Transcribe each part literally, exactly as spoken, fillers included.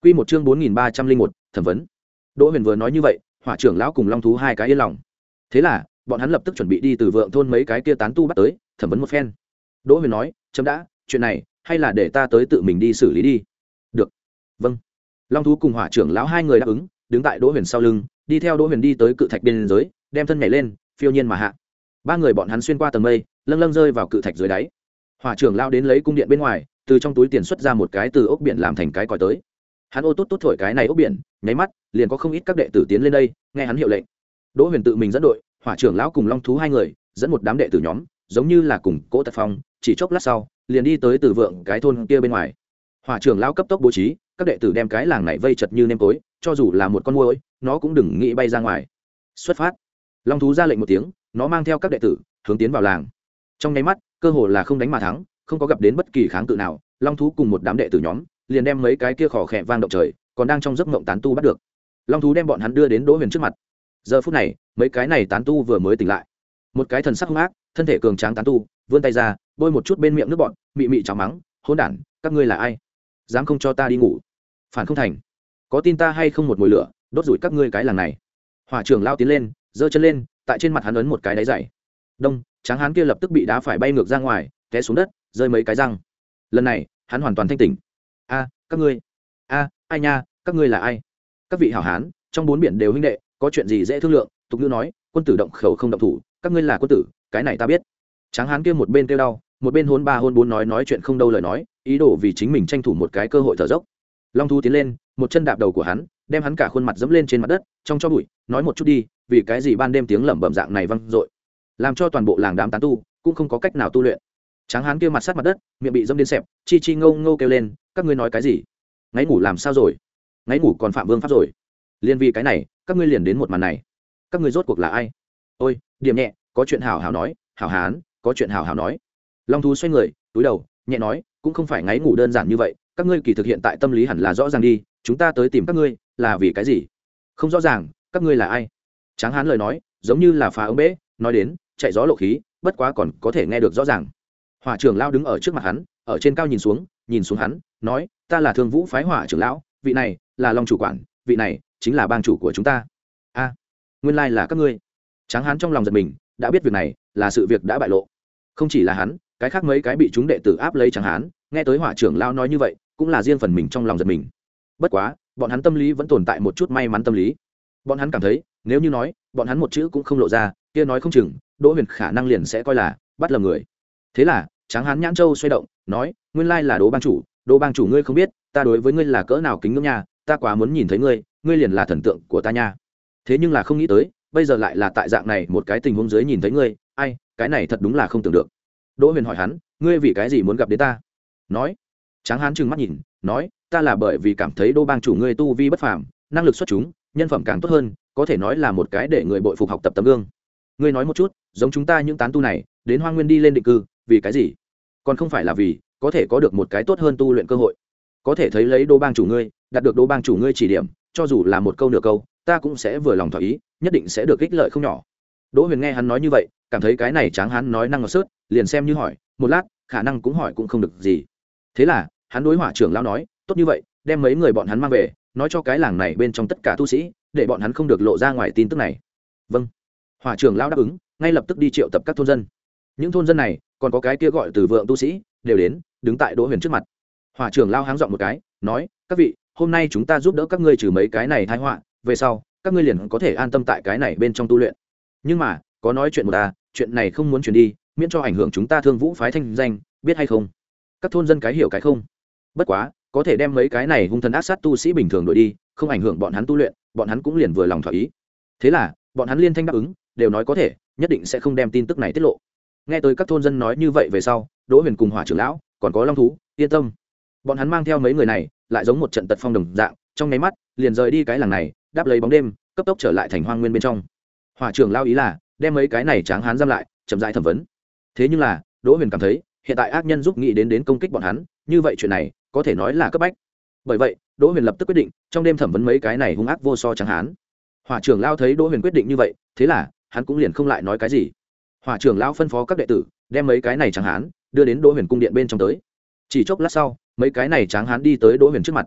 Quy một chương bốn nghìn ba trăm linh một, thẩm vấn. Đỗ Huyền vừa nói như vậy, Hỏa trưởng lão cùng Long thú hai cái yên lòng. Thế là, bọn hắn lập tức chuẩn bị đi từ vượng thôn mấy cái kia tán tu bắt tới, thẩm vấn một phen. Đỗ Huyền nói, "Chấm đã, chuyện này, hay là để ta tới tự mình đi xử lý đi." "Được." "Vâng." Long thú cùng Hỏa trưởng lão hai người đáp ứng, đứng tại Đỗ Huyền sau lưng, đi theo Đỗ Huyền đi tới cự thạch biên giới, đem thân nhảy lên, phiêu nhiên mà hạ. Ba người bọn hắn xuyên qua tầng mây, lâng lâng rơi vào cự thạch dưới đáy. Hỏa trưởng lão đến lấy cung điện bên ngoài, từ trong túi tiền xuất ra một cái từ ốc biển làm thành cái còi tới. Hắn ô tốt tốt thổi cái này ốc biển, nháy mắt liền có không ít các đệ tử tiến lên đây, nghe hắn hiệu lệnh. Đỗ Huyền tự mình dẫn đội, Hỏa trưởng lão cùng Long thú hai người dẫn một đám đệ tử nhóm, giống như là cùng cỗ tật phong, chỉ chốc lát sau liền đi tới từ vượng cái thôn kia bên ngoài. Hỏa trưởng lão cấp tốc bố trí, các đệ tử đem cái làng này vây chật như nêm tối, cho dù là một con muỗi, nó cũng đừng nghĩ bay ra ngoài. Xuất phát. Long thú ra lệnh một tiếng, nó mang theo các đệ tử hướng tiến vào làng. Trong nháy mắt, cơ hồ là không đánh mà thắng, không có gặp đến bất kỳ kháng cự nào, Long thú cùng một đám đệ tử nhóm liền đem mấy cái kia khò khẽ vang động trời, còn đang trong giấc mộng tán tu bắt được. Long thú đem bọn hắn đưa đến Đỗ Huyền trước mặt. Giờ phút này, mấy cái này tán tu vừa mới tỉnh lại. Một cái thần sắc hung ác, thân thể cường tráng tán tu, vươn tay ra, bôi một chút bên miệng nước bọn, mị mị chào mắng, "Hỗn đản, các ngươi là ai? Dám không cho ta đi ngủ? Phản không thành. Có tin ta hay không một mùi lửa, đốt rủi các ngươi cái làng này." Hỏa trưởng lao tiến lên, giơ chân lên, tại trên mặt hắn ấn một cái đáy dày. Đông, tráng hán kia lập tức bị đá phải bay ngược ra ngoài, té xuống đất, rơi mấy cái răng. Lần này, hắn hoàn toàn thanh tỉnh. "A, các ngươi. A, ai nha, các ngươi là ai? Các vị hảo hán, trong bốn biển đều huynh đệ, có chuyện gì dễ thương lượng." Tục ngữ nói, quân tử động khẩu không động thủ, các ngươi là quân tử, cái này ta biết. Tráng hán kia một bên kêu đau, một bên hôn ba hôn bốn nói nói chuyện không đâu lời nói, ý đồ vì chính mình tranh thủ một cái cơ hội thở dốc. Long thú tiến lên, một chân đạp đầu của hắn, đem hắn cả khuôn mặt dẫm lên trên mặt đất, trong cho bụi, nói một chút đi, vì cái gì ban đêm tiếng lẩm bẩm dạng này vang dội, làm cho toàn bộ làng đám tán tu cũng không có cách nào tu luyện. Tráng hán kia mặt sát mặt đất, miệng bị dẫm đến sẹp, chi chi ngâu ngâu kêu lên, "Các ngươi nói cái gì? Ngáy ngủ làm sao rồi? Ngáy ngủ còn phạm vương pháp rồi? Liên vì cái này, các ngươi liền đến một màn này. Các ngươi rốt cuộc là ai? Ôi, điểm nhẹ, có chuyện hảo hảo nói, hảo hán, có chuyện hảo hảo nói." Long thú xoay người, túi đầu, nhẹ nói, "Cũng không phải ngáy ngủ đơn giản như vậy, các ngươi kỳ thực hiện tại tâm lý hẳn là rõ ràng đi, chúng ta tới tìm các ngươi là vì cái gì?" "Không rõ ràng, các ngươi là ai?" Tráng hán lời nói giống như là phá ống bể, nói đến chạy gió lộ khí, bất quá còn có thể nghe được rõ ràng. Hỏa trưởng lão đứng ở trước mặt hắn, ở trên cao nhìn xuống, nhìn xuống hắn, nói, "Ta là Thương Vũ phái Hỏa trưởng lão, vị này là Long chủ quản, vị này chính là bang chủ của chúng ta." "A, nguyên lai là các ngươi." Tráng hán trong lòng giật mình, đã biết việc này là sự việc đã bại lộ. Không chỉ là hắn, cái khác mấy cái bị chúng đệ tử áp lấy Tráng hán, nghe tới Hỏa trưởng lão nói như vậy, cũng là riêng phần mình trong lòng giật mình. Bất quá, bọn hắn tâm lý vẫn tồn tại một chút may mắn tâm lý. Bọn hắn cảm thấy, nếu như nói, bọn hắn một chữ cũng không lộ ra, kia nói không chừng, Đỗ Huyền khả năng liền sẽ coi là bắt lầm người. Thế là, Tráng hán nhãn châu xoay động, nói, "Nguyên lai là Đỗ bang chủ, Đỗ bang chủ ngươi không biết, ta đối với ngươi là cỡ nào kính ngưỡng nha, ta quá muốn nhìn thấy ngươi, ngươi liền là thần tượng của ta nha. Thế nhưng là không nghĩ tới, bây giờ lại là tại dạng này một cái tình huống dưới nhìn thấy ngươi, ai, cái này thật đúng là không tưởng được." Đỗ Huyền hỏi hắn, "Ngươi vì cái gì muốn gặp đến ta?" Nói. Tráng hán trừng mắt nhìn, nói, "Ta là bởi vì cảm thấy Đỗ bang chủ ngươi tu vi bất phàm, năng lực xuất chúng, nhân phẩm càng tốt hơn, có thể nói là một cái để người bội phục học tập tấm gương. Ngươi nói một chút, giống chúng ta những tán tu này, đến Hoang Nguyên đi lên định cư, vì cái gì? Còn không phải là vì có thể có được một cái tốt hơn tu luyện cơ hội, có thể thấy lấy Đỗ bang chủ ngươi, đạt được Đỗ bang chủ ngươi chỉ điểm, cho dù là một câu nửa câu, ta cũng sẽ vừa lòng thỏa ý, nhất định sẽ được ích lợi không nhỏ." Đỗ Huyền nghe hắn nói như vậy, cảm thấy cái này Tráng hán nói năng ngọt sớt, liền xem như hỏi, một lát, khả năng cũng hỏi cũng không được gì. Thế là, hắn đối Hỏa trưởng lão nói, "Tốt như vậy, đem mấy người bọn hắn mang về, nói cho cái làng này bên trong tất cả tu sĩ, để bọn hắn không được lộ ra ngoài tin tức này." "Vâng." Hỏa trưởng lão đáp ứng, ngay lập tức đi triệu tập các thôn dân. Những thôn dân này, còn có cái kia gọi Từ Vượng tu sĩ, đều đến, đứng tại Đỗ Huyền trước mặt. Hỏa trưởng lão háng giọng một cái, nói, "Các vị, hôm nay chúng ta giúp đỡ các ngươi trừ mấy cái này tai họa, về sau, các ngươi liền có thể an tâm tại cái này bên trong tu luyện. Nhưng mà, có nói chuyện một ta, chuyện này không muốn truyền đi, miễn cho ảnh hưởng chúng ta Thương Vũ phái thanh danh, biết hay không?" Các thôn dân cái hiểu cái không. Bất quá, có thể đem mấy cái này hung thần ác sát tu sĩ bình thường đuổi đi, không ảnh hưởng bọn hắn tu luyện, bọn hắn cũng liền vừa lòng thỏa ý. Thế là, bọn hắn liên thanh đáp ứng, đều nói có thể, nhất định sẽ không đem tin tức này tiết lộ. Nghe tới các thôn dân nói như vậy về sau, Đỗ Huyền cùng Hỏa trưởng lão, còn có Long thú, yên tâm. Bọn hắn mang theo mấy người này, lại giống một trận tật phong đồng dạng, trong nháy mắt, liền rời đi cái làng này, đáp lấy bóng đêm, cấp tốc trở lại thành Hoang Nguyên bên trong. Hỏa trưởng lão ý là đem mấy cái này Tráng hán giam lại, chậm rãi thẩm vấn. Thế nhưng là, Đỗ Huyền cảm thấy, hiện tại ác nhân giúp nghĩ đến đến công kích bọn hắn, như vậy chuyện này, có thể nói là cấp bách. Bởi vậy, Đỗ Huyền lập tức quyết định, trong đêm thẩm vấn mấy cái này hung ác vô so Tráng hán. Hỏa trưởng lão thấy Đỗ Huyền quyết định như vậy, thế là, hắn cũng liền không lại nói cái gì. Hỏa trưởng lão phân phó các đệ tử, đem mấy cái này Tráng hán đưa đến Đỗ Huyền cung điện bên trong tới. Chỉ chốc lát sau, mấy cái này Tráng hán đi tới Đỗ Huyền trước mặt.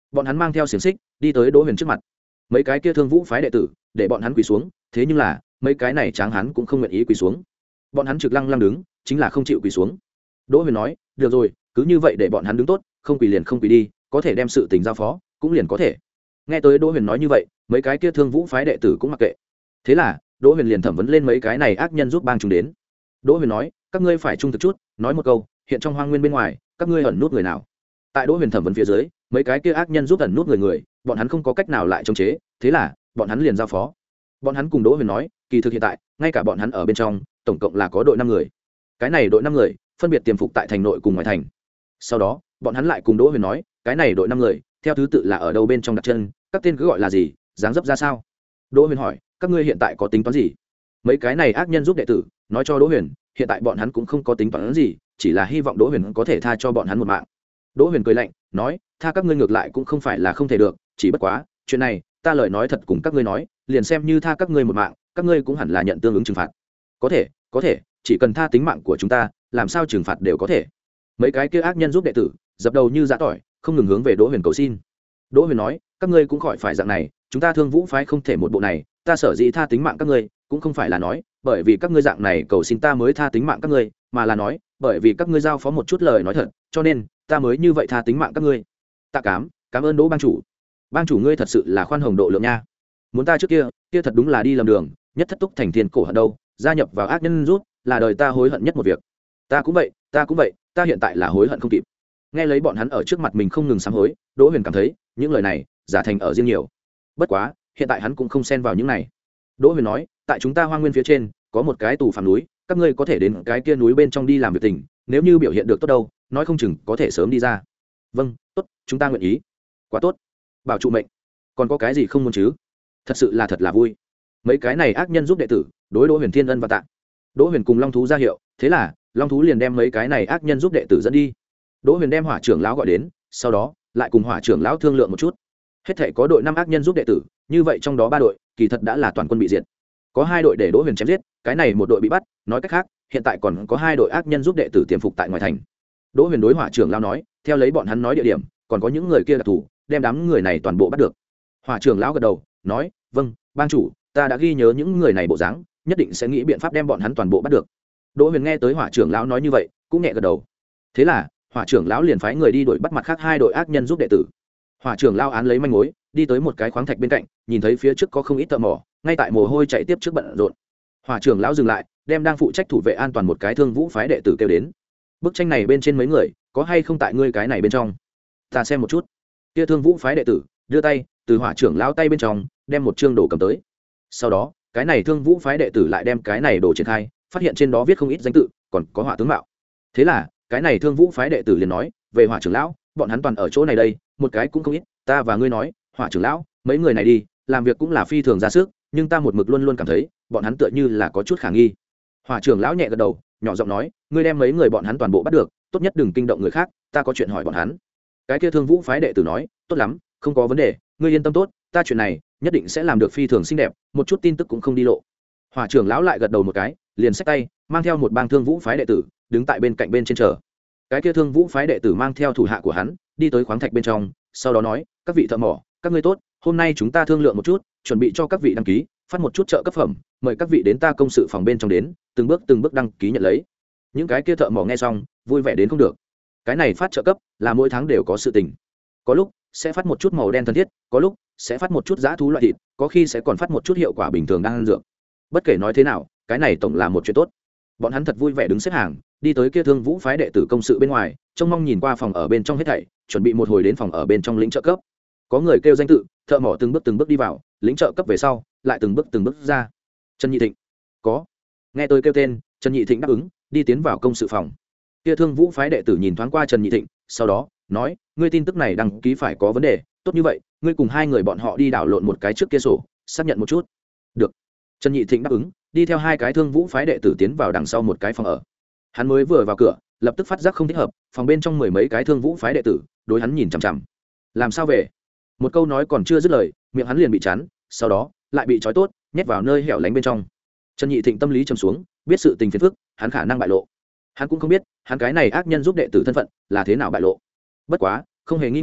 bọn hắn mang theo xiềng xích đi tới đỗ huyền trước mặt. Mấy cái kia thương vũ phái đệ tử để bọn hắn quỳ xuống, thế nhưng là mấy cái này tráng hắn cũng không nguyện ý quỳ xuống. Bọn hắn trực lăng lăng đứng, chính là không chịu quỳ xuống. Đỗ huyền nói, được rồi, cứ như vậy để bọn hắn đứng tốt, không quỳ liền không quỳ đi, có thể đem sự tình giao phó cũng liền có thể. Nghe tới Đỗ huyền nói như vậy, mấy cái kia thương vũ phái đệ tử cũng mặc kệ. Thế là Đỗ huyền liền thẩm vấn lên mấy cái này ác nhân giúp bang chúng đến. Đỗ huyền nói, các ngươi phải trung thực chút, nói một câu, hiện trong hoang nguyên bên ngoài các ngươi ẩn nút người nào? Tại Đỗ huyền thẩm vấn phía dưới, mấy cái kia ác nhân giúp ẩn nút người người, bọn hắn không có cách nào lại chống chế, thế là bọn hắn liền giao phó. Bọn hắn cùng Đỗ huyền nói, kỳ thực hiện tại ngay cả bọn hắn ở bên trong tổng cộng là có đội năm người. Cái này đội năm người phân biệt tiềm phục tại thành nội cùng ngoài thành. Sau đó bọn hắn lại cùng Đỗ huyền nói, cái này đội năm người theo thứ tự là ở đâu bên trong đặt chân, các tên cứ gọi là gì, dáng dấp ra sao. Đỗ huyền hỏi, các ngươi hiện tại có tính toán gì? Mấy cái này ác nhân giúp đệ tử nói cho Đỗ huyền, hiện tại bọn hắn cũng không có tính toán gì, chỉ là hy vọng Đỗ huyền có thể tha cho bọn hắn một mạng. Đỗ huyền cười lạnh nói, tha các ngươi ngược lại cũng không phải là không thể được, chỉ bất quá chuyện này ta lời nói thật cùng các ngươi nói, liền xem như tha các ngươi một mạng, các ngươi cũng hẳn là nhận tương ứng trừng phạt. Có thể có thể, chỉ cần tha tính mạng của chúng ta, làm sao trừng phạt đều có thể. Mấy cái kia ác nhân giúp đệ tử dập đầu như giã tỏi, không ngừng hướng về Đỗ huyền cầu xin. Đỗ huyền nói, các ngươi cũng khỏi phải dạng này, chúng ta Thương Vũ phái không thể một bộ này, ta sở dĩ tha tính mạng các ngươi cũng không phải là nói bởi vì các ngươi dạng này cầu xin ta mới tha tính mạng các ngươi, mà là nói bởi vì các ngươi giao phó một chút lời nói thật, cho nên ta mới như vậy tha tính mạng các ngươi. Tạ cám, cảm ơn Đỗ bang chủ. Bang chủ ngươi thật sự là khoan hồng độ lượng nha. Muốn ta trước kia, kia thật đúng là đi lầm đường, nhất thất túc thành thiên cổ hận đâu, gia nhập vào ác nhân rút, là đời ta hối hận nhất một việc. Ta cũng vậy, ta cũng vậy, ta hiện tại là hối hận không kịp. Nghe lấy bọn hắn ở trước mặt mình không ngừng sám hối, Đỗ huyền cảm thấy những lời này giả thành ở riêng nhiều. Bất quá hiện tại hắn cũng không xen vào những này. Đỗ huyền nói, tại chúng ta hoang nguyên phía trên có một cái tù phạm núi, các ngươi có thể đến cái kia núi bên trong đi làm việc tình, nếu như biểu hiện được tốt đâu, nói không chừng có thể sớm đi ra. Vâng, tốt, chúng ta nguyện ý. Quá tốt, bảo trụ mệnh. Còn có cái gì không muốn chứ? Thật sự là thật là vui. Mấy cái này ác nhân giúp đệ tử đối Đỗ huyền thiên ân và tạ. Đỗ huyền cùng long thú ra hiệu, thế là long thú liền đem mấy cái này ác nhân giúp đệ tử dẫn đi. Đỗ huyền đem hỏa trưởng lão gọi đến, sau đó lại cùng hỏa trưởng lão thương lượng một chút. Hết thể có đội năm ác nhân giúp đệ tử, như vậy trong đó ba đội kỳ thật đã là toàn quân bị diệt. Có hai đội để Đỗ huyền chém giết, cái này một đội bị bắt, nói cách khác hiện tại còn có hai đội ác nhân giúp đệ tử tiềm phục tại ngoài thành. Đỗ huyền đối hỏa trưởng lão nói, theo lấy bọn hắn nói địa điểm còn có những người kia đặc thù, đem đám người này toàn bộ bắt được. Hỏa trưởng lão gật đầu nói, vâng bang chủ, ta đã ghi nhớ những người này bộ dáng, nhất định sẽ nghĩ biện pháp đem bọn hắn toàn bộ bắt được. Đỗ huyền nghe tới hỏa trưởng lão nói như vậy cũng nhẹ gật đầu. Thế là hỏa trưởng lão liền phái người đi đuổi bắt mặt khác hai đội ác nhân giúp đệ tử. Hỏa trưởng lão án lấy manh mối đi tới một cái khoáng thạch bên cạnh, nhìn thấy phía trước có không ít thợ mỏ ngay tại mồ hôi chạy tiếp trước bận rộn. Hỏa trưởng lão dừng lại, đem đang phụ trách thủ vệ an toàn một cái Thương Vũ phái đệ tử kêu đến. Bức tranh này bên trên mấy người có hay không tại ngươi cái này bên trong, ta xem một chút. Kia Thương Vũ phái đệ tử đưa tay từ hỏa trưởng lão tay bên trong đem một chương đồ cầm tới. Sau đó cái này Thương Vũ phái đệ tử lại đem cái này đồ triển khai, phát hiện trên đó viết không ít danh tự, còn có hỏa tướng mạo. Thế là cái này Thương Vũ phái đệ tử liền nói, về hỏa trưởng lão, bọn hắn toàn ở chỗ này đây, một cái cũng không ít, ta và ngươi nói, hỏa trưởng lão, mấy người này đi làm việc cũng là phi thường ra sức, nhưng ta một mực luôn luôn cảm thấy bọn hắn tựa như là có chút khả nghi. Hỏa trưởng lão nhẹ gật đầu, nhỏ giọng nói, ngươi đem mấy người bọn hắn toàn bộ bắt được, tốt nhất đừng kinh động người khác, ta có chuyện hỏi bọn hắn. Cái kia Thương Vũ phái đệ tử nói, tốt lắm, không có vấn đề, ngươi yên tâm tốt, ta chuyện này nhất định sẽ làm được phi thường xinh đẹp, một chút tin tức cũng không đi lộ. Hỏa trưởng lão lại gật đầu một cái, liền xách tay mang theo một bang Thương Vũ phái đệ tử đứng tại bên cạnh bên trên chờ. Cái kia Thương Vũ phái đệ tử mang theo thủ hạ của hắn đi tới khoáng thạch bên trong, sau đó nói, các vị thợ mỏ, các ngươi tốt, hôm nay chúng ta thương lượng một chút, chuẩn bị cho các vị đăng ký, phát một chút trợ cấp phẩm, mời các vị đến ta công sự phòng bên trong đến, từng bước từng bước đăng ký nhận lấy. Những cái kia thợ mỏ nghe xong vui vẻ đến không được. Cái này phát trợ cấp là mỗi tháng đều có sự tình, có lúc sẽ phát một chút màu đen thân thiết, có lúc sẽ phát một chút dã thú loại thịt, có khi sẽ còn phát một chút hiệu quả bình thường đang ăn dược. Bất kể nói thế nào, cái này tổng là một chuyện tốt. Bọn hắn thật vui vẻ đứng xếp hàng đi tới kia Thương Vũ phái đệ tử công sự bên ngoài, trông mong nhìn qua phòng ở bên trong hết thảy, chuẩn bị một hồi đến phòng ở bên trong lĩnh trợ cấp. Có người kêu danh tự, thợ mỏ từng bước từng bước đi vào, lĩnh trợ cấp về sau lại từng bước từng bước ra. Trần Nhị Thịnh có. Nghe tôi kêu tên, Trần Nhị Thịnh đáp ứng, đi tiến vào công sự phòng. Kia Thương Vũ phái đệ tử nhìn thoáng qua Trần Nhị Thịnh, sau đó nói, ngươi tin tức này đăng ký phải có vấn đề, tốt như vậy ngươi cùng hai người bọn họ đi đảo lộn một cái trước kia sổ, xác nhận một chút. Được. Trần Nhị Thịnh đáp ứng, đi theo hai cái Thương Vũ phái đệ tử tiến vào đằng sau một cái phòng ở. Hắn mới vừa vào cửa, lập tức phát giác không thích hợp, phòng bên trong mười mấy cái Thương Vũ phái đệ tử đối hắn nhìn chằm chằm. Làm sao về? Một câu nói còn chưa dứt lời, miệng hắn liền bị chắn, sau đó lại bị trói tốt, nhét vào nơi hẻo lánh bên trong. Trần Nhị Thịnh tâm lý trầm xuống, biết sự tình phiền phức, hắn khả năng bại lộ. Hắn cũng không biết, hắn cái này ác nhân giúp đệ tử thân phận là thế nào bại lộ. Bất quá, không hề nghi ngờ,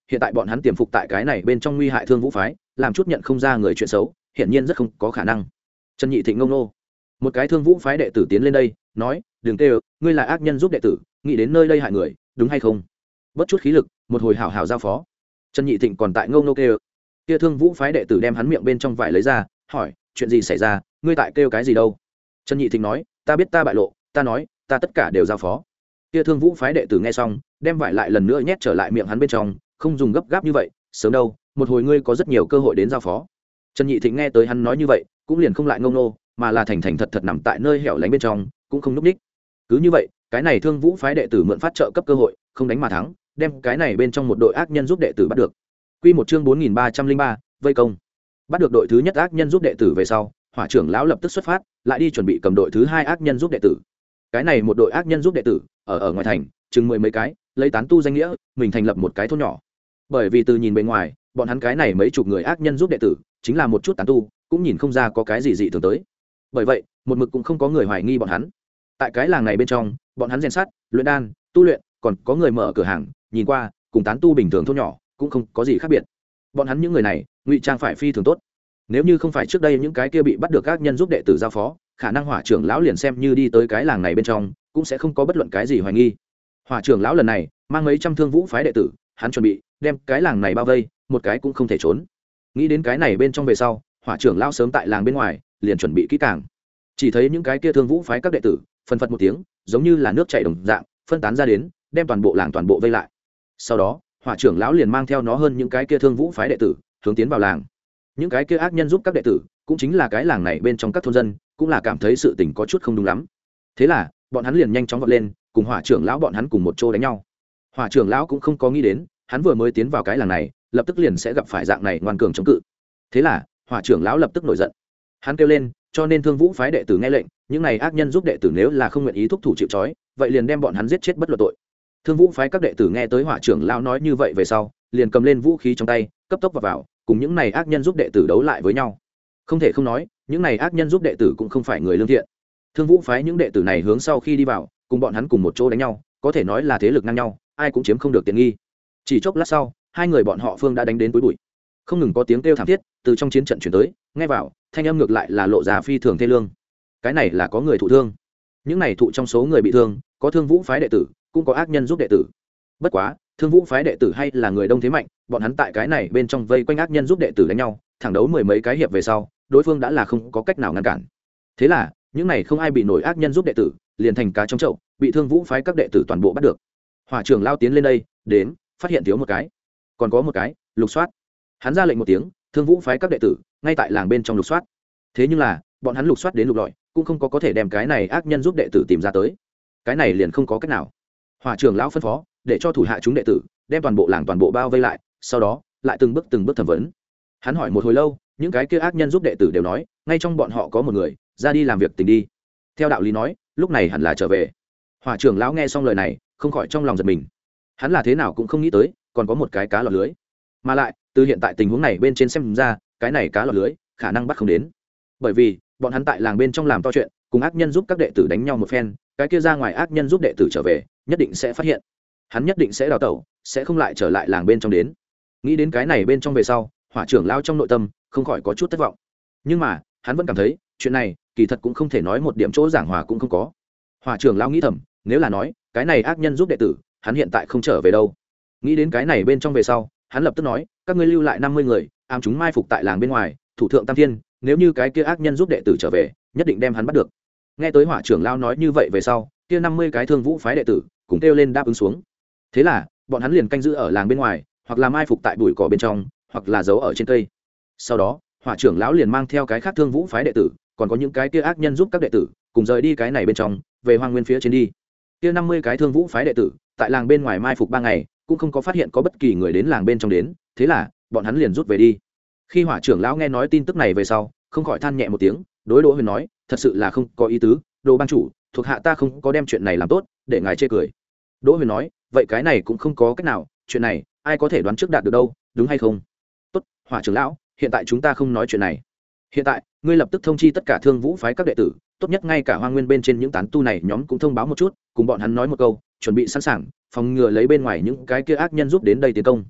hiện tại bọn hắn tiềm phục tại cái này bên trong nguy hại thương vũ phái làm chút nhận không ra người chuyện xấu hiển nhiên rất không có khả năng. Trần Nhị Thịnh ngông nô, một cái thương vũ phái đệ tử tiến lên đây nói, đừng kêu, ngươi là ác nhân giúp đệ tử nghĩ đến nơi đây hại người đúng hay không? Bất chút khí lực một hồi hảo hảo giao phó. Trần Nhị Thịnh còn tại ngông nô kêu, kia thương vũ phái đệ tử đem hắn miệng bên trong vải lấy ra hỏi, chuyện gì xảy ra, ngươi tại kêu cái gì đâu? Trần Nhị Thịnh nói, ta biết ta bại lộ, ta nói ta tất cả đều giao phó. Kia thương vũ phái đệ tử nghe xong đem vải lại lần nữa nhét trở lại miệng hắn bên trong, không dùng gấp gáp như vậy, sớm đâu, một hồi ngươi có rất nhiều cơ hội đến giao phó. Trần Nhị Thịnh nghe tới hắn nói như vậy cũng liền không lại ngông nô, mà là thành thành thật thật nằm tại nơi hẻo lánh bên trong cũng không núp ních. Cứ như vậy cái này thương vũ phái đệ tử mượn phát trợ cấp cơ hội không đánh mà thắng, đem cái này bên trong một đội ác nhân giúp đệ tử bắt được. Quy một chương bốn nghìn ba trăm linh ba, vây công. Bắt được đội thứ nhất ác nhân giúp đệ tử về sau, Hỏa trưởng lão lập tức xuất phát lại đi chuẩn bị cầm đội thứ hai ác nhân giúp đệ tử. Cái này một đội ác nhân giúp đệ tử ở ở ngoài thành chừng mười mấy cái, lấy tán tu danh nghĩa mình thành lập một cái thôn nhỏ. Bởi vì từ nhìn bên ngoài bọn hắn cái này mấy chục người ác nhân giúp đệ tử chính là một chút tán tu, cũng nhìn không ra có cái gì dị thường tới. Bởi vậy một mực cũng không có người hoài nghi bọn hắn. Tại cái làng này bên trong bọn hắn rèn sắt, luyện đan, tu luyện, còn có người mở cửa hàng, nhìn qua cùng tán tu bình thường thôn nhỏ cũng không có gì khác biệt. Bọn hắn những người này ngụy trang phải phi thường tốt. Nếu như không phải trước đây những cái kia bị bắt được các nhân giúp đệ tử giao phó, khả năng Hỏa trưởng lão liền xem như đi tới cái làng này bên trong cũng sẽ không có bất luận cái gì hoài nghi. Hỏa trưởng lão lần này mang mấy trăm thương vũ phái đệ tử, hắn chuẩn bị đem cái làng này bao vây, một cái cũng không thể trốn. Nghĩ đến cái này bên trong về sau, Hỏa trưởng lão sớm tại làng bên ngoài liền chuẩn bị kỹ càng. Chỉ thấy những cái kia thương vũ phái các đệ tử phân phật một tiếng, giống như là nước chảy đồng dạng phân tán ra đến, đem toàn bộ làng toàn bộ vây lại. Sau đó Hỏa trưởng lão liền mang theo nó hơn những cái kia thương vũ phái đệ tử hướng tiến vào làng. Những cái kia ác nhân giúp các đệ tử cũng chính là cái làng này bên trong các thôn dân, cũng là cảm thấy sự tình có chút không đúng lắm. Thế là bọn hắn liền nhanh chóng vọt lên, cùng Hỏa trưởng lão bọn hắn cùng một chỗ đánh nhau. Hỏa trưởng lão cũng không có nghĩ đến hắn vừa mới tiến vào cái làng này lập tức liền sẽ gặp phải dạng này ngoan cường chống cự. Thế là Hỏa trưởng lão lập tức nổi giận, hắn kêu lên, cho nên thương vũ phái đệ tử nghe lệnh, những này ác nhân giúp đệ tử nếu là không nguyện ý thúc thủ chịu trói, vậy liền đem bọn hắn giết chết bất luận tội. Thương vũ phái các đệ tử nghe tới Hỏa trưởng lão nói như vậy về sau, liền cầm lên vũ khí trong tay cấp tốc vào, vào cùng những này ác nhân giúp đệ tử đấu lại với nhau. Không thể không nói, những này ác nhân giúp đệ tử cũng không phải người lương thiện. Thương vũ phái những đệ tử này hướng sau khi đi vào cùng bọn hắn cùng một chỗ đánh nhau, có thể nói là thế lực ngang nhau, ai cũng chiếm không được tiện nghi. Chỉ chốc lát sau, hai người bọn họ phương đã đánh đến túi bụi, không ngừng có tiếng kêu thảm thiết từ trong chiến trận chuyển tới, nghe vào thanh âm ngược lại là lộ ra phi thường thê lương. Cái này là có người thụ thương, những này thụ trong số người bị thương có thương vũ phái đệ tử, cũng có ác nhân giúp đệ tử. Bất quá thương vũ phái đệ tử hay là người đông thế mạnh, bọn hắn tại cái này bên trong vây quanh ác nhân giúp đệ tử đánh nhau, thẳng đấu mười mấy cái hiệp về sau, đối phương đã là không có cách nào ngăn cản. Thế là những này không ai bị nổi ác nhân giúp đệ tử liền thành cá trong chậu, bị thương vũ phái các đệ tử toàn bộ bắt được. Hỏa trưởng lao tiến lên đây đến, phát hiện thiếu một cái, còn có một cái, lục soát. Hắn ra lệnh một tiếng, thương vũ phái các đệ tử ngay tại làng bên trong lục soát. Thế nhưng là bọn hắn lục soát đến lục lọi cũng không có có thể đem cái này ác nhân giúp đệ tử tìm ra tới. Cái này liền không có cách nào. Hỏa trưởng lão phân phó để cho thủ hạ chúng đệ tử đem toàn bộ làng toàn bộ bao vây lại, sau đó lại từng bước từng bước thẩm vấn. Hắn hỏi một hồi lâu, những cái kia ác nhân giúp đệ tử đều nói ngay trong bọn họ có một người ra đi làm việc tình đi, theo đạo lý nói lúc này hẳn là trở về. Hỏa trưởng lão nghe xong lời này không khỏi trong lòng giật mình, hắn là thế nào cũng không nghĩ tới còn có một cái cá lọt lưới, mà lại từ hiện tại tình huống này bên trên xem ra cái này cá lọt lưới khả năng bắt không đến, bởi vì bọn hắn tại làng bên trong làm to chuyện, cùng ác nhân giúp các đệ tử đánh nhau một phen, cái kia ra ngoài ác nhân giúp đệ tử trở về nhất định sẽ phát hiện, hắn nhất định sẽ đào tẩu, sẽ không lại trở lại làng bên trong đến. Nghĩ đến cái này bên trong về sau, Hỏa trưởng lao trong nội tâm không khỏi có chút thất vọng, nhưng mà hắn vẫn cảm thấy chuyện này kỳ thật cũng không thể nói một điểm chỗ giảng hòa cũng không có. Hỏa trưởng lao nghĩ thầm, nếu là nói cái này ác nhân giúp đệ tử hắn hiện tại không trở về đâu. Nghĩ đến cái này bên trong về sau, hắn lập tức nói, các ngươi lưu lại năm mươi người, ám chúng mai phục tại làng bên ngoài, thủ thượng tam thiên, nếu như cái kia ác nhân giúp đệ tử trở về nhất định đem hắn bắt được. Nghe tới Hỏa trưởng lao nói như vậy về sau, kia năm mươi cái thương vũ phái đệ tử cùng kêu lên đáp ứng xuống. Thế là bọn hắn liền canh giữ ở làng bên ngoài, hoặc là mai phục tại bụi cỏ bên trong, hoặc là giấu ở trên cây. Sau đó Hỏa trưởng lão liền mang theo cái khác thương vũ phái đệ tử, còn có những cái kia ác nhân giúp các đệ tử cùng rời đi cái này bên trong, về hoang nguyên phía trên đi. Kia năm mươi cái thương vũ phái đệ tử tại làng bên ngoài mai phục ba ngày cũng không có phát hiện có bất kỳ người đến làng bên trong đến, thế là bọn hắn liền rút về đi. Khi Hỏa trưởng lão nghe nói tin tức này về sau, không khỏi than nhẹ một tiếng, đối Đỗ Huyền nói, thật sự là không có ý tứ, Đỗ bang chủ, thuộc hạ ta không có đem chuyện này làm tốt để ngài chê cười. Đỗ Huyền nói, vậy cái này cũng không có cách nào, chuyện này ai có thể đoán trước đạt được đâu, đúng hay không? Tốt, Hỏa trưởng lão, hiện tại chúng ta không nói chuyện này. Hiện tại ngươi lập tức thông chi tất cả thương vũ phái các đệ tử, tốt nhất ngay cả hoang nguyên bên trên những tán tu này nhóm cũng thông báo một chút, cùng bọn hắn nói một câu, chuẩn bị sẵn sàng phòng ngừa lấy bên ngoài những cái kia ác nhân giúp đến đây tiến công.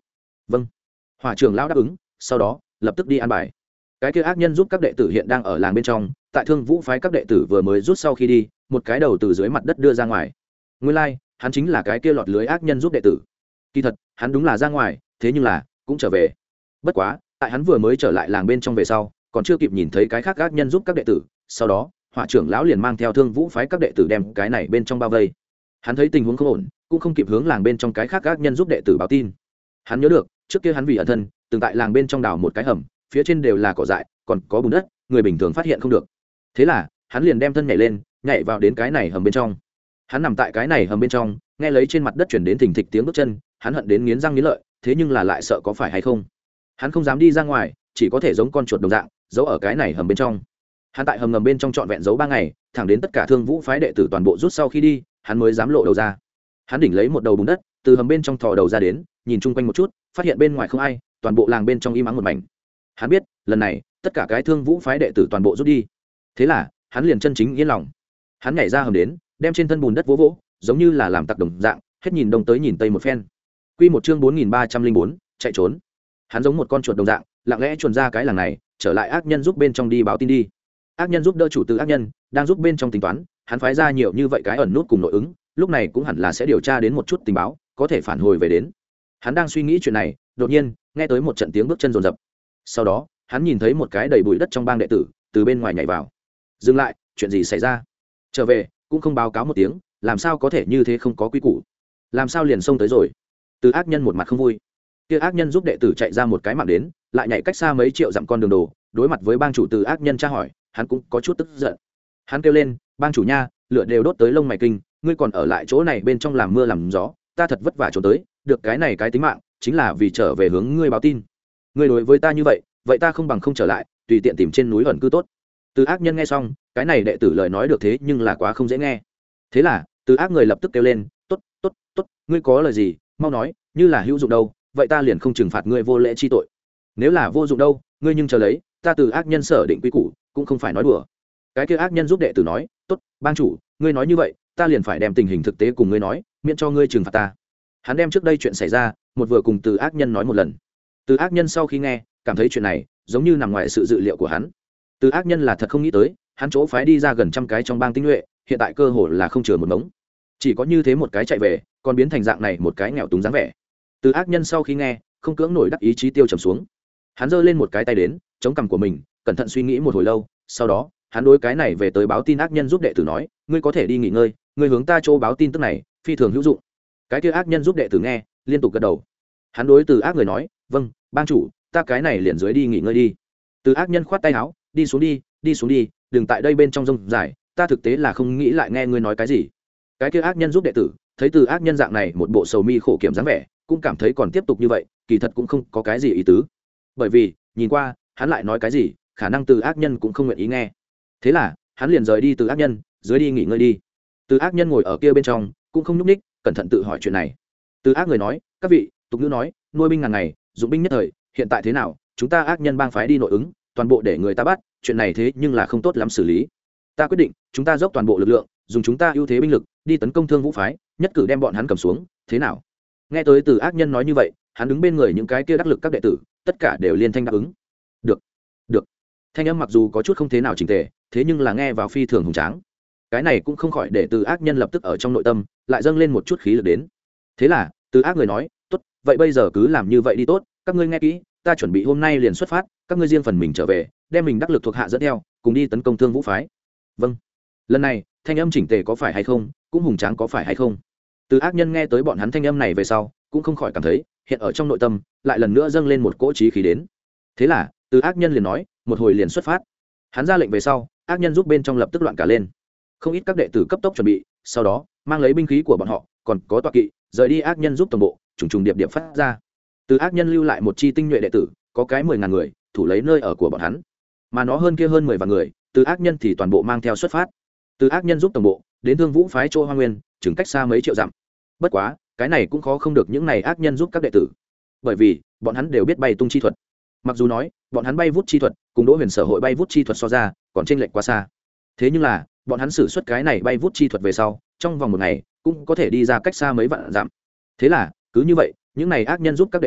vâng. Hỏa trưởng lão đáp ứng, sau đó lập tức đi an bài. Cái kia ác nhân giúp các đệ tử hiện đang ở làng bên trong, tại Thương Vũ phái các đệ tử vừa mới rút sau khi đi, một cái đầu từ dưới mặt đất đưa ra ngoài. Nguyên lai, like, hắn chính là cái kia lọt lưới ác nhân giúp đệ tử. Kỳ thật, hắn đúng là ra ngoài, thế nhưng là cũng trở về. Bất quá, tại hắn vừa mới trở lại làng bên trong về sau, còn chưa kịp nhìn thấy cái khác ác nhân giúp các đệ tử, sau đó, Hỏa trưởng lão liền mang theo Thương Vũ phái các đệ tử đem cái này bên trong bao vây. Hắn thấy tình huống không ổn, cũng không kịp hướng làng bên trong cái khác ác nhân giúp đệ tử báo tin. Hắn nhớ được, trước kia hắn vì ẩn thân, từng tại làng bên trong đào một cái hầm, phía trên đều là cỏ dại, còn có bùn đất, người bình thường phát hiện không được. Thế là, hắn liền đem thân nhảy lên, nhảy vào đến cái này hầm bên trong. Hắn nằm tại cái này hầm bên trong, nghe lấy trên mặt đất chuyển đến thình thịch tiếng bước chân, hắn hận đến nghiến răng nghiến lợi, thế nhưng là lại sợ có phải hay không. Hắn không dám đi ra ngoài, chỉ có thể giống con chuột đồng dạng, giấu ở cái này hầm bên trong. Hắn tại hầm ngầm bên trong trọn vẹn giấu ba ngày, thẳng đến tất cả Thương Vũ phái đệ tử toàn bộ rút sau khi đi, hắn mới dám lộ đầu ra. Hắn đỉnh lấy một đầu bùn đất, từ hầm bên trong thò đầu ra đến, nhìn chung quanh một chút, phát hiện bên ngoài không ai, toàn bộ làng bên trong im ắng một mảnh. Hắn biết, lần này, tất cả cái Thương Vũ phái đệ tử toàn bộ rút đi. Thế là, hắn liền chân chính yên lòng. Hắn nhảy ra hầm đến, đem trên thân bùn đất vỗ vỗ, giống như là làm tặc đồng dạng, hết nhìn đông tới nhìn tây một phen. Quy một chương bốn nghìn ba trăm linh bốn, chạy trốn. Hắn giống một con chuột đồng dạng, lặng lẽ chuồn ra cái làng này, trở lại ác nhân giúp bên trong đi báo tin đi. Ác nhân giúp đỡ chủ từ ác nhân, đang giúp bên trong tính toán, hắn phái ra nhiều như vậy cái ẩn nút cùng nội ứng, lúc này cũng hẳn là sẽ điều tra đến một chút tình báo, có thể phản hồi về đến. Hắn đang suy nghĩ chuyện này, đột nhiên nghe tới một trận tiếng bước chân rồn rập. Sau đó, hắn nhìn thấy một cái đầy bụi đất trong bang đệ tử từ bên ngoài nhảy vào. Dừng lại, chuyện gì xảy ra? Trở về, cũng không báo cáo một tiếng, làm sao có thể như thế không có quy củ? Làm sao liền xông tới rồi? Từ ác nhân một mặt không vui. Kia ác nhân giúp đệ tử chạy ra một cái mạng đến, lại nhảy cách xa mấy triệu dặm con đường đồ, đối mặt với bang chủ từ ác nhân tra hỏi, hắn cũng có chút tức giận. Hắn kêu lên, bang chủ nha, lửa đều đốt tới lông mày kinh, ngươi còn ở lại chỗ này bên trong làm mưa làm gió, ta thật vất vả trốn tới, được cái này cái tính mạng, chính là vì trở về hướng ngươi báo tin. Ngươi đối với ta như vậy, vậy ta không bằng không trở lại, tùy tiện tìm trên núi ẩn cư tốt. Từ ác nhân nghe xong, cái này đệ tử lời nói được thế nhưng là quá không dễ nghe. Thế là, từ ác người lập tức kêu lên, tốt, tốt, tốt, ngươi có lời gì, mau nói, như là hữu dụng đâu, vậy ta liền không trừng phạt ngươi vô lễ chi tội. Nếu là vô dụng đâu, ngươi nhưng chờ lấy, ta từ ác nhân sở định quy củ, cũng không phải nói đùa. Cái kia ác nhân giúp đệ tử nói, tốt, bang chủ, ngươi nói như vậy, ta liền phải đem tình hình thực tế cùng ngươi nói, miễn cho ngươi trừng phạt ta. Hắn đem trước đây chuyện xảy ra, một vừa cùng từ ác nhân nói một lần. Từ ác nhân sau khi nghe, cảm thấy chuyện này giống như nằm ngoài sự dự liệu của hắn. Từ ác nhân là thật không nghĩ tới, hắn chỗ phái đi ra gần trăm cái trong bang tinh nhuệ, hiện tại cơ hồ là không chừa một mống. Chỉ có như thế một cái chạy về, còn biến thành dạng này một cái nghèo túng dáng vẻ. Từ ác nhân sau khi nghe, không cưỡng nổi đắc ý chí tiêu trầm xuống. Hắn giơ lên một cái tay đến, chống cằm của mình, cẩn thận suy nghĩ một hồi lâu, sau đó, hắn đối cái này về tới báo tin ác nhân giúp đệ tử nói, ngươi có thể đi nghỉ ngơi, ngươi hướng ta chỗ báo tin tức này, phi thường hữu dụng. Cái kia ác nhân giúp đệ tử nghe, liên tục gật đầu. Hắn đối từ ác người nói, vâng, bang chủ, ta cái này liền dưới đi nghỉ ngơi đi. Từ ác nhân khoát tay áo, đi xuống đi, đi xuống đi, đừng tại đây bên trong rông dài, ta thực tế là không nghĩ lại nghe ngươi nói cái gì. Cái kia ác nhân giúp đệ tử, thấy từ ác nhân dạng này một bộ sầu mi khổ kiểm dáng vẻ, cũng cảm thấy còn tiếp tục như vậy, kỳ thật cũng không có cái gì ý tứ. Bởi vì, nhìn qua, hắn lại nói cái gì, khả năng từ ác nhân cũng không nguyện ý nghe. Thế là, hắn liền rời đi từ ác nhân, dưới đi nghỉ ngơi đi. Từ ác nhân ngồi ở kia bên trong, cũng không nhúc ních, cẩn thận tự hỏi chuyện này. Từ ác người nói, các vị, tục ngữ nói, nuôi binh ngàn ngày, dụng binh nhất thời, hiện tại thế nào, chúng ta ác nhân bang phái đi nội ứng, toàn bộ để người ta bắt, chuyện này thế nhưng là không tốt lắm xử lý. Ta quyết định, chúng ta dốc toàn bộ lực lượng, dùng chúng ta ưu thế binh lực, đi tấn công Thương Vũ phái, nhất cử đem bọn hắn cầm xuống, thế nào? Nghe tới từ ác nhân nói như vậy, hắn đứng bên người những cái kia đắc lực các đệ tử, tất cả đều liên thanh đáp ứng. Được, được. Thanh âm mặc dù có chút không thế nào chỉnh tề, thế nhưng là nghe vào phi thường hùng tráng. Cái này cũng không khỏi để từ ác nhân lập tức ở trong nội tâm lại dâng lên một chút khí lực đến. Thế là, từ ác người nói, tốt, vậy bây giờ cứ làm như vậy đi tốt, các ngươi nghe kỹ, ta chuẩn bị hôm nay liền xuất phát, các ngươi riêng phần mình trở về, đem mình đắc lực thuộc hạ dẫn theo, cùng đi tấn công Thương Vũ phái. Vâng. Lần này, thanh âm chỉnh tề có phải hay không, cũng hùng tráng có phải hay không. Từ ác nhân nghe tới bọn hắn thanh âm này về sau, cũng không khỏi cảm thấy, hiện ở trong nội tâm lại lần nữa dâng lên một cỗ chí khí đến. Thế là, từ ác nhân liền nói, một hồi liền xuất phát. Hắn ra lệnh về sau, ác nhân giúp bên trong lập tức loạn cả lên. Không ít các đệ tử cấp tốc chuẩn bị, sau đó mang lấy binh khí của bọn họ, còn có tọa kỵ, rời đi ác nhân giúp tổng bộ, trùng trùng điệp điệp phát ra. Từ ác nhân lưu lại một chi tinh nhuệ đệ tử, có cái mười ngàn người, thủ lấy nơi ở của bọn hắn. Mà nó hơn kia hơn mười vạn người, từ ác nhân thì toàn bộ mang theo xuất phát. Từ ác nhân giúp tổng bộ, đến Thương Vũ phái Châu Hoa Nguyên, chừng cách xa mấy triệu dặm. Bất quá, cái này cũng khó không được những này ác nhân giúp các đệ tử, bởi vì bọn hắn đều biết bay tung chi thuật. Mặc dù nói, bọn hắn bay vút chi thuật, cùng Đỗ Huyền Sở hội bay vút chi thuật so ra, còn chênh lệch quá xa. Thế nhưng là, bọn hắn sử xuất cái này bay vút chi thuật về sau, trong vòng một ngày cũng có thể đi ra cách xa mấy vạn dặm. Thế là, cứ như vậy, những này ác nhân giúp các đệ tử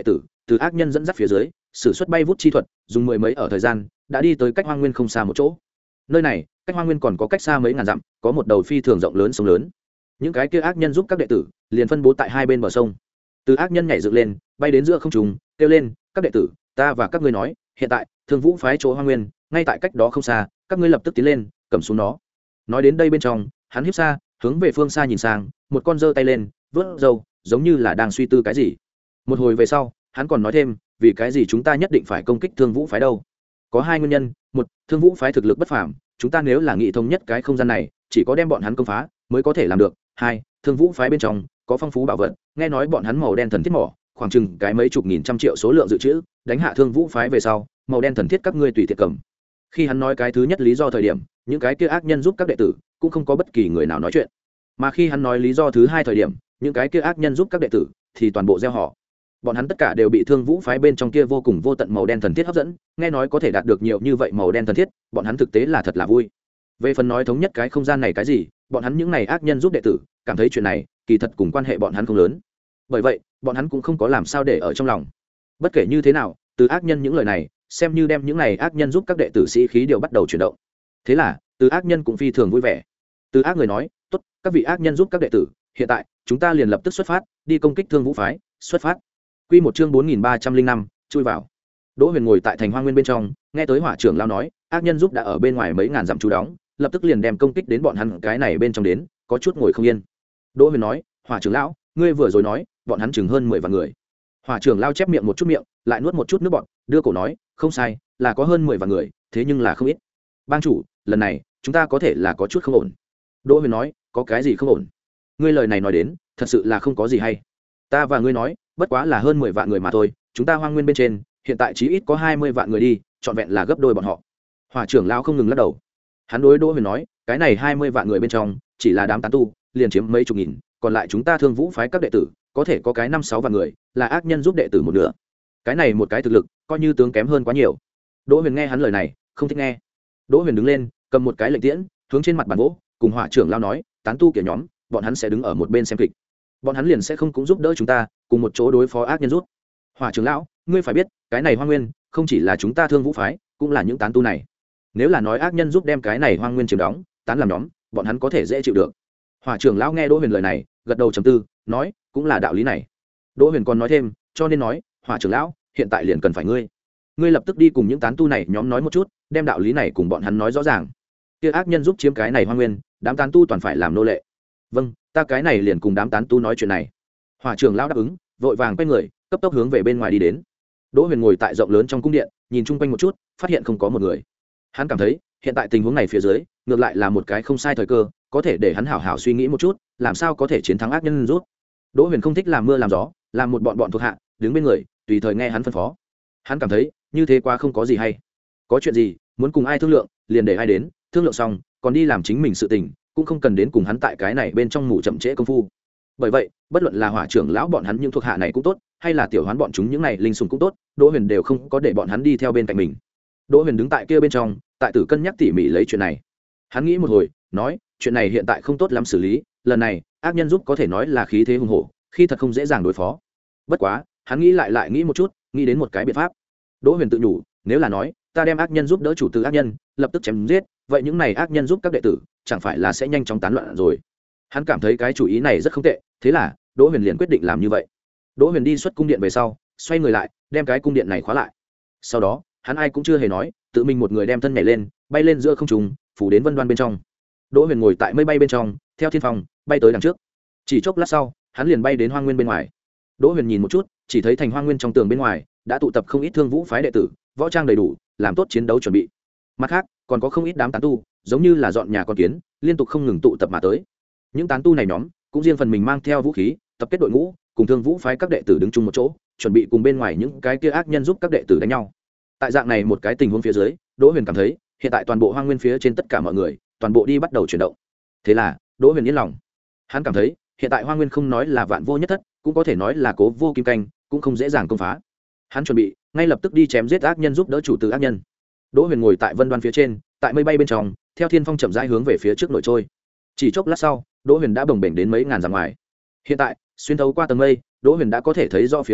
từ ác nhân dẫn dắt phía dưới sử xuất bay vút chi thuật, dùng mười mấy ở thời gian đã đi tới cách hoang nguyên không xa một chỗ. Nơi này cách hoang nguyên còn có cách xa mấy ngàn dặm, có một đầu phi thường rộng lớn sông lớn. Những cái kia ác nhân giúp các đệ tử liền phân bố tại hai bên bờ sông. Từ ác nhân nhảy dựng lên, bay đến giữa không trung, kêu lên: các đệ tử, ta và các ngươi nói, hiện tại Thương Vũ phái chỗ hoang nguyên ngay tại cách đó không xa, các ngươi lập tức tiến lên, cầm xuống nó. Nói đến đây bên trong, hắn híp xa, hướng về phương xa nhìn sang, một con giơ tay lên, vớt râu, giống như là đang suy tư cái gì. Một hồi về sau, hắn còn nói thêm: vì cái gì chúng ta nhất định phải công kích Thương Vũ phái đâu? Có hai nguyên nhân: một, Thương Vũ phái thực lực bất phàm, chúng ta nếu là nghị thống nhất cái không gian này, chỉ có đem bọn hắn công phá mới có thể làm được. Hai, Thương Vũ phái bên trong có phong phú bảo vật, nghe nói bọn hắn màu đen thần thiết mỏ, khoảng chừng cái mấy chục nghìn trăm triệu số lượng dự trữ, đánh hạ Thương Vũ phái về sau, màu đen thần thiết các ngươi tùy tiện cầm. Khi hắn nói cái thứ nhất lý do thời điểm, những cái kia ác nhân giúp các đệ tử cũng không có bất kỳ người nào nói chuyện, mà khi hắn nói lý do thứ hai thời điểm, những cái kia ác nhân giúp các đệ tử thì toàn bộ gieo họ. Bọn hắn tất cả đều bị Thương Vũ phái bên trong kia vô cùng vô tận màu đen thần thiết hấp dẫn, nghe nói có thể đạt được nhiều như vậy màu đen thần thiết, bọn hắn thực tế là thật là vui. Về phần nói thống nhất cái không gian này cái gì, bọn hắn những này ác nhân giúp đệ tử cảm thấy chuyện này kỳ thật cùng quan hệ bọn hắn không lớn, bởi vậy bọn hắn cũng không có làm sao để ở trong lòng. Bất kể như thế nào, từ ác nhân những lời này xem như đem những này ác nhân giúp các đệ tử sĩ khí đều bắt đầu chuyển động. Thế là từ ác nhân cũng phi thường vui vẻ. Từ ác người nói: tốt, các vị ác nhân giúp các đệ tử, hiện tại chúng ta liền lập tức xuất phát đi công kích Thương Vũ phái. Xuất phát. Quy một chương bốn nghìn ba trăm linh năm, chui vào. Đỗ Huyền ngồi tại thành hoang nguyên bên trong, nghe tới hỏa trưởng lao nói ác nhân giúp đã ở bên ngoài mấy ngàn dặm trú đóng, lập tức liền đem công kích đến bọn hắn cái này bên trong đến, có chút ngồi không yên. Đỗ Huyền nói: hỏa trưởng lão, ngươi vừa rồi nói bọn hắn chừng hơn mười vạn người. Hỏa trưởng lao chép miệng một chút miệng, lại nuốt một chút nước bọt, đưa cổ nói: không sai, là có hơn mười vạn người, thế nhưng là không ít. Bang chủ, lần này chúng ta có thể là có chút không ổn. Đỗ Huyền nói: có cái gì không ổn? Ngươi lời này nói đến thật sự là không có gì hay. Ta và ngươi nói bất quá là hơn mười vạn người mà thôi, chúng ta hoang nguyên bên trên hiện tại chí ít có hai mươi vạn người đi, trọn vẹn là gấp đôi bọn họ. Hỏa trưởng lao không ngừng lắc đầu. Hắn đối Đỗ Huyền nói: cái này hai mươi vạn người bên trong chỉ là đám tán tu, liền chiếm mấy chục nghìn, còn lại chúng ta Thương Vũ phái các đệ tử có thể có cái năm sáu vạn người, là ác nhân giúp đệ tử một nửa. Cái này một cái thực lực coi như tướng kém hơn quá nhiều. Đỗ Huyền nghe hắn lời này không thích nghe. Đỗ Huyền đứng lên, cầm một cái lệnh tiễn, hướng trên mặt bàn gỗ, cùng hỏa trưởng lao nói: tán tu kiểu nhóm, bọn hắn sẽ đứng ở một bên xem kịch, bọn hắn liền sẽ không cũng giúp đỡ chúng ta cùng một chỗ đối phó ác nhân rút. Hỏa trưởng lão, ngươi phải biết, cái này hoang nguyên không chỉ là chúng ta Thương Vũ phái, cũng là những tán tu này. Nếu là nói ác nhân giúp đem cái này hoang nguyên chiếm đóng, tán làm nhóm, bọn hắn có thể dễ chịu được. Hỏa trưởng lão nghe Đỗ Huyền lời này, gật đầu trầm tư, nói: cũng là đạo lý này. Đỗ Huyền còn nói thêm: cho nên nói, hỏa trưởng lão, hiện tại liền cần phải ngươi, ngươi lập tức đi cùng những tán tu này nhóm nói một chút, đem đạo lý này cùng bọn hắn nói rõ ràng. Kia ác nhân giúp chiếm cái này hoang nguyên, đám tán tu toàn phải làm nô lệ. Vâng, ta cái này liền cùng đám tán tu nói chuyện này. Hỏa trưởng lão đáp ứng, vội vàng quay người, cấp tốc hướng về bên ngoài đi đến. Đỗ Huyền ngồi tại rộng lớn trong cung điện, nhìn chung quanh một chút, phát hiện không có một người. Hắn cảm thấy hiện tại tình huống này phía dưới ngược lại là một cái không sai thời cơ, có thể để hắn hảo hảo suy nghĩ một chút, làm sao có thể chiến thắng ác nhân rút. Đỗ Huyền không thích làm mưa làm gió, làm một bọn bọn thuộc hạ đứng bên người, tùy thời nghe hắn phân phó. Hắn cảm thấy như thế quá không có gì hay. Có chuyện gì muốn cùng ai thương lượng, liền để ai đến, thương lượng xong còn đi làm chính mình sự tình, cũng không cần đến cùng hắn tại cái này bên trong ngủ chậm trễ công phu. Bởi vậy, bất luận là hỏa trưởng lão bọn hắn những thuộc hạ này cũng tốt, hay là tiểu hoán bọn chúng những này linh sùng cũng tốt, Đỗ Huyền đều không có để bọn hắn đi theo bên cạnh mình. Đỗ Huyền đứng tại kia bên trong, tại tử cân nhắc tỉ mỉ lấy chuyện này. Hắn nghĩ một hồi, nói: chuyện này hiện tại không tốt lắm xử lý, lần này ác nhân giúp có thể nói là khí thế hùng hổ, khi thật không dễ dàng đối phó. Bất quá, hắn nghĩ lại lại nghĩ một chút, nghĩ đến một cái biện pháp. Đỗ Huyền tự nhủ, nếu là nói ta đem ác nhân giúp đỡ chủ từ ác nhân, lập tức chém giết, vậy những này ác nhân giúp các đệ tử chẳng phải là sẽ nhanh chóng tán loạn rồi. Hắn cảm thấy cái chủ ý này rất không tệ, thế là Đỗ Huyền liền quyết định làm như vậy. Đỗ Huyền đi xuất cung điện về sau, xoay người lại, đem cái cung điện này khóa lại. Sau đó, hắn ai cũng chưa hề nói, tự mình một người đem thân nhảy lên, bay lên giữa không trung, phủ đến vân đoan bên trong. Đỗ Huyền ngồi tại mây bay bên trong, theo thiên phong bay tới đằng trước. Chỉ chốc lát sau, hắn liền bay đến hoang nguyên bên ngoài. Đỗ Huyền nhìn một chút, chỉ thấy thành hoang nguyên trong tường bên ngoài đã tụ tập không ít Thương Vũ phái đệ tử, võ trang đầy đủ, làm tốt chiến đấu chuẩn bị. Mặt khác, còn có không ít đám tán tu, giống như là dọn nhà con kiến, liên tục không ngừng tụ tập mà tới. Những tán tu này nhóm cũng riêng phần mình mang theo vũ khí, tập kết đội ngũ, cùng Thương Vũ phái các đệ tử đứng chung một chỗ, chuẩn bị cùng bên ngoài những cái kia ác nhân giúp các đệ tử đánh nhau. Tại dạng này một cái tình huống phía dưới, Đỗ Huyền cảm thấy hiện tại toàn bộ hoang nguyên phía trên tất cả mọi người toàn bộ đi bắt đầu chuyển động. Thế là Đỗ Huyền yên lòng. Hắn cảm thấy hiện tại hoang nguyên không nói là vạn vô nhất thất, cũng có thể nói là cố vô kim canh, cũng không dễ dàng công phá. Hắn chuẩn bị ngay lập tức đi chém giết ác nhân giúp đỡ chủ từ ác nhân. Đỗ Huyền ngồi tại vân đoan phía trên, tại mây bay bên trong, theo thiên phong chậm rãi hướng về phía trước nổi trôi. Chỉ chốc lát sau, Đỗ Huyền đã bồng bềnh đến mấy ngàn dặm ngoài. Hiện tại, xuyên thấu qua tầng mây, Đỗ Huyền đã có thể thấy rõ phía dưới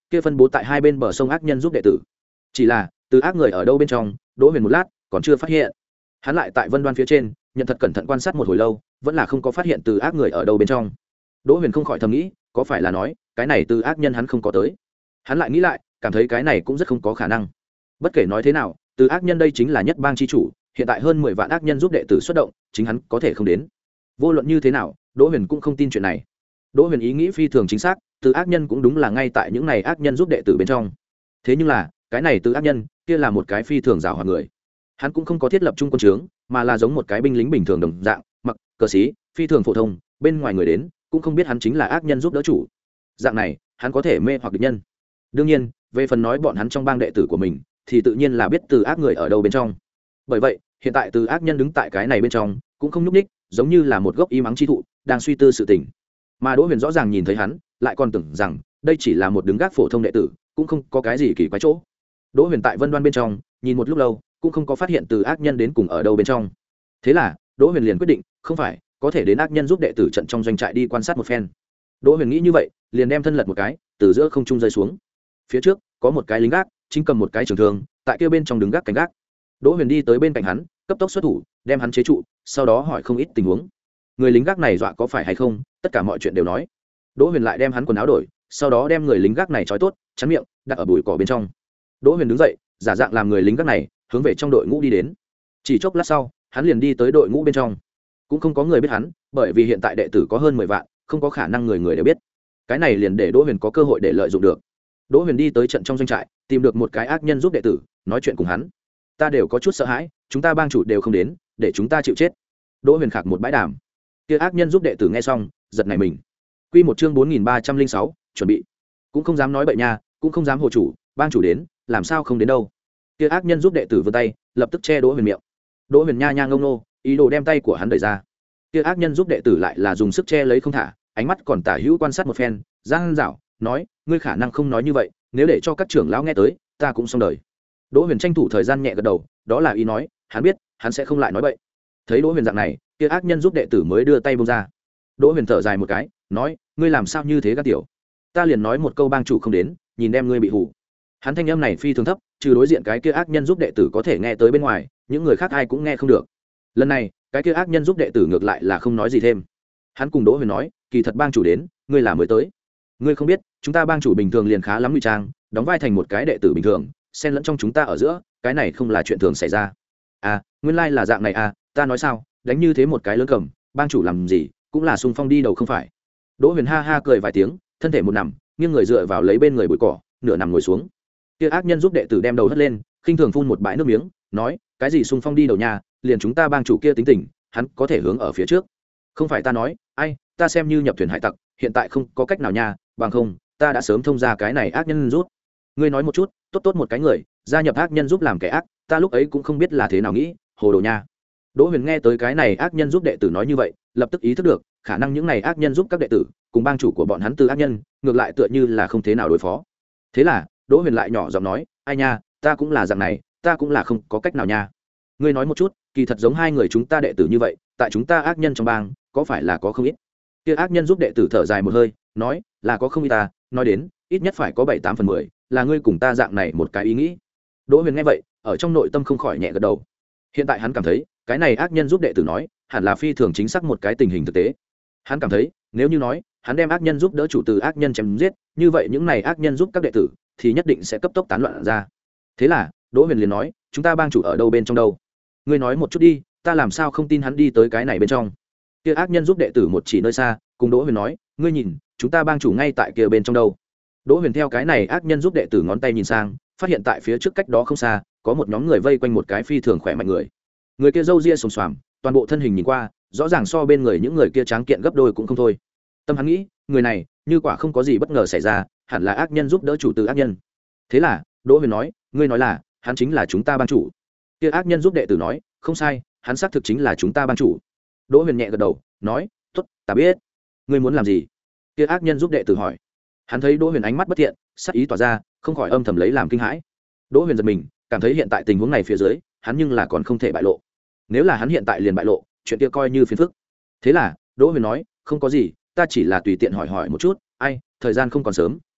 kia phân bố tại hai bên bờ sông ác nhân giúp đệ tử. Chỉ là từ ác người ở đâu bên trong, Đỗ Huyền một lát còn chưa phát hiện. Hắn lại tại vân đoan phía trên nhận thật cẩn thận quan sát một hồi lâu, vẫn là không có phát hiện từ ác người ở đâu bên trong. Đỗ Huyền không khỏi thầm nghĩ, có phải là nói cái này từ ác nhân hắn không có tới. Hắn lại nghĩ lại, cảm thấy cái này cũng rất không có khả năng. Bất kể nói thế nào, từ ác nhân đây chính là nhất bang chi chủ, hiện tại hơn mười vạn ác nhân giúp đệ tử xuất động, chính hắn có thể không đến. Vô luận như thế nào, Đỗ Huyền cũng không tin chuyện này. Đỗ Huyền ý nghĩ phi thường chính xác, từ ác nhân cũng đúng là ngay tại những này ác nhân giúp đệ tử bên trong. Thế nhưng là, cái này từ ác nhân, kia là một cái phi thường giàu hoạt người. Hắn cũng không có thiết lập trung quân trướng, mà là giống một cái binh lính bình thường đồng dạng, mặc cờ sĩ, phi thường phổ thông, bên ngoài người đến, cũng không biết hắn chính là ác nhân giúp đỡ chủ. Dạng này, hắn có thể mê hoặc địch nhân. Đương nhiên, về phần nói bọn hắn trong bang đệ tử của mình, thì tự nhiên là biết từ ác người ở đâu bên trong. Bởi vậy, hiện tại từ ác nhân đứng tại cái này bên trong, cũng không nhúc nhích, giống như là một gốc y mắng chi thụ, đang suy tư sự tình. Mà Đỗ Huyền rõ ràng nhìn thấy hắn, lại còn tưởng rằng đây chỉ là một đứng gác phổ thông đệ tử, cũng không có cái gì kỳ quái chỗ. Đỗ Huyền tại vân đoan bên trong, nhìn một lúc lâu, cũng không có phát hiện từ ác nhân đến cùng ở đâu bên trong. Thế là, Đỗ Huyền liền quyết định, không phải, có thể đến ác nhân giúp đệ tử trận trong doanh trại đi quan sát một phen. Đỗ Huyền nghĩ như vậy, liền đem thân lật một cái, từ giữa không trung rơi xuống. Phía trước, có một cái lính gác, chính cầm một cái trường thương, tại kia bên trong đứng gác cảnh gác. Đỗ Huyền đi tới bên cạnh hắn, cấp tốc xuất thủ, đem hắn chế trụ, sau đó hỏi không ít tình huống. Người lính gác này dọa có phải hay không, tất cả mọi chuyện đều nói. Đỗ Huyền lại đem hắn quần áo đổi, sau đó đem người lính gác này trói tốt, chắn miệng, đặt ở bụi cỏ bên trong. Đỗ Huyền đứng dậy, giả dạng làm người lính gác này, hướng về trong đội ngũ đi đến. Chỉ chốc lát sau, hắn liền đi tới đội ngũ bên trong. Cũng không có người biết hắn, bởi vì hiện tại đệ tử có hơn mười vạn, không có khả năng người người đều biết. Cái này liền để Đỗ Huyền có cơ hội để lợi dụng được. Đỗ Huyền đi tới trận trong doanh trại, tìm được một cái ác nhân giúp đệ tử, nói chuyện cùng hắn. Ta đều có chút sợ hãi, chúng ta bang chủ đều không đến, để chúng ta chịu chết. Đỗ Huyền khạc một bãi đàm. Kia ác nhân giúp đệ tử nghe xong, giật nảy mình. Quy một chương bốn nghìn ba trăm linh sáu, chuẩn bị. Cũng không dám nói bậy nha, cũng không dám hồ chủ, bang chủ đến, làm sao không đến đâu. Kia ác nhân giúp đệ tử vươn tay, lập tức che Đỗ Huyền miệng. Đỗ Huyền nha nha ngông nô, ý đồ đem tay của hắn đẩy ra. Kia ác nhân giúp đệ tử lại là dùng sức che lấy không thả, ánh mắt còn tả hữu quan sát một phen, giang dảo, nói, ngươi khả năng không nói như vậy, nếu để cho các trưởng lão nghe tới, ta cũng xong đời. Đỗ Huyền tranh thủ thời gian nhẹ gật đầu, đó là ý nói, hắn biết, hắn sẽ không lại nói bậy. Thấy Đỗ Huyền dạng này, kia ác nhân giúp đệ tử mới đưa tay buông ra. Đỗ Huyền thở dài một cái, nói, ngươi làm sao như thế gan tiểu? Ta liền nói một câu bang chủ không đến, nhìn đem ngươi bị hù. Hắn thanh âm này phi thường thấp, trừ đối diện cái kia ác nhân giúp đệ tử có thể nghe tới bên ngoài, những người khác ai cũng nghe không được. Lần này, cái kia ác nhân giúp đệ tử ngược lại là không nói gì thêm. Hắn cùng Đỗ Huyền nói, kỳ thật bang chủ đến, ngươi là mới tới. Ngươi không biết, chúng ta bang chủ bình thường liền khá lắm ngụy trang, đóng vai thành một cái đệ tử bình thường, xen lẫn trong chúng ta ở giữa, cái này không là chuyện thường xảy ra. À, nguyên lai là dạng này à, ta nói sao, đánh như thế một cái lớn cầm, bang chủ làm gì, cũng là xung phong đi đầu không phải. Đỗ Huyền ha ha cười vài tiếng, thân thể một nằm, nghiêng người dựa vào lấy bên người bụi cỏ, nửa nằm ngồi xuống. Kia ác nhân giúp đệ tử đem đầu hất lên, khinh thường phun một bãi nước miếng, nói, cái gì xung phong đi đầu nhà, liền chúng ta bang chủ kia tính tình, hắn có thể hướng ở phía trước. Không phải ta nói, ai, ta xem như nhập thuyền hải tặc, hiện tại không có cách nào nha, bằng không, ta đã sớm thông ra cái này ác nhân giúp. Ngươi nói một chút, tốt tốt một cái người, gia nhập ác nhân giúp làm kẻ ác, ta lúc ấy cũng không biết là thế nào nghĩ, hồ đồ nha. Đỗ Huyền nghe tới cái này ác nhân giúp đệ tử nói như vậy, lập tức ý thức được, khả năng những này ác nhân giúp các đệ tử, cùng bang chủ của bọn hắn từ ác nhân, ngược lại tựa như là không thế nào đối phó. Thế là, Đỗ Huyền lại nhỏ giọng nói, ai nha, ta cũng là dạng này, ta cũng là không có cách nào nha. Ngươi nói một chút, kỳ thật giống hai người chúng ta đệ tử như vậy, tại chúng ta ác nhân trong bang, có phải là có không ít? Kia ác nhân giúp đệ tử thở dài một hơi, nói, là có không ít ta, nói đến, ít nhất phải có bảy tám phần mười, là ngươi cùng ta dạng này một cái ý nghĩ. Đỗ Huyền nghe vậy, ở trong nội tâm không khỏi nhẹ gật đầu. Hiện tại hắn cảm thấy, cái này ác nhân giúp đệ tử nói, hẳn là phi thường chính xác một cái tình hình thực tế. Hắn cảm thấy, nếu như nói, hắn đem ác nhân giúp đỡ chủ từ ác nhân chém giết, như vậy những này ác nhân giúp các đệ tử, thì nhất định sẽ cấp tốc tán loạn ra. Thế là, Đỗ Huyền liền nói, chúng ta bang chủ ở đâu bên trong đâu? Ngươi nói một chút đi, ta làm sao không tin hắn đi tới cái này bên trong? Kia ác nhân giúp đệ tử một chỉ nơi xa, cùng Đỗ Huyền nói, ngươi nhìn, chúng ta bang chủ ngay tại kia bên trong đâu? Đỗ Huyền theo cái này ác nhân giúp đệ tử ngón tay nhìn sang, phát hiện tại phía trước cách đó không xa, có một nhóm người vây quanh một cái phi thường khỏe mạnh người. Người kia râu ria xồm xoàm, toàn bộ thân hình nhìn qua, rõ ràng so bên người những người kia tráng kiện gấp đôi cũng không thôi. Tâm hắn nghĩ, người này, như quả không có gì bất ngờ xảy ra, hẳn là ác nhân giúp đỡ chủ từ ác nhân. Thế là, Đỗ Huyền nói, ngươi nói là, hắn chính là chúng ta bang chủ. Kia ác nhân giúp đệ tử nói, không sai, hắn xác thực chính là chúng ta bang chủ. Đỗ Huyền nhẹ gật đầu, nói, tốt, ta biết. Ngươi muốn làm gì? Kia ác nhân giúp đệ tử hỏi. Hắn thấy Đỗ Huyền ánh mắt bất thiện, sắc ý tỏa ra, không khỏi âm thầm lấy làm kinh hãi. Đỗ Huyền giật mình, cảm thấy hiện tại tình huống này phía dưới, hắn nhưng là còn không thể bại lộ. Nếu là hắn hiện tại liền bại lộ, chuyện kia coi như phiền phức. Thế là, Đỗ Huyền nói, không có gì, ta chỉ là tùy tiện hỏi hỏi một chút, ai, thời gian không còn sớm,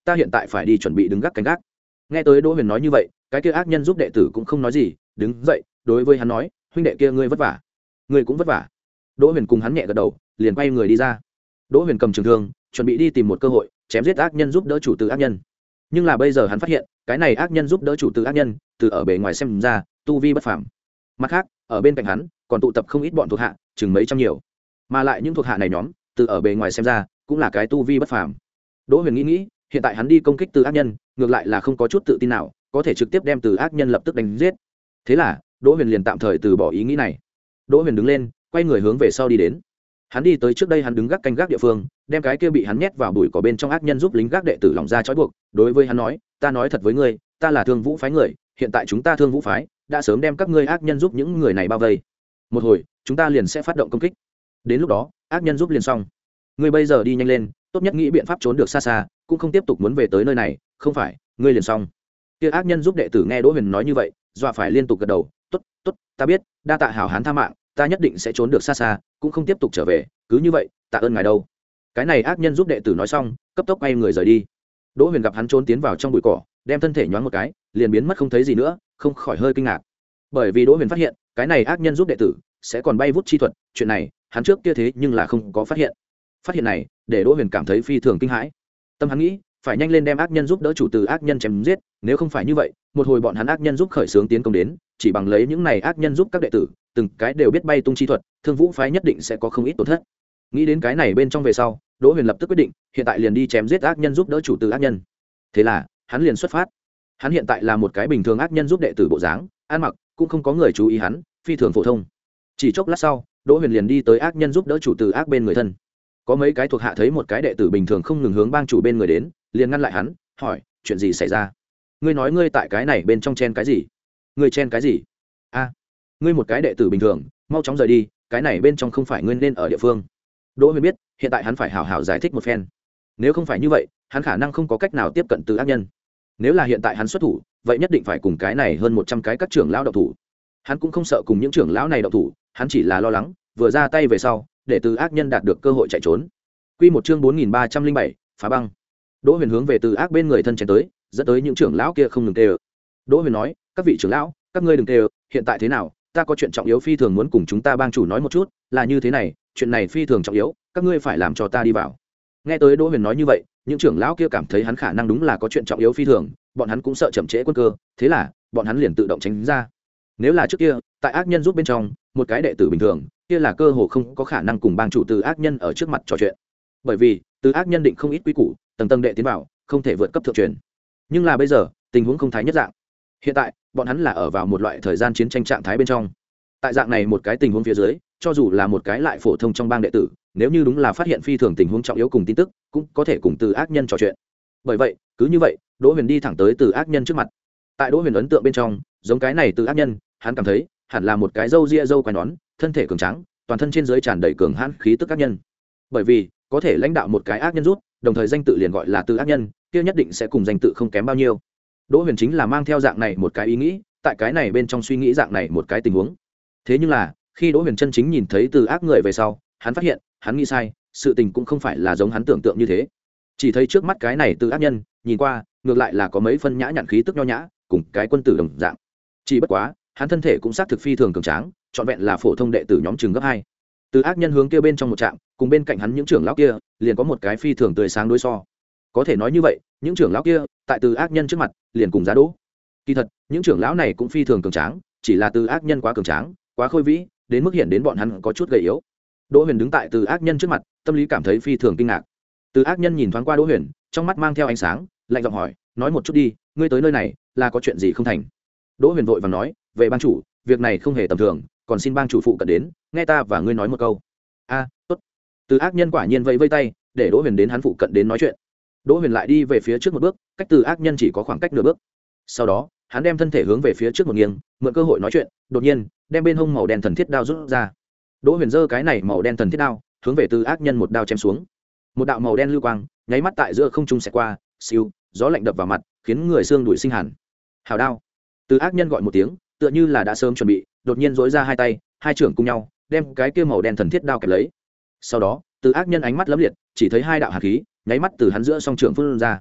ta hiện tại phải đi chuẩn bị đứng gác canh gác. Nghe tới Đỗ Huyền nói như vậy, cái kia ác nhân giúp đệ tử cũng không nói gì, đứng dậy đối với hắn nói, huynh đệ kia ngươi vất vả, ngươi cũng vất vả. Đỗ Huyền cùng hắn nhẹ gật đầu, liền quay người đi ra. Đỗ Huyền cầm trường thương, chuẩn bị đi tìm một cơ hội chém giết ác nhân giúp đỡ chủ từ ác nhân. Nhưng là bây giờ hắn phát hiện, cái này ác nhân giúp đỡ chủ từ ác nhân, từ ở bề ngoài xem ra, tu vi bất phàm. Mặt khác, ở bên cạnh hắn còn tụ tập không ít bọn thuộc hạ, chừng mấy trăm nhiều. Mà lại những thuộc hạ này nhóm, từ ở bề ngoài xem ra, cũng là cái tu vi bất phàm. Đỗ Huyền nghĩ nghĩ, hiện tại hắn đi công kích từ ác nhân, ngược lại là không có chút tự tin nào, có thể trực tiếp đem từ ác nhân lập tức đánh giết. Thế là, Đỗ Huyền liền tạm thời từ bỏ ý nghĩ này. Đỗ Huyền đứng lên, quay người hướng về sau đi đến. Hắn đi tới trước đây hắn đứng gác canh gác địa phương, đem cái kia bị hắn nhét vào bụi cỏ bên trong ác nhân giúp lính gác đệ tử lỏng ra trói buộc, đối với hắn nói, ta nói thật với ngươi, ta là Thương Vũ phái người, hiện tại chúng ta Thương Vũ phái đã sớm đem các ngươi ác nhân giúp những người này bao vây. Một hồi, chúng ta liền sẽ phát động công kích. Đến lúc đó, ác nhân giúp liền xong. Ngươi bây giờ đi nhanh lên, tốt nhất nghĩ biện pháp trốn được xa xa, cũng không tiếp tục muốn về tới nơi này, không phải, ngươi liền xong. Kia ác nhân giúp đệ tử nghe Đỗ Huyền nói như vậy, dọa phải liên tục gật đầu, tốt, tốt, ta biết, đa tạ hảo hán tha mạng, ta nhất định sẽ trốn được xa xa, cũng không tiếp tục trở về, cứ như vậy, tạ ơn ngài đâu. Cái này ác nhân giúp đệ tử nói xong, cấp tốc quay người rời đi. Đỗ Huyền gặp hắn trốn tiến vào trong bụi cỏ, đem thân thể nhoáng một cái, liền biến mất không thấy gì nữa, không khỏi hơi kinh ngạc. Bởi vì Đỗ Huyền phát hiện, cái này ác nhân giúp đệ tử sẽ còn bay vút chi thuật, chuyện này, hắn trước kia thế nhưng là không có phát hiện. Phát hiện này, để Đỗ Huyền cảm thấy phi thường kinh hãi. Tâm hắn nghĩ, phải nhanh lên đem ác nhân giúp đỡ chủ từ ác nhân chém giết, nếu không phải như vậy, một hồi bọn hắn ác nhân giúp khởi xướng tiến công đến, chỉ bằng lấy những này ác nhân giúp các đệ tử, từng cái đều biết bay tung chi thuật, Thương Vũ phái nhất định sẽ có không ít tổn thất. Nghĩ đến cái này bên trong về sau, Đỗ Huyền lập tức quyết định, hiện tại liền đi chém giết ác nhân giúp đỡ chủ từ ác nhân. Thế là, hắn liền xuất phát. Hắn hiện tại là một cái bình thường ác nhân giúp đệ tử bộ dáng, ăn mặc cũng không có người chú ý hắn, phi thường phổ thông. Chỉ chốc lát sau, Đỗ Huyền liền đi tới ác nhân giúp đỡ chủ từ ác bên người thân. Có mấy cái thuộc hạ thấy một cái đệ tử bình thường không ngừng hướng bang chủ bên người đến, liền ngăn lại hắn, hỏi, chuyện gì xảy ra? Ngươi nói ngươi tại cái này bên trong chen cái gì? Ngươi chen cái gì? A, ngươi một cái đệ tử bình thường, mau chóng rời đi, cái này bên trong không phải ngươi nên ở địa phương. Đỗ Huyền biết, hiện tại hắn phải hảo hảo giải thích một phen. Nếu không phải như vậy, hắn khả năng không có cách nào tiếp cận từ ác nhân. Nếu là hiện tại hắn xuất thủ, vậy nhất định phải cùng cái này hơn một trăm cái các trưởng lão động thủ. Hắn cũng không sợ cùng những trưởng lão này động thủ, hắn chỉ là lo lắng, vừa ra tay về sau, để từ ác nhân đạt được cơ hội chạy trốn. Quy một chương bốn nghìn ba trăm linh bảy, phá băng. Đỗ Huyền hướng về từ ác bên người thân chen tới, dẫn tới những trưởng lão kia không ngừng tê. Đỗ Huyền nói, các vị trưởng lão, các ngươi đừng tê, hiện tại thế nào, ta có chuyện trọng yếu phi thường muốn cùng chúng ta bang chủ nói một chút, là như thế này, chuyện này phi thường trọng yếu, các ngươi phải làm cho ta đi vào. Nghe tới Đỗ Huyền nói như vậy, những trưởng lão kia cảm thấy hắn khả năng đúng là có chuyện trọng yếu phi thường, bọn hắn cũng sợ chậm trễ quân cơ, thế là bọn hắn liền tự động tránh ra. Nếu là trước kia, tại ác nhân giúp bên trong, một cái đệ tử bình thường, kia là cơ hồ không có khả năng cùng bang chủ từ ác nhân ở trước mặt trò chuyện. Bởi vì, từ ác nhân định không ít quy củ, tầng tầng đệ tiến vào, không thể vượt cấp thượng truyền. Nhưng là bây giờ, tình huống không thái nhất dạng. Hiện tại, bọn hắn là ở vào một loại thời gian chiến tranh trạng thái bên trong. Tại dạng này một cái tình huống phía dưới, cho dù là một cái lại phổ thông trong bang đệ tử, nếu như đúng là phát hiện phi thường tình huống trọng yếu cùng tin tức, cũng có thể cùng từ ác nhân trò chuyện. Bởi vậy, cứ như vậy, Đỗ Huyền đi thẳng tới từ ác nhân trước mặt. Tại Đỗ Huyền ấn tượng bên trong, giống cái này từ ác nhân, hắn cảm thấy hẳn là một cái râu ria râu quai nón, thân thể cường tráng, toàn thân trên dưới tràn đầy cường hãn khí tức ác nhân. Bởi vì, có thể lãnh đạo một cái ác nhân rút, đồng thời danh tự liền gọi là từ ác nhân, kia nhất định sẽ cùng danh tự không kém bao nhiêu. Đỗ Huyền chính là mang theo dạng này một cái ý nghĩ, tại cái này bên trong suy nghĩ dạng này một cái tình huống. Thế nhưng là, khi Đỗ Huyền chân chính nhìn thấy từ ác người về sau, hắn phát hiện, hắn nghĩ sai, sự tình cũng không phải là giống hắn tưởng tượng như thế. Chỉ thấy trước mắt cái này từ ác nhân, nhìn qua, ngược lại là có mấy phân nhã nhặn khí tức nho nhã, cùng cái quân tử đồng dạng. Chỉ bất quá, hắn thân thể cũng xác thực phi thường cường tráng, trọn vẹn là phổ thông đệ tử nhóm trường gấp hai. Từ ác nhân hướng kia bên trong một trạm, cùng bên cạnh hắn những trưởng lão kia, liền có một cái phi thường tươi sáng đối so. Có thể nói như vậy, những trưởng lão kia, tại từ ác nhân trước mặt, liền cùng giá đỗ. Kỳ thật, những trưởng lão này cũng phi thường cường tráng, chỉ là từ ác nhân quá cường tráng, quá khôi vĩ, đến mức hiện đến bọn hắn có chút gầy yếu. Đỗ Huyền đứng tại từ ác nhân trước mặt, tâm lý cảm thấy phi thường kinh ngạc. Từ ác nhân nhìn thoáng qua Đỗ Huyền, trong mắt mang theo ánh sáng, lạnh giọng hỏi, nói một chút đi, ngươi tới nơi này là có chuyện gì không thành? Đỗ Huyền vội vàng nói, về bang chủ, việc này không hề tầm thường, còn xin bang chủ phụ cận đến, nghe ta và ngươi nói một câu. A, tốt. Từ ác nhân quả nhiên vẫy vây tay, để Đỗ Huyền đến hắn phụ cận đến nói chuyện. Đỗ Huyền lại đi về phía trước một bước, cách từ ác nhân chỉ có khoảng cách nửa bước. Sau đó, hắn đem thân thể hướng về phía trước một nghiêng, mượn cơ hội nói chuyện, đột nhiên, đem bên hông màu đen thần thiết đao rút ra. Đỗ Huyền giơ cái này màu đen thần thiết đao, hướng về từ ác nhân một đao chém xuống. Một đạo màu đen lưu quang, nháy mắt tại giữa không trung xẹt qua, siêu, gió lạnh đập vào mặt, khiến người xương đuổi sinh hàn. Hào đao. Từ ác nhân gọi một tiếng, tựa như là đã sớm chuẩn bị, đột nhiên dỗi ra hai tay, hai trưởng cùng nhau, đem cái kia màu đen thần thiết đao kẹp lấy. Sau đó, từ ác nhân ánh mắt lấm liệt, chỉ thấy hai đạo hàn khí, nháy mắt từ hắn giữa song trưởng phun ra.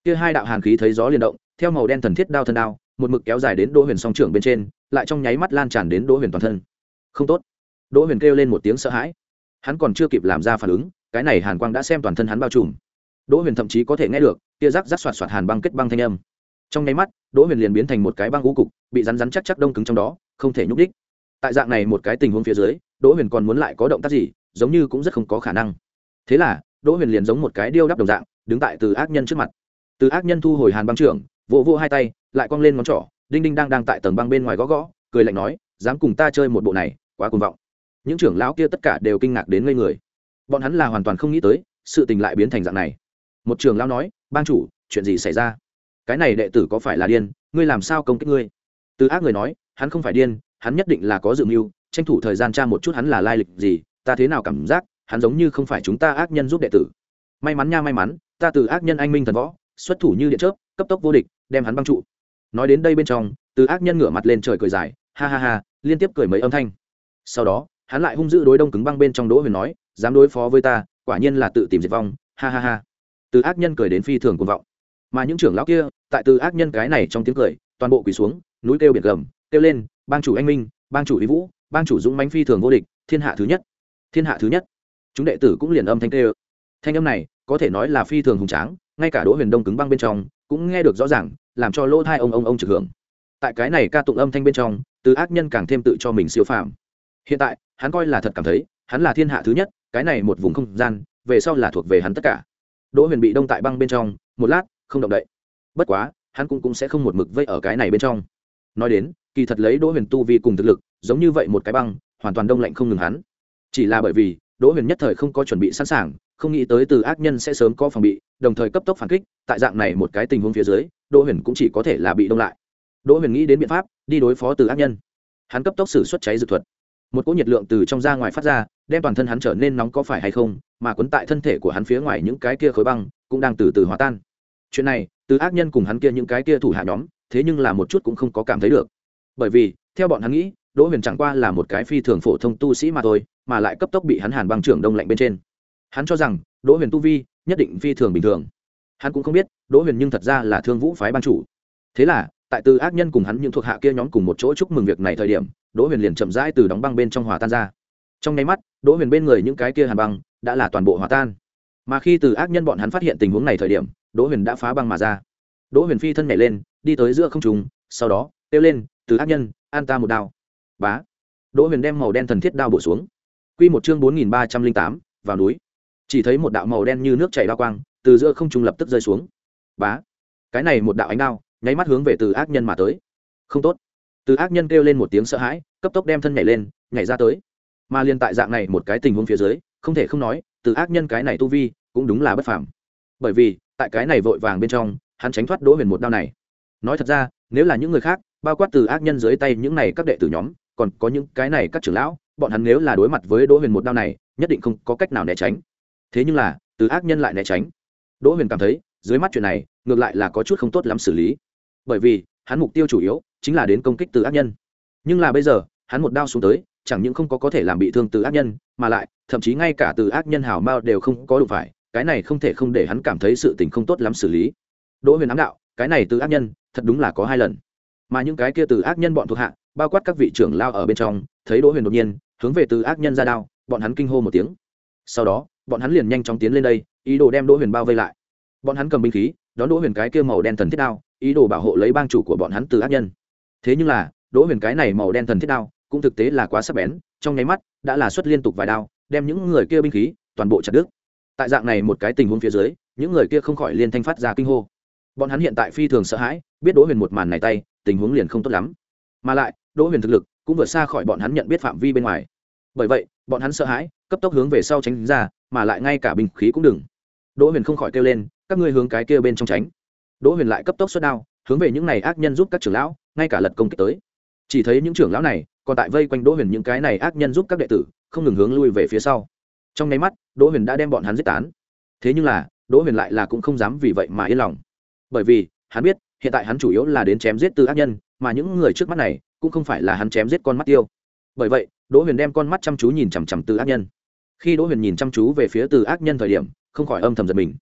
kia hai đạo hàn khí thấy gió liền động, theo màu đen thần thiết đao thân đao một mực kéo dài đến Đỗ Huyền song trưởng bên trên, lại trong nháy mắt lan tràn đến Đỗ Huyền toàn thân. Không tốt! Đỗ Huyền kêu lên một tiếng sợ hãi. Hắn còn chưa kịp làm ra phản ứng, cái này hàn quang đã xem toàn thân hắn bao trùm. Đỗ Huyền thậm chí có thể nghe được kia rắc rắc xoạt xoạt hàn băng kết băng thanh âm. Trong nháy mắt, Đỗ Huyền liền biến thành một cái băng u cục, bị rắn rắn chắc chắc đông cứng trong đó, không thể nhúc đích. Tại dạng này một cái tình huống phía dưới, Đỗ Huyền còn muốn lại có động tác gì, giống như cũng rất không có khả năng. Thế là, Đỗ Huyền liền giống một cái điêu đắp đồng dạng, đứng tại Từ Ác Nhân trước mặt. Từ Ác Nhân thu hồi hàn băng trưởng, vỗ vỗ hai tay, lại cong lên ngón trỏ, đinh đinh đang đang tại tầng băng bên ngoài gõ gõ, cười lạnh nói, dám cùng ta chơi một bộ này, quá cuồng vọng. Những trưởng lão kia tất cả đều kinh ngạc đến ngây người. Bọn hắn là hoàn toàn không nghĩ tới, sự tình lại biến thành dạng này. Một trưởng lão nói, bang chủ, chuyện gì xảy ra? Cái này đệ tử có phải là điên, ngươi làm sao công kích ngươi? Từ Ác người nói, hắn không phải điên, hắn nhất định là có dự mưu, tranh thủ thời gian tra một chút hắn là lai lịch gì, ta thế nào cảm giác, hắn giống như không phải chúng ta ác nhân giúp đệ tử. May mắn nha may mắn, ta Từ Ác nhân anh minh thần võ, xuất thủ như điện chớp, cấp tốc vô địch, đem hắn băng trụ. Nói đến đây bên trong, Từ Ác nhân ngửa mặt lên trời cười dài, ha ha ha, liên tiếp cười mấy âm thanh. Sau đó, hắn lại hung dữ đối đông cứng băng bên trong Đỗ Huyền nói, dám đối phó với ta, quả nhiên là tự tìm diệt vong, ha ha ha. Từ Ác nhân cười đến phi thường cuồng vọng. Mà những trưởng lão kia, tại Từ Ác nhân cái này trong tiếng cười, toàn bộ quỳ xuống, núi kêu biển gầm, kêu lên, bang chủ anh minh, bang chủ uy vũ, bang chủ dũng mãnh phi thường vô địch, thiên hạ thứ nhất, thiên hạ thứ nhất. Chúng đệ tử cũng liền âm thanh kêu. Thanh âm này, có thể nói là phi thường hùng tráng, ngay cả Đỗ Huyền đông cứng băng bên trong, cũng nghe được rõ ràng, làm cho lỗ tai ông ông ông trực hưởng. Tại cái này ca tụng âm thanh bên trong, Từ Ác nhân càng thêm tự cho mình siêu phàm. Hiện tại, hắn coi là thật cảm thấy, hắn là thiên hạ thứ nhất, cái này một vùng không gian, về sau là thuộc về hắn tất cả. Đỗ Huyền bị đông tại băng bên trong, một lát, không động đậy. Bất quá, hắn cũng cũng sẽ không một mực vây ở cái này bên trong. Nói đến, kỳ thật lấy Đỗ Huyền tu vi cùng thực lực, giống như vậy một cái băng, hoàn toàn đông lạnh không ngừng hắn. Chỉ là bởi vì, Đỗ Huyền nhất thời không có chuẩn bị sẵn sàng, không nghĩ tới Từ Ác nhân sẽ sớm có phòng bị, đồng thời cấp tốc phản kích, tại dạng này một cái tình huống phía dưới, Đỗ Huyền cũng chỉ có thể là bị đông lại. Đỗ Huyền nghĩ đến biện pháp, đi đối phó Từ Ác nhân. Hắn cấp tốc sử xuất cháy dược thuật. Một cỗ nhiệt lượng từ trong ra ngoài phát ra, đem toàn thân hắn trở nên nóng có phải hay không, mà cuốn tại thân thể của hắn phía ngoài những cái kia khối băng cũng đang từ từ hòa tan. Chuyện này, Từ Ác nhân cùng hắn kia những cái kia thủ hạ nhóm, thế nhưng là một chút cũng không có cảm thấy được. Bởi vì, theo bọn hắn nghĩ, Đỗ Huyền chẳng qua là một cái phi thường phổ thông tu sĩ mà thôi, mà lại cấp tốc bị hắn hàn băng trưởng đông lạnh bên trên. Hắn cho rằng, Đỗ Huyền tu vi nhất định phi thường bình thường. Hắn cũng không biết, Đỗ Huyền nhưng thật ra là Thương Vũ phái ban chủ. Thế là, tại Từ Ác nhân cùng hắn những thuộc hạ kia nhóm cùng một chỗ chúc mừng việc này thời điểm, Đỗ Huyền liền chậm rãi từ đóng băng bên trong hòa tan ra. Trong nháy mắt, Đỗ Huyền bên người những cái kia hàn băng đã là toàn bộ hòa tan. Mà khi Từ Ác nhân bọn hắn phát hiện tình huống này thời điểm, Đỗ Huyền đã phá băng mà ra. Đỗ Huyền phi thân nhảy lên, đi tới giữa không trung, sau đó, kêu lên, "Từ Ác nhân, an ta một đao." Bá. Đỗ Huyền đem màu đen thần thiết đao bổ xuống. Quy một chương bốn nghìn ba trăm linh tám, vào núi. Chỉ thấy một đạo màu đen như nước chảy đao quang, từ giữa không trung lập tức rơi xuống. Bá. Cái này một đạo ánh đao, nháy mắt hướng về Từ Ác nhân mà tới. Không tốt. Từ Ác nhân kêu lên một tiếng sợ hãi, cấp tốc đem thân nhảy lên, nhảy ra tới. Mà liên tại dạng này một cái tình huống phía dưới, không thể không nói, Từ Ác nhân cái này tu vi, cũng đúng là bất phàm. Bởi vì, tại cái này vội vàng bên trong, hắn tránh thoát Đỗ Huyền một đao này. Nói thật ra, nếu là những người khác, bao quát Từ Ác nhân dưới tay những này các đệ tử nhóm, còn có những cái này các trưởng lão, bọn hắn nếu là đối mặt với Đỗ Huyền một đao này, nhất định không có cách nào né tránh. Thế nhưng là, Từ Ác nhân lại né tránh. Đỗ Huyền cảm thấy, dưới mắt chuyện này, ngược lại là có chút không tốt lắm xử lý. Bởi vì, hắn mục tiêu chủ yếu chính là đến công kích Từ Ác nhân. Nhưng là bây giờ, hắn một đao xuống tới, chẳng những không có có thể làm bị thương Từ Ác nhân, mà lại, thậm chí ngay cả Từ Ác nhân hảo mao đều không có đụng phải, cái này không thể không để hắn cảm thấy sự tình không tốt lắm xử lý. Đỗ Huyền ám đạo, cái này Từ Ác nhân, thật đúng là có hai lần. Mà những cái kia Từ Ác nhân bọn thuộc hạ, bao quát các vị trưởng lao ở bên trong, thấy Đỗ Huyền đột nhiên hướng về Từ Ác nhân ra đao, bọn hắn kinh hô một tiếng. Sau đó, bọn hắn liền nhanh chóng tiến lên đây, ý đồ đem Đỗ Huyền bao vây lại. Bọn hắn cầm binh khí, đón Đỗ Huyền cái kia màu đen thần thiết đao, ý đồ bảo hộ lấy bang chủ của bọn hắn Từ Ác nhân. Thế nhưng là, Đỗ Huyền cái này màu đen thần thiết đao, cũng thực tế là quá sắc bén, trong nháy mắt đã là xuất liên tục vài đao, đem những người kia binh khí toàn bộ chặt đứt. Tại dạng này một cái tình huống phía dưới, những người kia không khỏi liên thanh phát ra kinh hô. Bọn hắn hiện tại phi thường sợ hãi, biết Đỗ Huyền một màn này tay, tình huống liền không tốt lắm. Mà lại, Đỗ Huyền thực lực cũng vượt xa khỏi bọn hắn nhận biết phạm vi bên ngoài. Bởi vậy, bọn hắn sợ hãi, cấp tốc hướng về sau tránh ra, mà lại ngay cả binh khí cũng đừng. Đỗ Huyền không khỏi kêu lên, các ngươi hướng cái kia bên trong tránh. Đỗ Huyền lại cấp tốc xuất đao, hướng về những này ác nhân giúp các trưởng lão, ngay cả lật công kích tới. Chỉ thấy những trưởng lão này, còn tại vây quanh Đỗ Huyền những cái này ác nhân giúp các đệ tử, không ngừng hướng lui về phía sau. Trong nháy mắt, Đỗ Huyền đã đem bọn hắn giết tán. Thế nhưng là, Đỗ Huyền lại là cũng không dám vì vậy mà yên lòng. Bởi vì, hắn biết, hiện tại hắn chủ yếu là đến chém giết Từ Ác nhân, mà những người trước mắt này cũng không phải là hắn chém giết con mắt tiêu. Bởi vậy, Đỗ Huyền đem con mắt chăm chú nhìn chằm chằm Từ Ác nhân. Khi Đỗ Huyền nhìn chăm chú về phía Từ Ác nhân thời điểm, không khỏi âm thầm giật mình.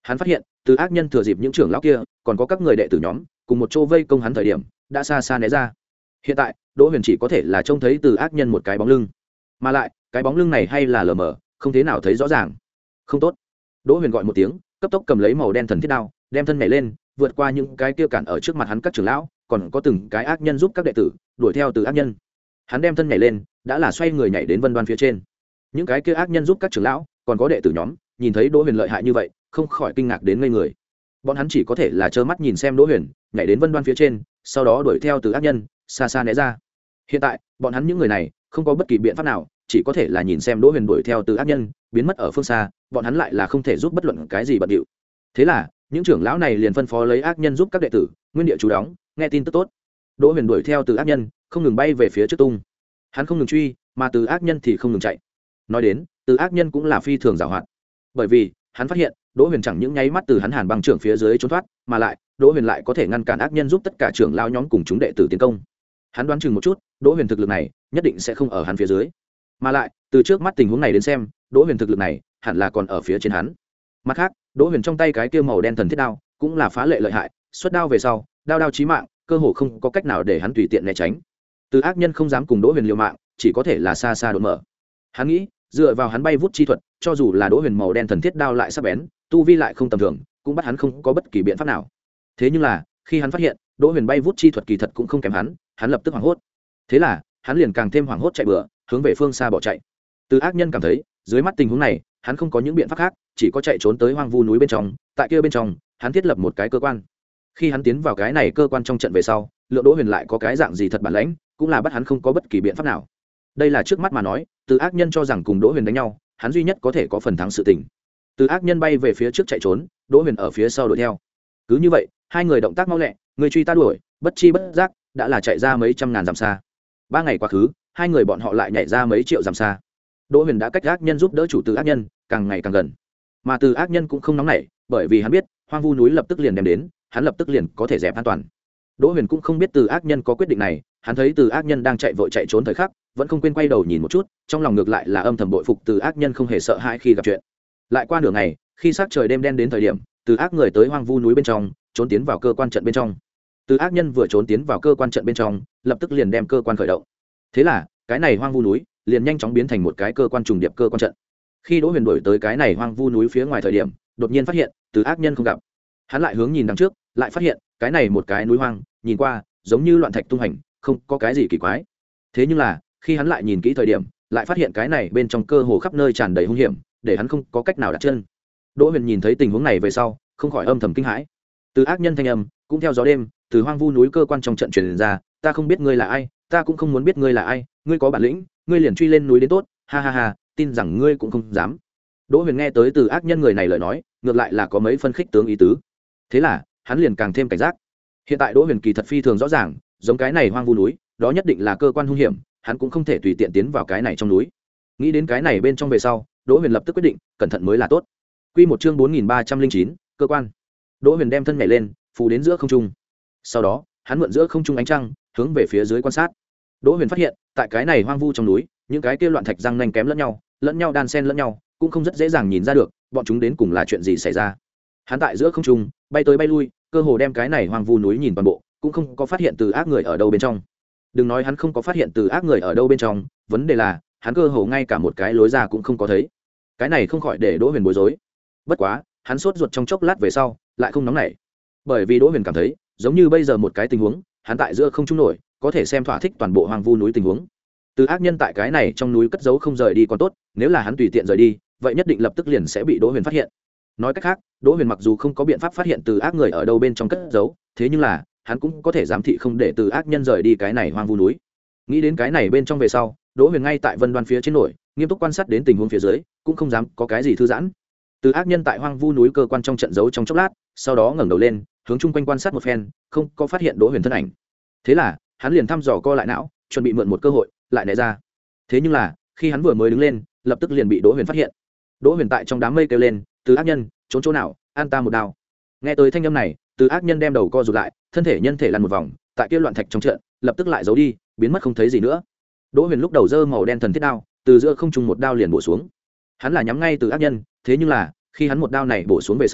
hắn phát hiện từ ác nhân thừa dịp những trưởng lão kia còn có các người đệ tử nhóm cùng một chỗ vây công hắn thời điểm đã xa xa né ra. Hiện tại Đỗ Huyền chỉ có thể là trông thấy từ ác nhân một cái bóng lưng, mà lại cái bóng lưng này hay là lờ mờ, không thế nào thấy rõ ràng. Không tốt. Đỗ Huyền gọi một tiếng, cấp tốc cầm lấy màu đen thần thiết đao, đem thân nhảy lên, vượt qua những cái kia cản ở trước mặt hắn các trưởng lão, còn có từng cái ác nhân giúp các đệ tử đuổi theo từ ác nhân. Hắn đem thân nhảy lên, đã là xoay người nhảy đến vân đoan phía trên. Những cái kia ác nhân giúp các trưởng lão, còn có đệ tử nhóm, nhìn thấy Đỗ Huyền lợi hại như vậy, không khỏi kinh ngạc đến ngây người. Bọn hắn chỉ có thể là trơ mắt nhìn xem Đỗ Huyền nhảy đến vân đoan phía trên, sau đó đuổi theo từ ác nhân, xa xa né ra. Hiện tại, bọn hắn những người này không có bất kỳ biện pháp nào, chỉ có thể là nhìn xem Đỗ Huyền đuổi theo từ ác nhân, biến mất ở phương xa, bọn hắn lại là không thể giúp bất luận cái gì bận điệu. Thế là, những trưởng lão này liền phân phó lấy ác nhân giúp các đệ tử, nguyên địa chú đóng, nghe tin tức tốt. Đỗ Huyền đuổi theo từ ác nhân, không ngừng bay về phía trước tung. Hắn không ngừng truy, mà từ ác nhân thì không ngừng chạy. Nói đến, từ ác nhân cũng là phi thường giàu hoạt, bởi vì hắn phát hiện Đỗ Huyền chẳng những nháy mắt từ hắn Hàn Băng trưởng phía dưới trốn thoát, mà lại Đỗ Huyền lại có thể ngăn cản ác nhân giúp tất cả trưởng lão nhóm cùng chúng đệ tử tiến công. Hắn đoán chừng một chút, Đỗ Huyền thực lực này nhất định sẽ không ở hắn phía dưới, mà lại từ trước mắt tình huống này đến xem, Đỗ Huyền thực lực này hẳn là còn ở phía trên hắn. Mặt khác, Đỗ Huyền trong tay cái kia màu đen thần thiết đao cũng là phá lệ lợi hại, xuất đao về sau, đao đao chí mạng, cơ hồ không có cách nào để hắn tùy tiện né tránh. Từ ác nhân không dám cùng Đỗ Huyền liều mạng, chỉ có thể là xa xa đột mở. Hắn nghĩ, dựa vào hắn bay vút chi thuật, cho dù là Đỗ Huyền màu đen thần thiết đao lại sắc bén, tu vi lại không tầm thường, cũng bắt hắn không có bất kỳ biện pháp nào. Thế nhưng là, khi hắn phát hiện, Đỗ Huyền bay vút chi thuật kỳ thật cũng không kém hắn, hắn lập tức hoảng hốt. Thế là, hắn liền càng thêm hoảng hốt chạy bừa, hướng về phương xa bỏ chạy. Từ ác nhân cảm thấy, dưới mắt tình huống này, hắn không có những biện pháp khác, chỉ có chạy trốn tới hoang vu núi bên trong, tại kia bên trong, hắn thiết lập một cái cơ quan. Khi hắn tiến vào cái này cơ quan trong trận về sau, lượng Đỗ Huyền lại có cái dạng gì thật bản lãnh, cũng là bắt hắn không có bất kỳ biện pháp nào. Đây là trước mắt mà nói, từ ác nhân cho rằng cùng Đỗ Huyền đánh nhau, hắn duy nhất có thể có phần thắng sự tình. Từ ác nhân bay về phía trước chạy trốn, Đỗ Huyền ở phía sau đuổi theo. Cứ như vậy, hai người động tác mau lẹ, người truy ta đuổi, bất chi bất giác đã là chạy ra mấy trăm ngàn dặm xa. Ba ngày quá khứ, hai người bọn họ lại nhảy ra mấy triệu dặm xa. Đỗ Huyền đã cách ác nhân giúp đỡ chủ từ ác nhân càng ngày càng gần, mà từ ác nhân cũng không nóng nảy, bởi vì hắn biết hoang vu núi lập tức liền đem đến, hắn lập tức liền có thể dẹp an toàn. Đỗ Huyền cũng không biết từ ác nhân có quyết định này, hắn thấy từ ác nhân đang chạy vội chạy trốn thời khắc, vẫn không quên quay đầu nhìn một chút, trong lòng ngược lại là âm thầm bội phục từ ác nhân không hề sợ hãi khi gặp chuyện. Lại qua nửa ngày, khi sắc trời đêm đen đến thời điểm, từ ác người tới hoang vu núi bên trong, trốn tiến vào cơ quan trận bên trong. Từ ác nhân vừa trốn tiến vào cơ quan trận bên trong, lập tức liền đem cơ quan khởi động. Thế là, cái này hoang vu núi liền nhanh chóng biến thành một cái cơ quan trùng điệp cơ quan trận. Khi Đỗ Huyền đuổi tới cái này hoang vu núi phía ngoài thời điểm, đột nhiên phát hiện từ ác nhân không gặp. Hắn lại hướng nhìn đằng trước, lại phát hiện cái này một cái núi hoang, nhìn qua giống như loạn thạch tung hành, không có cái gì kỳ quái. Thế nhưng là, khi hắn lại nhìn kỹ thời điểm, lại phát hiện cái này bên trong cơ hồ khắp nơi tràn đầy hung hiểm, để hắn không có cách nào đặt chân. Đỗ Huyền nhìn thấy tình huống này về sau, không khỏi âm thầm kinh hãi. Từ ác nhân thanh âm cũng theo gió đêm từ hoang vu núi cơ quan trong trận truyền ra, ta không biết ngươi là ai, ta cũng không muốn biết ngươi là ai, ngươi có bản lĩnh, ngươi liền truy lên núi đến tốt, ha ha ha, tin rằng ngươi cũng không dám. Đỗ Huyền nghe tới từ ác nhân người này lời nói, ngược lại là có mấy phân khích tướng ý tứ. Thế là, hắn liền càng thêm cảnh giác. Hiện tại Đỗ Huyền kỳ thật phi thường rõ ràng, giống cái này hoang vu núi, đó nhất định là cơ quan hung hiểm, hắn cũng không thể tùy tiện tiến vào cái này trong núi. Nghĩ đến cái này bên trong về sau, Đỗ Huyền lập tức quyết định, cẩn thận mới là tốt. Quy một chương bốn nghìn ba trăm linh chín, cơ quan. Đỗ Huyền đem thân nhảy lên, phù đến giữa không trung. Sau đó, hắn mượn giữa không trung ánh trăng, hướng về phía dưới quan sát. Đỗ Huyền phát hiện, tại cái này hoang vu trong núi, những cái kia loạn thạch răng nanh kém lẫn nhau, lẫn nhau đan xen lẫn nhau, cũng không rất dễ dàng nhìn ra được, bọn chúng đến cùng là chuyện gì xảy ra. Hắn tại giữa không trung, bay tới bay lui, cơ hồ đem cái này hoang vu núi nhìn toàn bộ, cũng không có phát hiện từ ác người ở đâu bên trong. Đừng nói hắn không có phát hiện từ ác người ở đâu bên trong, vấn đề là, hắn cơ hồ ngay cả một cái lối ra cũng không có thấy. Cái này không khỏi để Đỗ Huyền bối rối. Bất quá, hắn sốt ruột trong chốc lát về sau, lại không nóng nảy. Bởi vì Đỗ Huyền cảm thấy, giống như bây giờ một cái tình huống, hắn tại giữa không trung nổi, có thể xem thỏa thích toàn bộ hoang vu núi tình huống. Từ ác nhân tại cái này trong núi cất giấu không rời đi còn tốt, nếu là hắn tùy tiện rời đi, vậy nhất định lập tức liền sẽ bị Đỗ Huyền phát hiện. Nói cách khác, Đỗ Huyền mặc dù không có biện pháp phát hiện từ ác người ở đâu bên trong cất giấu, thế nhưng là, hắn cũng có thể giám thị không để từ ác nhân rời đi cái này hoang vu núi. Nghĩ đến cái này bên trong về sau, Đỗ Huyền ngay tại vân đoan phía trên nổi, nghiêm túc quan sát đến tình huống phía dưới, cũng không dám có cái gì thư giãn. Từ ác nhân tại hoang vu núi cơ quan trong trận giấu trong chốc lát, sau đó ngẩng đầu lên, hướng chung quanh quan sát một phen, không có phát hiện Đỗ Huyền thân ảnh. Thế là, hắn liền thăm dò co lại não, chuẩn bị mượn một cơ hội, lại né ra. Thế nhưng là, khi hắn vừa mới đứng lên, lập tức liền bị Đỗ Huyền phát hiện. Đỗ Huyền tại trong đám mây kêu lên, "Từ ác nhân, trốn chỗ nào, an ta một đao." Nghe tới thanh âm này, Từ ác nhân đem đầu co rụt lại, thân thể nhân thể lăn một vòng, tại kia loạn thạch trong trận, lập tức lại giấu đi, biến mất không thấy gì nữa. Đỗ Huyền lúc đầu giơ màu đen thần thiết đao, từ giữa không trung một đao liền bổ xuống. Hắn là nhắm ngay Từ ác nhân, thế nhưng là, khi hắn một đao này bổ xuống về sau,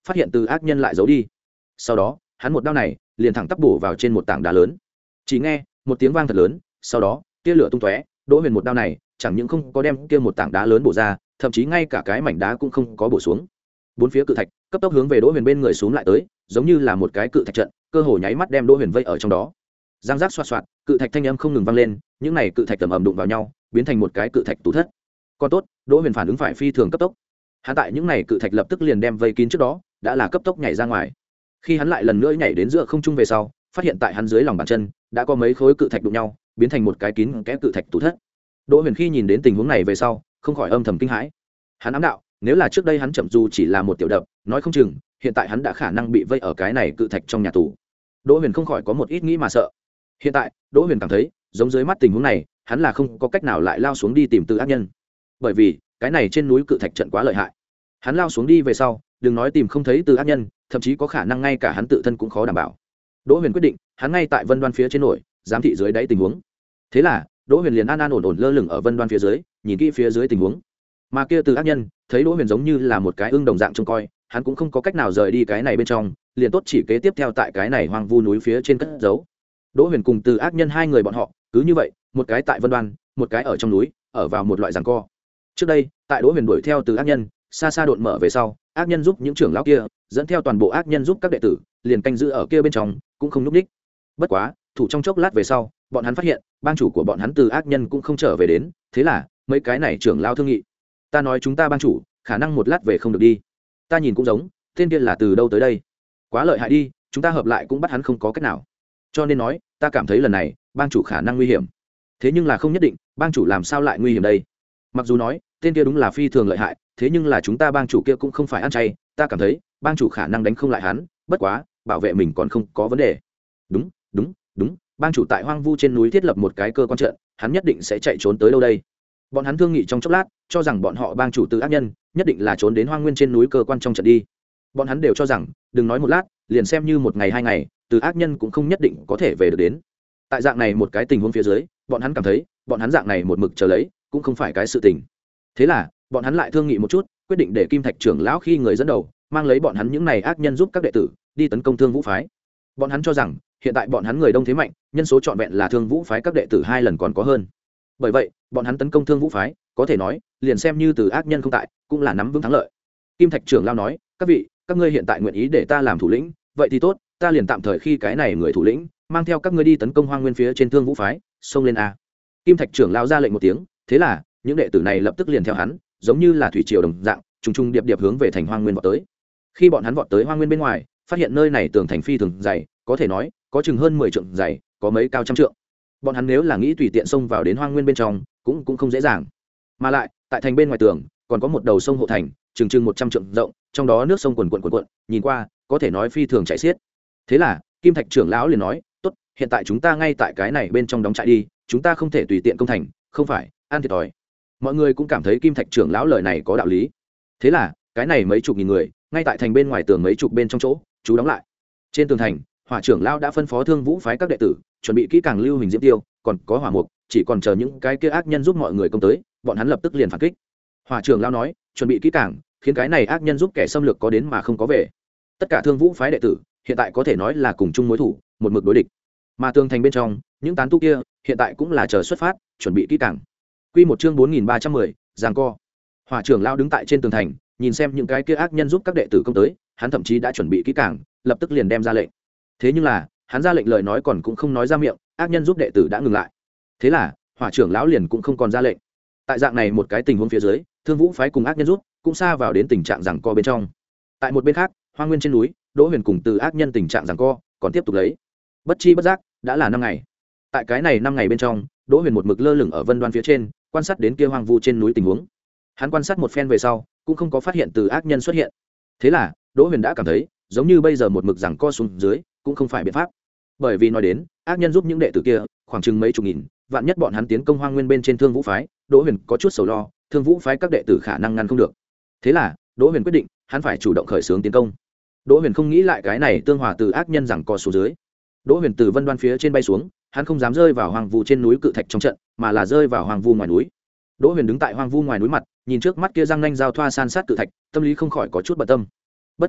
phát hiện từ ác nhân lại giấu đi. Sau đó hắn một đao này liền thẳng tắp bổ vào trên một tảng đá lớn, chỉ nghe một tiếng vang thật lớn, sau đó tia lửa tung tóe. Đỗ Huyền một đao này chẳng những không có đem kia một tảng đá lớn bổ ra, thậm chí ngay cả cái mảnh đá cũng không có bổ xuống. Bốn phía cự thạch cấp tốc hướng về Đỗ Huyền bên người xuống lại tới, giống như là một cái cự thạch trận, cơ hồ nháy mắt đem Đỗ Huyền vây ở trong đó. Giang giác xoạt xoạt, cự thạch thanh âm không ngừng vang lên, những này cự thạch tầm ầm đụng vào nhau, biến thành một cái cự thạch tủ thất. Còn tốt, Đỗ Huyền phản ứng phải phi thường cấp tốc. Hắn tại những này cự thạch lập tức liền đem vây kín trước đó, đã là cấp tốc nhảy ra ngoài. Khi hắn lại lần nữa nhảy đến giữa không trung về sau, phát hiện tại hắn dưới lòng bàn chân đã có mấy khối cự thạch đụng nhau, biến thành một cái kín kẽ cự thạch tủ thất. Đỗ Huyền khi nhìn đến tình huống này về sau, không khỏi âm thầm kinh hãi. Hắn ám đạo, nếu là trước đây hắn chậm dù chỉ là một tiểu đập, nói không chừng hiện tại hắn đã khả năng bị vây ở cái này cự thạch trong nhà tù. Đỗ Huyền không khỏi có một ít nghĩ mà sợ. Hiện tại Đỗ Huyền cảm thấy giống dưới mắt tình huống này, hắn là không có cách nào lại lao xuống đi tìm từ ác nhân, bởi vì cái này trên núi cự thạch trận quá lợi hại. Hắn lao xuống đi về sau, đừng nói tìm không thấy từ ác nhân, thậm chí có khả năng ngay cả hắn tự thân cũng khó đảm bảo. Đỗ Huyền quyết định, hắn ngay tại Vân Đoan phía trên nổi, giám thị dưới đáy tình huống. Thế là Đỗ Huyền liền an an ổn ổn lơ lửng ở Vân Đoan phía dưới, nhìn kỹ phía dưới tình huống. Mà kia từ ác nhân thấy Đỗ Huyền giống như là một cái ưng đồng dạng trông coi, hắn cũng không có cách nào rời đi cái này bên trong, liền tốt chỉ kế tiếp theo tại cái này hoang vu núi phía trên cất giấu. Đỗ Huyền cùng từ ác nhân hai người bọn họ cứ như vậy, một cái tại Vân Đoan, một cái ở trong núi, ở vào một loại giằng co. Trước đây tại Đỗ Huyền đuổi theo từ ác nhân xa xa độn mở về sau, ác nhân giúp những trưởng lão kia dẫn theo toàn bộ ác nhân giúp các đệ tử liền canh giữ ở kia bên trong, cũng không núp đích. Bất quá thủ trong chốc lát về sau, bọn hắn phát hiện bang chủ của bọn hắn từ ác nhân cũng không trở về đến, thế là mấy cái này trưởng lão thương nghị, ta nói chúng ta bang chủ khả năng một lát về không được đi, ta nhìn cũng giống tên kia là từ đâu tới đây, quá lợi hại đi, chúng ta hợp lại cũng bắt hắn không có cách nào, cho nên nói ta cảm thấy lần này bang chủ khả năng nguy hiểm. Thế nhưng là không nhất định, bang chủ làm sao lại nguy hiểm đây? Mặc dù nói tên kia đúng là phi thường lợi hại, thế nhưng là chúng ta bang chủ kia cũng không phải ăn chay, ta cảm thấy bang chủ khả năng đánh không lại hắn, bất quá bảo vệ mình còn không có vấn đề. Đúng đúng đúng, bang chủ tại hoang vu trên núi thiết lập một cái cơ quan trận, hắn nhất định sẽ chạy trốn tới đâu đây? Bọn hắn thương nghị trong chốc lát, cho rằng bọn họ bang chủ từ ác nhân nhất định là trốn đến hoang nguyên trên núi cơ quan trong trận đi. Bọn hắn đều cho rằng đừng nói một lát, liền xem như một ngày hai ngày, từ ác nhân cũng không nhất định có thể về được đến. Tại dạng này một cái tình huống phía dưới, bọn hắn cảm thấy bọn hắn dạng này một mực chờ lấy cũng không phải cái sự tình. Thế là bọn hắn lại thương nghị một chút, quyết định để Kim Thạch trưởng lão khi người dẫn đầu, mang lấy bọn hắn những này ác nhân giúp các đệ tử đi tấn công Thương Vũ phái. Bọn hắn cho rằng hiện tại bọn hắn người đông thế mạnh, nhân số trọn vẹn là Thương Vũ phái các đệ tử hai lần còn có hơn. Bởi vậy bọn hắn tấn công Thương Vũ phái, có thể nói liền xem như từ ác nhân không tại, cũng là nắm vững thắng lợi. Kim Thạch trưởng lão nói, các vị, các ngươi hiện tại nguyện ý để ta làm thủ lĩnh, vậy thì tốt, ta liền tạm thời khi cái này người thủ lĩnh, mang theo các ngươi đi tấn công hoang nguyên phía trên Thương Vũ phái, xông lên a. Kim Thạch trưởng lão ra lệnh một tiếng, thế là những đệ tử này lập tức liền theo hắn, giống như là thủy triều đồng dạng, trùng trùng điệp điệp hướng về thành hoang nguyên vọt tới. Khi bọn hắn vọt tới hoang nguyên bên ngoài, phát hiện nơi này tường thành phi thường dày, có thể nói có chừng hơn mười trượng dày, có mấy cao trăm trượng. Bọn hắn nếu là nghĩ tùy tiện xông vào đến hoang nguyên bên trong, cũng cũng không dễ dàng. Mà lại, tại thành bên ngoài tường còn có một đầu sông hộ thành, chừng chừng một trăm trượng rộng, trong đó nước sông quần quần quần quần, nhìn qua có thể nói phi thường chảy xiết. Thế là Kim Thạch trưởng lão liền nói, tốt, hiện tại chúng ta ngay tại cái này bên trong đóng trại đi, chúng ta không thể tùy tiện công thành, không phải ăn thiệt thòi. Mọi người cũng cảm thấy Kim Thạch trưởng lão lời này có đạo lý. Thế là cái này mấy chục nghìn người ngay tại thành bên ngoài tường mấy chục bên trong chỗ chú đóng lại. Trên tường thành, hỏa trưởng lão đã phân phó Thương Vũ phái các đệ tử chuẩn bị kỹ càng lưu hình diễm tiêu, còn có hỏa mục, chỉ còn chờ những cái kia ác nhân giúp mọi người công tới, bọn hắn lập tức liền phản kích. Hỏa trưởng lão nói, chuẩn bị kỹ càng, khiến cái này ác nhân giúp kẻ xâm lược có đến mà không có về. Tất cả Thương Vũ phái đệ tử hiện tại có thể nói là cùng chung mối thủ, một mực đối địch. Mà tường thành bên trong, những tán tu kia hiện tại cũng là chờ xuất phát, chuẩn bị kỹ càng. Quy một chương bốn nghìn ba trăm mười, giằng co. Hỏa trưởng lão đứng tại trên tường thành, nhìn xem những cái kia ác nhân giúp các đệ tử công tới, hắn thậm chí đã chuẩn bị kỹ càng, lập tức liền đem ra lệnh. Thế nhưng là, hắn ra lệnh lời nói còn cũng không nói ra miệng, ác nhân giúp đệ tử đã ngừng lại. Thế là, hỏa trưởng lão liền cũng không còn ra lệnh. Tại dạng này một cái tình huống phía dưới, Thương Vũ phái cùng ác nhân giúp cũng xa vào đến tình trạng giằng co bên trong. Tại một bên khác, hoang nguyên trên núi, Đỗ Huyền cùng từ ác nhân tình trạng giằng co còn tiếp tục lấy. Bất chi bất giác, đã là năm ngày. Tại cái này năm ngày bên trong, Đỗ Huyền một mực lơ lửng ở Vân Đoan phía trên, quan sát đến kia hoang vu trên núi tình huống. Hắn quan sát một phen về sau, cũng không có phát hiện từ ác nhân xuất hiện. Thế là, Đỗ Huyền đã cảm thấy, giống như bây giờ một mực giằng co xuống dưới, cũng không phải biện pháp. Bởi vì nói đến, ác nhân giúp những đệ tử kia, khoảng chừng mấy chục nghìn, vạn nhất bọn hắn tiến công hoang nguyên bên trên Thương Vũ phái, Đỗ Huyền có chút sầu lo, Thương Vũ phái các đệ tử khả năng ngăn không được. Thế là, Đỗ Huyền quyết định, hắn phải chủ động khởi xướng tiến công. Đỗ Huyền không nghĩ lại cái này tương hòa từ ác nhân giằng co xuống dưới. Đỗ Huyền từ Vân Đoan phía trên bay xuống, hắn không dám rơi vào hoang vu trên núi cự thạch trong trận, mà là rơi vào hoang vu ngoài núi. Đỗ Huyền đứng tại hoang vu ngoài núi mặt, nhìn trước mắt kia răng nanh giao thoa san sát cự thạch, tâm lý không khỏi có chút bận tâm. Bất quá,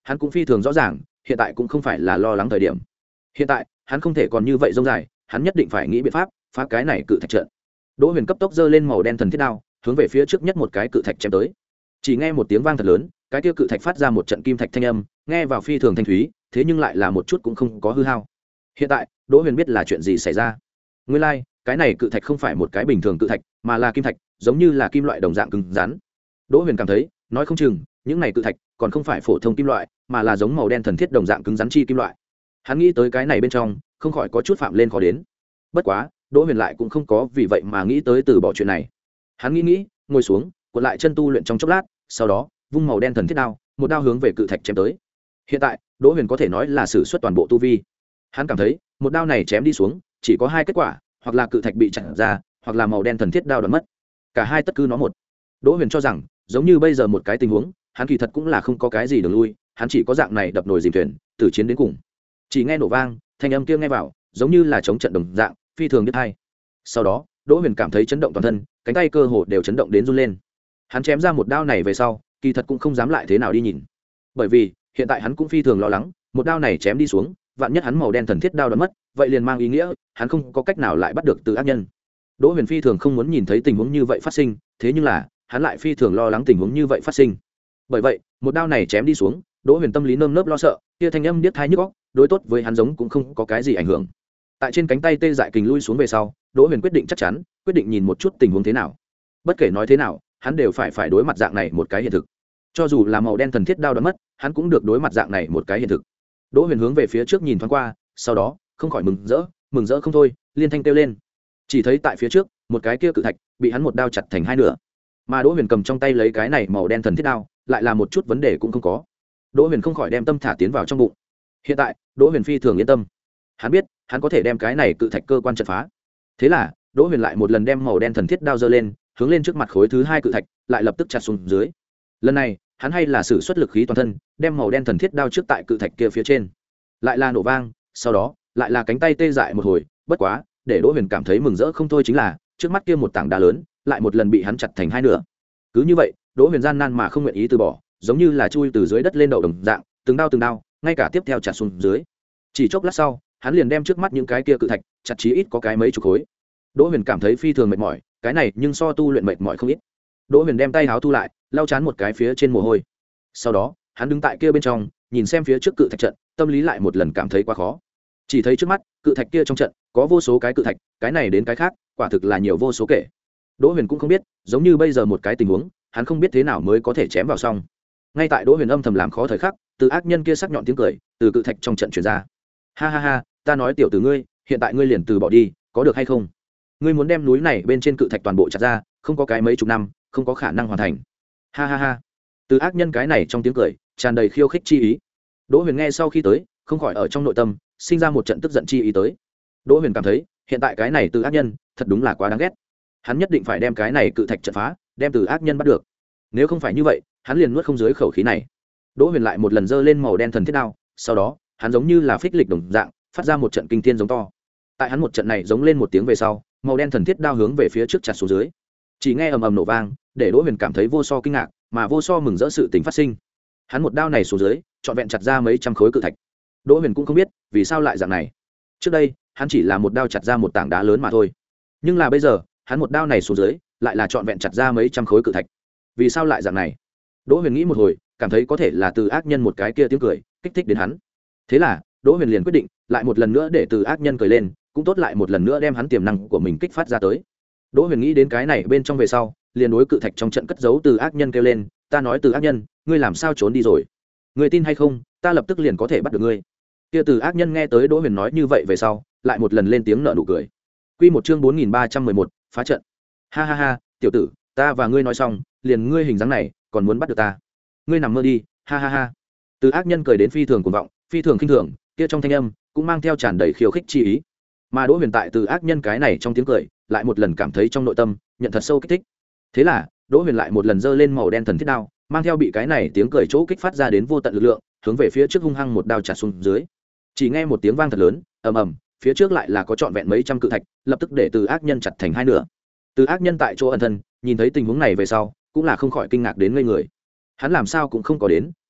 hắn cũng phi thường rõ ràng hiện tại cũng không phải là lo lắng thời điểm. Hiện tại hắn không thể còn như vậy dông dài, hắn nhất định phải nghĩ biện pháp phá cái này cự thạch trận. Đỗ Huyền cấp tốc giơ lên màu đen thần thiết đao, hướng về phía trước nhất một cái cự thạch chém tới. Chỉ nghe một tiếng vang thật lớn, cái tiêu cự thạch phát ra một trận kim thạch thanh âm, nghe vào phi thường thanh thúy, thế nhưng lại là một chút cũng không có hư hao. Hiện tại Đỗ Huyền biết là chuyện gì xảy ra. Nguyên lai like, cái này cự thạch không phải một cái bình thường cự thạch, mà là kim thạch, giống như là kim loại đồng dạng cứng rắn. Đỗ Huyền cảm thấy, nói không chừng những này cự thạch còn không phải phổ thông kim loại, mà là giống màu đen thần thiết đồng dạng cứng rắn chi kim loại. Hắn nghĩ tới cái này bên trong, không khỏi có chút phạm lên khó đến. Bất quá Đỗ Huyền lại cũng không có vì vậy mà nghĩ tới từ bỏ chuyện này. Hắn nghĩ nghĩ, ngồi xuống, cuộn lại chân tu luyện trong chốc lát, sau đó vung màu đen thần thiết đao, một đao hướng về cự thạch chém tới. Hiện tại Đỗ Huyền có thể nói là sử xuất toàn bộ tu vi. Hắn cảm thấy một đao này chém đi xuống chỉ có hai kết quả, hoặc là cự thạch bị chặt ra, hoặc là màu đen thần thiết đao đoạn mất. Cả hai tất cứ nó một. Đỗ Huyền cho rằng giống như bây giờ một cái tình huống, hắn kỳ thật cũng là không có cái gì đường lui, hắn chỉ có dạng này đập nồi dìm thuyền, từ chiến đến cùng. Chỉ nghe nổ vang, thanh âm kia nghe vào giống như là chống trận đồng dạng, phi thường biết hay. Sau đó Đỗ Huyền cảm thấy chấn động toàn thân, cánh tay cơ hồ đều chấn động đến run lên. Hắn chém ra một đao này về sau, kỳ thật cũng không dám lại thế nào đi nhìn, bởi vì hiện tại hắn cũng phi thường lo lắng, một đao này chém đi xuống, vạn nhất hắn màu đen thần thiết đao đã mất, vậy liền mang ý nghĩa hắn không có cách nào lại bắt được từ ác nhân. Đỗ Huyền phi thường không muốn nhìn thấy tình huống như vậy phát sinh, thế nhưng là hắn lại phi thường lo lắng tình huống như vậy phát sinh. Bởi vậy một đao này chém đi xuống, Đỗ Huyền tâm lý nơm nớp lo sợ, kia thanh âm điếc tai nhức óc, đối tốt với hắn giống cũng không có cái gì ảnh hưởng. Tại trên cánh tay tê dại kình lui xuống về sau, Đỗ Huyền quyết định chắc chắn, quyết định nhìn một chút tình huống thế nào. Bất kể nói thế nào, hắn đều phải phải đối mặt dạng này một cái hiện thực. Cho dù là màu đen thần thiết đao đã mất, hắn cũng được đối mặt dạng này một cái hiện thực. Đỗ Huyền hướng về phía trước nhìn thoáng qua, sau đó không khỏi mừng rỡ, mừng rỡ không thôi, liên thanh kêu lên. Chỉ thấy tại phía trước, một cái kia cự thạch bị hắn một đao chặt thành hai nửa. Mà Đỗ Huyền cầm trong tay lấy cái này màu đen thần thiết đao, lại là một chút vấn đề cũng không có. Đỗ Huyền không khỏi đem tâm thả tiến vào trong bụng. Hiện tại Đỗ Huyền phi thường yên tâm, hắn biết hắn có thể đem cái này cự thạch cơ quan chặt phá. Thế là Đỗ Huyền lại một lần đem màu đen thần thiết đao giơ lên, hướng lên trước mặt khối thứ hai cự thạch, lại lập tức chặt xuống dưới. Lần này hắn hay là sử xuất lực khí toàn thân, đem màu đen thần thiết đao trước tại cự thạch kia phía trên, lại là nổ vang, sau đó lại là cánh tay tê dại một hồi. Bất quá để Đỗ Huyền cảm thấy mừng rỡ không thôi chính là trước mắt kia một tảng đá lớn lại một lần bị hắn chặt thành hai nửa. Cứ như vậy Đỗ Huyền gian nan mà không nguyện ý từ bỏ, giống như là chui từ dưới đất lên đậu đồng dạng, từng đao từng đao, ngay cả tiếp theo chặt xuống dưới. Chỉ chốc lát sau, hắn liền đem trước mắt những cái kia cự thạch chặt chí ít có cái mấy chục khối. Đỗ Huyền cảm thấy phi thường mệt mỏi, cái này nhưng so tu luyện mệt mỏi không ít. Đỗ Huyền đem tay háo thu lại, lau chán một cái phía trên mồ hôi. Sau đó hắn đứng tại kia bên trong, nhìn xem phía trước cự thạch trận, tâm lý lại một lần cảm thấy quá khó. Chỉ thấy trước mắt cự thạch kia trong trận có vô số cái cự thạch, cái này đến cái khác, quả thực là nhiều vô số kể. Đỗ Huyền cũng không biết, giống như bây giờ một cái tình huống, hắn không biết thế nào mới có thể chém vào xong. Ngay tại Đỗ Huyền âm thầm làm khó thời khắc, từ ác nhân kia sắc nhọn tiếng cười từ cự thạch trong trận truyền ra. Ha ha ha, ta nói tiểu tử ngươi, hiện tại ngươi liền từ bỏ đi, có được hay không? Ngươi muốn đem núi này bên trên cự thạch toàn bộ chặt ra, không có cái mấy chục năm, không có khả năng hoàn thành. Ha ha ha. Từ ác nhân cái này trong tiếng cười tràn đầy khiêu khích chi ý. Đỗ Huyền nghe sau khi tới, không khỏi ở trong nội tâm sinh ra một trận tức giận chi ý tới. Đỗ Huyền cảm thấy, hiện tại cái này từ ác nhân thật đúng là quá đáng ghét. Hắn nhất định phải đem cái này cự thạch trận phá, đem từ ác nhân bắt được. Nếu không phải như vậy, hắn liền nuốt không dưới khẩu khí này. Đỗ Huyền lại một lần giơ lên màu đen thần thiết đao, sau đó hắn giống như là phích lịch đồng dạng phát ra một trận kinh thiên giống to. Tại hắn một trận này giống lên một tiếng về sau, màu đen thần thiết đao hướng về phía trước chặt xuống dưới. Chỉ nghe ầm ầm nổ vang, để Đỗ Huyền cảm thấy vô so kinh ngạc, mà vô so mừng rỡ sự tình phát sinh. Hắn một đao này xuống dưới, trọn vẹn chặt ra mấy trăm khối cự thạch. Đỗ Huyền cũng không biết vì sao lại dạng này. Trước đây hắn chỉ là một đao chặt ra một tảng đá lớn mà thôi, nhưng là bây giờ hắn một đao này xuống dưới lại là trọn vẹn chặt ra mấy trăm khối cự thạch. Vì sao lại dạng này? Đỗ Huyền nghĩ một hồi, cảm thấy có thể là từ ác nhân một cái kia tiếng cười kích thích đến hắn. Thế là Đỗ Huyền liền quyết định lại một lần nữa để từ ác nhân cười lên, cũng tốt lại một lần nữa đem hắn tiềm năng của mình kích phát ra tới. Đỗ Huyền nghĩ đến cái này bên trong về sau, liền đối cự thạch trong trận cất giấu từ ác nhân kêu lên, ta nói từ ác nhân, ngươi làm sao trốn đi rồi? Ngươi tin hay không, ta lập tức liền có thể bắt được ngươi. Kia từ ác nhân nghe tới Đỗ Huyền nói như vậy về sau, lại một lần lên tiếng nở nụ cười. Quy một chương bốn nghìn ba trăm mười một, phá trận. Ha ha ha, tiểu tử, ta và ngươi nói xong, liền ngươi hình dáng này, còn muốn bắt được ta? Ngươi nằm mơ đi, ha ha ha. Từ ác nhân cười đến phi thường cuồng vọng, phi thường khinh thường, kia trong thanh âm cũng mang theo tràn đầy khiêu khích chi ý. Mà Đỗ Huyền tại từ ác nhân cái này trong tiếng cười, lại một lần cảm thấy trong nội tâm nhận thật sâu kích thích. Thế là Đỗ Huyền lại một lần giơ lên màu đen thần thiết đao, mang theo bị cái này tiếng cười chỗ kích phát ra đến vô tận lực lượng, hướng về phía trước hung hăng một đao chặt xuống dưới. Chỉ nghe một tiếng vang thật lớn, ầm ầm, phía trước lại là có trọn vẹn mấy trăm cự thạch, lập tức để từ ác nhân chặt thành hai nửa. Từ ác nhân tại chỗ ẩn thân, nhìn thấy tình huống này về sau, cũng là không khỏi kinh ngạc đến ngây người. Hắn làm sao cũng không có đến,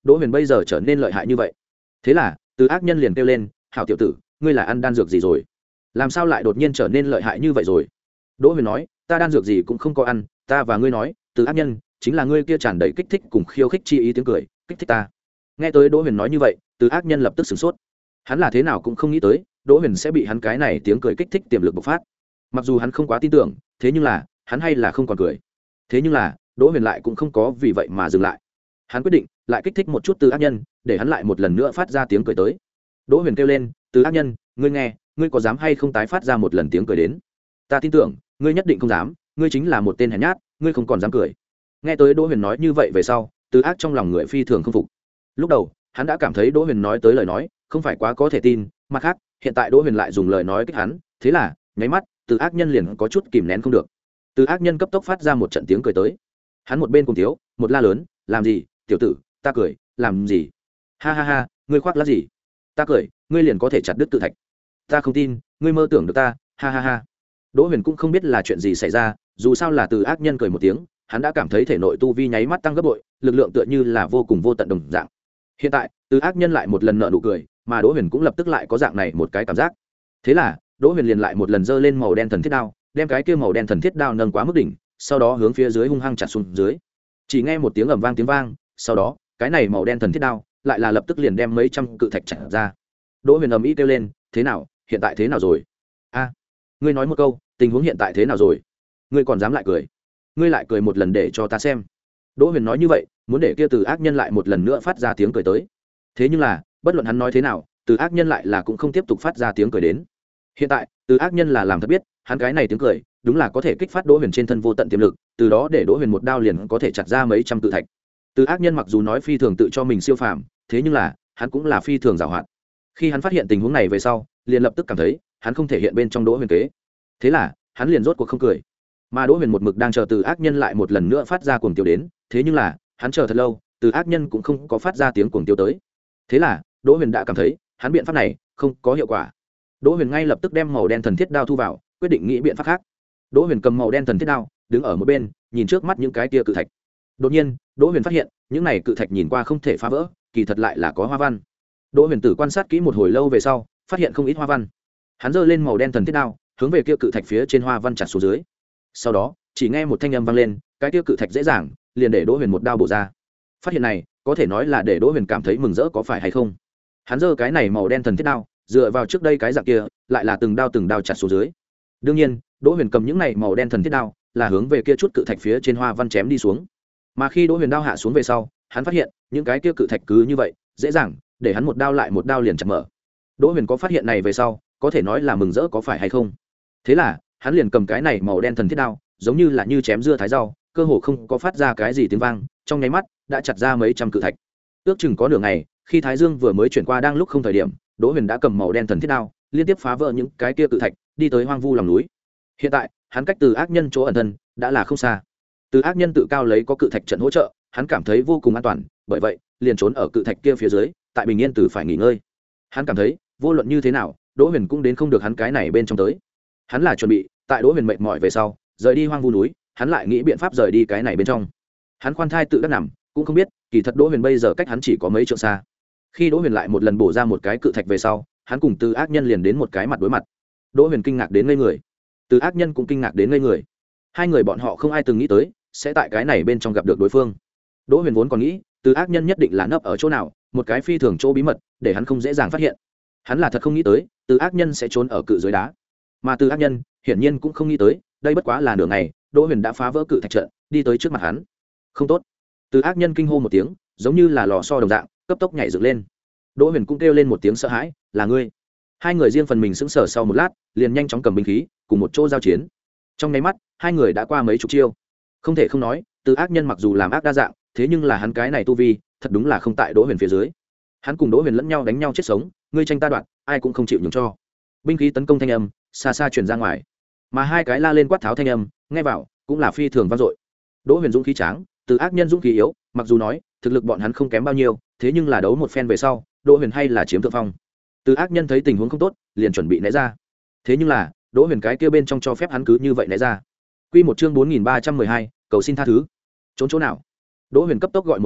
đỗ huyền bây giờ trở nên lợi hại như vậy? Thế là từ ác nhân liền kêu lên, hảo tiểu tử, ngươi là ăn đan dược gì rồi, làm sao lại đột nhiên trở nên lợi hại như vậy rồi? Đỗ huyền nói, ta đan dược gì cũng không có ăn, ta và ngươi nói, từ ác nhân chính là ngươi kia tràn đầy kích thích cùng khiêu khích chi ý tiếng cười kích thích ta. Nghe tới đỗ huyền nói như vậy, từ ác nhân lập tức sửng sốt. Hắn là thế nào cũng không nghĩ tới đỗ huyền sẽ bị hắn cái này tiếng cười kích thích tiềm lực bộc phát. Mặc dù hắn không quá tin tưởng, thế nhưng là hắn hay là không còn cười. Thế nhưng là đỗ huyền lại cũng không có vì vậy mà dừng lại. Hắn quyết định lại kích thích một chút từ ác nhân, để hắn lại một lần nữa phát ra tiếng cười tới. Đỗ huyền kêu lên, từ ác nhân, ngươi nghe, ngươi có dám hay không tái phát ra một lần tiếng cười đến? Ta tin tưởng ngươi nhất định không dám, ngươi chính là một tên hèn nhát, ngươi không còn dám cười. Nghe tới đỗ huyền nói như vậy về sau, từ ác trong lòng người phi thường không phục. Lúc đầu hắn đã cảm thấy đỗ huyền nói tới lời nói không phải quá có thể tin, mặt khác hiện tại đỗ huyền lại dùng lời nói kích hắn, thế là nháy mắt từ ác nhân liền có chút kìm nén không được. Từ ác nhân cấp tốc phát ra một trận tiếng cười tới. Hắn một bên cùng thiếu một la lớn, làm gì tiểu tử, ta cười làm gì? Ha ha ha, ngươi khoác lác gì? Ta cười ngươi liền có thể chặt đứt cự thạch? Ta không tin ngươi mơ tưởng được ta, ha ha ha. Đỗ huyền cũng không biết là chuyện gì xảy ra, dù sao là từ ác nhân cười một tiếng, hắn đã cảm thấy thể nội tu vi nháy mắt tăng gấp bội, lực lượng tựa như là vô cùng vô tận đồng dạng. Hiện tại từ ác nhân lại một lần nở nụ cười, mà đỗ huyền cũng lập tức lại có dạng này một cái cảm giác. Thế là đỗ huyền liền lại một lần giơ lên màu đen thần thiết đao, đem cái kia màu đen thần thiết đao nâng quá mức đỉnh, sau đó hướng phía dưới hung hăng chặt xuống dưới. Chỉ nghe một tiếng ầm vang tiếng vang, sau đó cái này màu đen thần thiết đao lại là lập tức liền đem mấy trăm cự thạch chặt ra. Đỗ huyền ầm ĩ kêu lên, thế nào, hiện tại thế nào rồi? A, ngươi nói một câu, tình huống hiện tại thế nào rồi? Ngươi còn dám lại cười? Ngươi lại cười một lần để cho ta xem. Đỗ huyền nói như vậy, muốn để kia từ ác nhân lại một lần nữa phát ra tiếng cười tới. Thế nhưng là bất luận hắn nói thế nào, từ ác nhân lại là cũng không tiếp tục phát ra tiếng cười đến. Hiện tại từ ác nhân là làm thật biết, hắn cái này tiếng cười đúng là có thể kích phát đỗ huyền trên thân vô tận tiềm lực, từ đó để đỗ huyền một đao liền có thể chặt ra mấy trăm cự thạch. Từ ác nhân mặc dù nói phi thường tự cho mình siêu phàm, thế nhưng là hắn cũng là phi thường giàu hạn. Khi hắn phát hiện tình huống này về sau, liền lập tức cảm thấy hắn không thể hiện bên trong đỗ huyền kế. Thế là hắn liền rốt cuộc không cười, mà đỗ huyền một mực đang chờ từ ác nhân lại một lần nữa phát ra cuồng tiêu đến. Thế nhưng là hắn chờ thật lâu, từ ác nhân cũng không có phát ra tiếng cuồng tiêu tới. Thế là đỗ huyền đã cảm thấy hắn biện pháp này không có hiệu quả. Đỗ huyền ngay lập tức đem màu đen thần thiết đao thu vào, quyết định nghĩ biện pháp khác. Đỗ huyền cầm màu đen thần thiết đao đứng ở một bên, nhìn trước mắt những cái tia cự thạch. Đột nhiên đỗ huyền phát hiện những này cự thạch nhìn qua không thể phá vỡ, kỳ thật lại là có hoa văn. Đỗ huyền tử quan sát kỹ một hồi lâu về sau, phát hiện không ít hoa văn. Hắn giơ lên màu đen thần thiết đao, hướng về kia cự thạch phía trên hoa văn chặt xuống dưới. Sau đó chỉ nghe một thanh âm vang lên, cái kia cự thạch dễ dàng liền để đỗ huyền một đao bổ ra. Phát hiện này có thể nói là để đỗ huyền cảm thấy mừng rỡ, có phải hay không? Hắn giơ cái này màu đen thần thiết đao, dựa vào trước đây cái dạng kia lại là từng đao từng đao chặt xuống dưới. Đương nhiên đỗ huyền cầm những này màu đen thần thiết đao là hướng về kia chút cự thạch phía trên hoa văn chém đi xuống. Mà khi đỗ huyền đao hạ xuống về sau, hắn phát hiện những cái kia cự thạch cứ như vậy dễ dàng để hắn một đao lại một đao liền chặt mở. Đỗ huyền có phát hiện này về sau, có thể nói là mừng rỡ, có phải hay không? Thế là hắn liền cầm cái này màu đen thần thiết đao, giống như là như chém dưa thái rau, cơ hồ không có phát ra cái gì tiếng vang, trong nháy mắt đã chặt ra mấy trăm cự thạch. Ước chừng có nửa ngày, khi thái dương vừa mới chuyển qua đang lúc không thời điểm, đỗ huyền đã cầm màu đen thần thiết đao liên tiếp phá vỡ những cái kia cự thạch, đi tới hoang vu lòng núi. Hiện tại hắn cách từ ác nhân chỗ ẩn thân đã là không xa. Từ ác nhân tự cao lấy có cự thạch trận hỗ trợ, hắn cảm thấy vô cùng an toàn, bởi vậy liền trốn ở cự thạch kia phía dưới, tại bình yên từ phải nghỉ ngơi. Hắn cảm thấy vô luận như thế nào, đỗ huyền cũng đến không được hắn cái này bên trong tới. Hắn là chuẩn bị tại đỗ huyền mệt mỏi về sau rời đi hoang vu núi, hắn lại nghĩ biện pháp rời đi cái này bên trong. Hắn khoan thai tự đắc nằm, cũng không biết kỳ thật đỗ huyền bây giờ cách hắn chỉ có mấy trượng xa. Khi đỗ huyền lại một lần bổ ra một cái cự thạch về sau, hắn cùng từ ác nhân liền đến một cái mặt đối mặt. Đỗ huyền kinh ngạc đến ngây người, từ ác nhân cũng kinh ngạc đến ngây người. Hai người bọn họ không ai từng nghĩ tới sẽ tại cái này bên trong gặp được đối phương. Đỗ huyền vốn còn nghĩ từ ác nhân nhất định là nấp ở chỗ nào, một cái phi thường chỗ bí mật để hắn không dễ dàng phát hiện. Hắn là thật không nghĩ tới từ ác nhân sẽ trốn ở cự dưới đá, mà từ ác nhân hiển nhiên cũng không nghĩ tới đây bất quá là nửa ngày đỗ huyền đã phá vỡ cự thạch trận, đi tới trước mặt hắn. Không tốt! Từ ác nhân kinh hô một tiếng, giống như là lò xo đồng dạng, cấp tốc nhảy dựng lên. Đỗ huyền cũng kêu lên một tiếng sợ hãi, là ngươi. Hai người riêng phần mình sững sờ sau một lát, liền nhanh chóng cầm binh khí cùng một chỗ giao chiến. Trong nháy mắt hai người đã qua mấy chục chiêu. Không thể không nói, từ ác nhân mặc dù làm ác đa dạng, thế nhưng là hắn cái này tu vi thật đúng là không tại đỗ huyền phía dưới. Hắn cùng đỗ huyền lẫn nhau đánh nhau chết sống, ngươi tranh ta đoạt, ai cũng không chịu nhường cho. Binh khí tấn công thanh âm xa xa truyền ra ngoài, mà hai cái la lên quát tháo thanh âm nghe vào cũng là phi thường vang dội. Đỗ huyền dũng khí tráng, từ ác nhân dũng khí yếu, mặc dù nói thực lực bọn hắn không kém bao nhiêu, thế nhưng là đấu một phen về sau đỗ huyền hay là chiếm thượng phong. Từ ác nhân thấy tình huống không tốt, liền chuẩn bị né ra, thế nhưng là đỗ huyền cái kia bên trong cho phép hắn cứ như vậy né ra. Quy một chương bốn nghìn ba trăm mười hai, cầu xin tha thứ. Trốn chỗ nào? Đỗ huyền cấp tốc gọi một tiếng,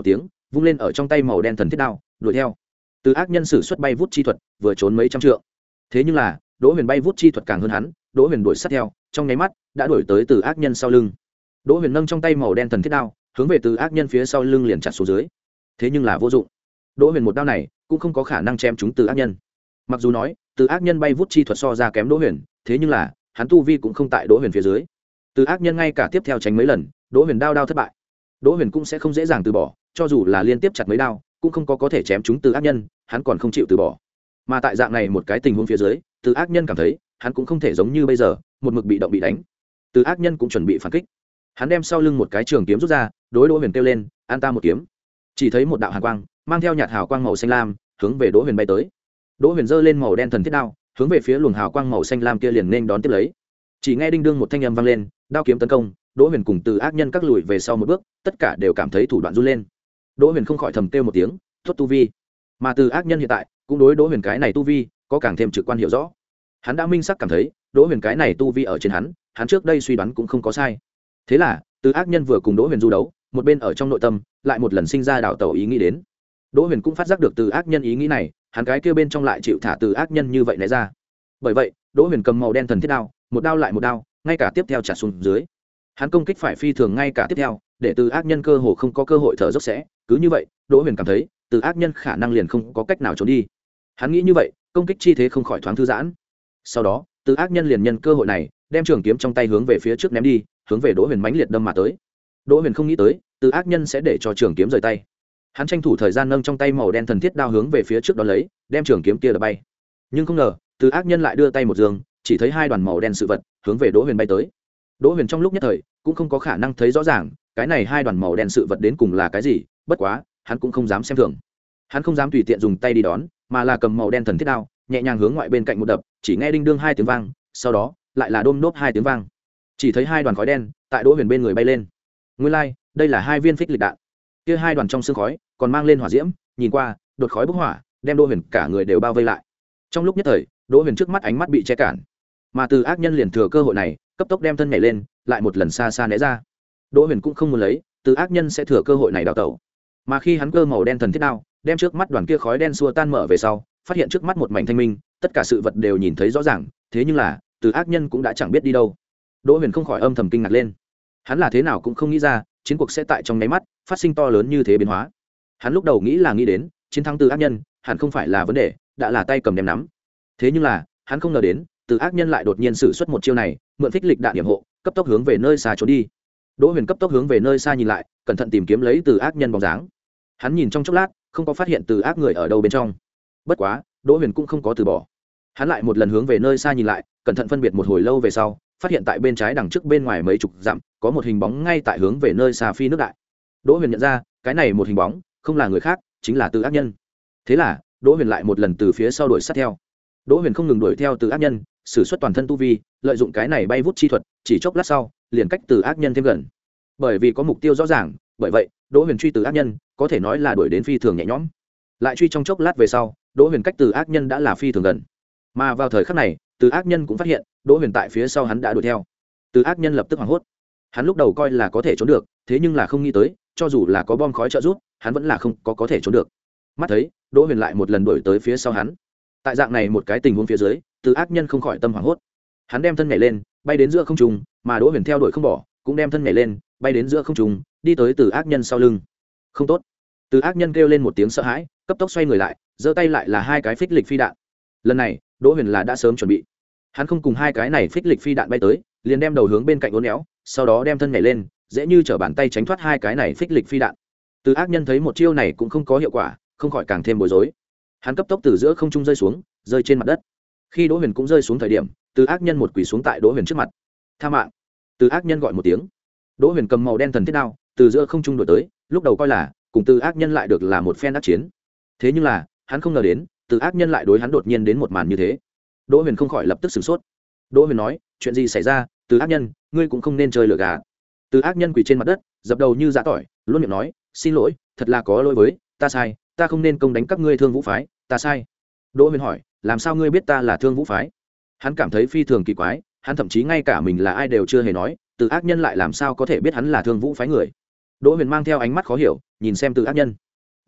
vung lên ở trong tay màu đen thần thiết đao đuổi theo. Từ ác nhân sử xuất bay vút chi thuật, vừa trốn mấy trăm trượng. Thế nhưng là Đỗ Huyền bay vút chi thuật càng hơn hắn, Đỗ Huyền đuổi sát theo, trong nháy mắt đã đuổi tới Từ ác nhân sau lưng. Đỗ Huyền nâng trong tay màu đen thần thiết đao, hướng về Từ ác nhân phía sau lưng liền chặt xuống dưới. Thế nhưng là vô dụng. Đỗ Huyền một đao này cũng không có khả năng chém trúng Từ ác nhân. Mặc dù nói Từ ác nhân bay vút chi thuật so ra kém Đỗ Huyền, thế nhưng là hắn tu vi cũng không tại Đỗ Huyền phía dưới. Từ ác nhân ngay cả tiếp theo tránh mấy lần, Đỗ Huyền đao đao thất bại. Đỗ Huyền cũng sẽ không dễ dàng từ bỏ, cho dù là liên tiếp chặt mấy đao, cũng không có có thể chém trúng Từ ác nhân, hắn còn không chịu từ bỏ. Mà tại dạng này một cái tình huống phía dưới, Từ ác nhân cảm thấy, hắn cũng không thể giống như bây giờ, một mực bị động bị đánh. Từ ác nhân cũng chuẩn bị phản kích. Hắn đem sau lưng một cái trường kiếm rút ra, đối Đỗ Huyền kêu lên, "An ta một kiếm." Chỉ thấy một đạo hàn quang, mang theo nhạt hào quang màu xanh lam, hướng về Đỗ Huyền bay tới. Đỗ Huyền giơ lên màu đen thần thiết đao, hướng về phía luồng hào quang màu xanh lam kia liền nên đón tiếp lấy. Chỉ nghe đinh đương một thanh âm vang lên, đao kiếm tấn công, Đỗ Huyền cùng Từ ác nhân các lùi về sau một bước, tất cả đều cảm thấy thủ đoạn run lên. Đỗ Huyền không khỏi thầm kêu một tiếng, "Tốt tu vi." Mà Từ ác nhân hiện tại cũng đối Đỗ Huyền cái này tu vi có càng thêm trực quan hiểu rõ. Hắn đã minh xác cảm thấy, Đỗ Huyền cái này tu vi ở trên hắn, hắn trước đây suy đoán cũng không có sai. Thế là, Từ ác nhân vừa cùng Đỗ Huyền du đấu, một bên ở trong nội tâm lại một lần sinh ra đảo tẩu ý nghĩ đến. Đỗ Huyền cũng phát giác được Từ ác nhân ý nghĩ này, hắn cái kia bên trong lại chịu thả Từ ác nhân như vậy né ra. Bởi vậy, Đỗ Huyền cầm màu đen thần thiết đao, một đao lại một đao, ngay cả tiếp theo trả xuống dưới. Hắn công kích phải phi thường ngay cả tiếp theo, để Từ ác nhân cơ hồ không có cơ hội thở dốc sẽ, cứ như vậy, Đỗ Huyền cảm thấy, Từ ác nhân khả năng liền không có cách nào trốn đi. Hắn nghĩ như vậy, công kích chi thế không khỏi thoáng thư giãn. Sau đó, Từ ác nhân liền nhân cơ hội này, đem trường kiếm trong tay hướng về phía trước ném đi, hướng về Đỗ Huyền mãnh liệt đâm mà tới. Đỗ Huyền không nghĩ tới, Từ ác nhân sẽ để cho trường kiếm rời tay. Hắn tranh thủ thời gian nâng trong tay màu đen thần thiết đao hướng về phía trước đó lấy, đem trường kiếm kia đập bay. Nhưng không ngờ, Từ ác nhân lại đưa tay một giương, chỉ thấy hai đoàn màu đen sự vật hướng về Đỗ Huyền bay tới. Đỗ Huyền trong lúc nhất thời cũng không có khả năng thấy rõ ràng, cái này hai đoàn màu đen sự vật đến cùng là cái gì, bất quá, hắn cũng không dám xem thường. Hắn không dám tùy tiện dùng tay đi đón, mà là cầm màu đen thần thiết đao, nhẹ nhàng hướng ngoại bên cạnh một đập, chỉ nghe đinh đương hai tiếng vang, sau đó lại là đôm nốt hai tiếng vang. Chỉ thấy hai đoàn khói đen tại Đỗ Huyền bên người bay lên. Nguyên lai, like, đây là hai viên phích lịch đạn. Kia hai đoàn trong sương khói còn mang lên hỏa diễm, nhìn qua, đột khói bốc hỏa, đem Đỗ Huyền cả người đều bao vây lại. Trong lúc nhất thời, Đỗ Huyền trước mắt ánh mắt bị che cản, mà Từ ác nhân liền thừa cơ hội này, cấp tốc đem thân nhảy lên, lại một lần xa xa né ra. Đỗ Huyền cũng không muốn lấy, Từ ác nhân sẽ thừa cơ hội này đào tẩu. Mà khi hắn cơ màu đen thần thiết đao, đem trước mắt đoàn kia khói đen xua tan mở về sau, phát hiện trước mắt một mảnh thanh minh, tất cả sự vật đều nhìn thấy rõ ràng, thế nhưng là, Từ ác nhân cũng đã chẳng biết đi đâu. Đỗ Huyền không khỏi âm thầm kinh ngạc lên. Hắn là thế nào cũng không nghĩ ra, chiến cuộc sẽ tại trong nháy mắt phát sinh to lớn như thế biến hóa. Hắn lúc đầu nghĩ là nghĩ đến, chiến thắng Từ ác nhân, hẳn không phải là vấn đề, đã là tay cầm đem nắm. Thế nhưng là, hắn không ngờ đến, Từ ác nhân lại đột nhiên sử xuất một chiêu này, mượn phích lịch đạn điểm hộ, cấp tốc hướng về nơi xa trốn đi. Đỗ Huyền cấp tốc hướng về nơi xa nhìn lại, cẩn thận tìm kiếm lấy Từ ác nhân bóng dáng. Hắn nhìn trong chốc lát, không có phát hiện Từ ác người ở đâu bên trong. Bất quá, Đỗ Huyền cũng không có từ bỏ. Hắn lại một lần hướng về nơi xa nhìn lại, cẩn thận phân biệt một hồi lâu về sau, phát hiện tại bên trái đằng trước bên ngoài mấy chục dặm, có một hình bóng ngay tại hướng về nơi xa phi nước đại. Đỗ Huyền nhận ra, cái này một hình bóng, không là người khác, chính là Từ ác nhân. Thế là, Đỗ Huyền lại một lần từ phía sau đuổi sát theo. Đỗ Huyền không ngừng đuổi theo Từ ác nhân, sử xuất toàn thân tu vi, lợi dụng cái này bay vút chi thuật, chỉ chốc lát sau, liền cách Từ ác nhân thêm gần. Bởi vì có mục tiêu rõ ràng, bởi vậy, Đỗ Huyền truy Từ ác nhân, có thể nói là đuổi đến phi thường nhẹ nhõm. Lại truy trong chốc lát về sau, Đỗ Huyền cách Từ ác nhân đã là phi thường gần. Mà vào thời khắc này, Từ ác nhân cũng phát hiện, Đỗ Huyền tại phía sau hắn đã đuổi theo. Từ ác nhân lập tức hoảng hốt. Hắn lúc đầu coi là có thể trốn được, thế nhưng là không nghĩ tới, cho dù là có bom khói trợ giúp, hắn vẫn là không có có thể trốn được. Mắt thấy, Đỗ Huyền lại một lần đuổi tới phía sau hắn. Tại dạng này một cái tình huống phía dưới, Từ ác nhân không khỏi tâm hoảng hốt. Hắn đem thân nhảy lên, bay đến giữa không trung, mà Đỗ Huyền theo đuổi không bỏ, cũng đem thân nhảy lên, bay đến giữa không trung, đi tới Từ ác nhân sau lưng. Không tốt. Từ ác nhân kêu lên một tiếng sợ hãi, cấp tốc xoay người lại, giơ tay lại là hai cái phích lịch phi đạn. Lần này, Đỗ Huyền là đã sớm chuẩn bị. Hắn không cùng hai cái này phích lịch phi đạn bay tới, liền đem đầu hướng bên cạnh uốn éo, sau đó đem thân nhảy lên, dễ như trở bàn tay tránh thoát hai cái này phích lịch phi đạn. Từ ác nhân thấy một chiêu này cũng không có hiệu quả, không khỏi càng thêm bối rối. Hắn cấp tốc từ giữa không trung rơi xuống, rơi trên mặt đất. Khi Đỗ Huyền cũng rơi xuống thời điểm, Từ ác nhân một quỳ xuống tại Đỗ Huyền trước mặt. "Tha mạng!" Từ ác nhân gọi một tiếng. Đỗ Huyền cầm màu đen thần thiết đao, từ giữa không trung đuổi tới, lúc đầu coi là cùng Từ ác nhân lại được là một phen đắc chiến. Thế nhưng là, hắn không ngờ đến, Từ ác nhân lại đối hắn đột nhiên đến một màn như thế. Đỗ Huyền không khỏi lập tức sửng sốt. Đỗ Huyền nói, "Chuyện gì xảy ra, Từ ác nhân, ngươi cũng không nên chơi lừa gạt." Từ ác nhân quỳ trên mặt đất, dập đầu như giã tỏi, luôn miệng nói, "Xin lỗi, thật là có lỗi với, ta sai, ta không nên công đánh các ngươi Thương Vũ phái, ta sai." Đỗ Huyền hỏi, "Làm sao ngươi biết ta là Thương Vũ phái?" Hắn cảm thấy phi thường kỳ quái, hắn thậm chí ngay cả mình là ai đều chưa hề nói, Từ ác nhân lại làm sao có thể biết hắn là Thương Vũ phái người. Đỗ Huyền mang theo ánh mắt khó hiểu, nhìn xem Từ ác nhân.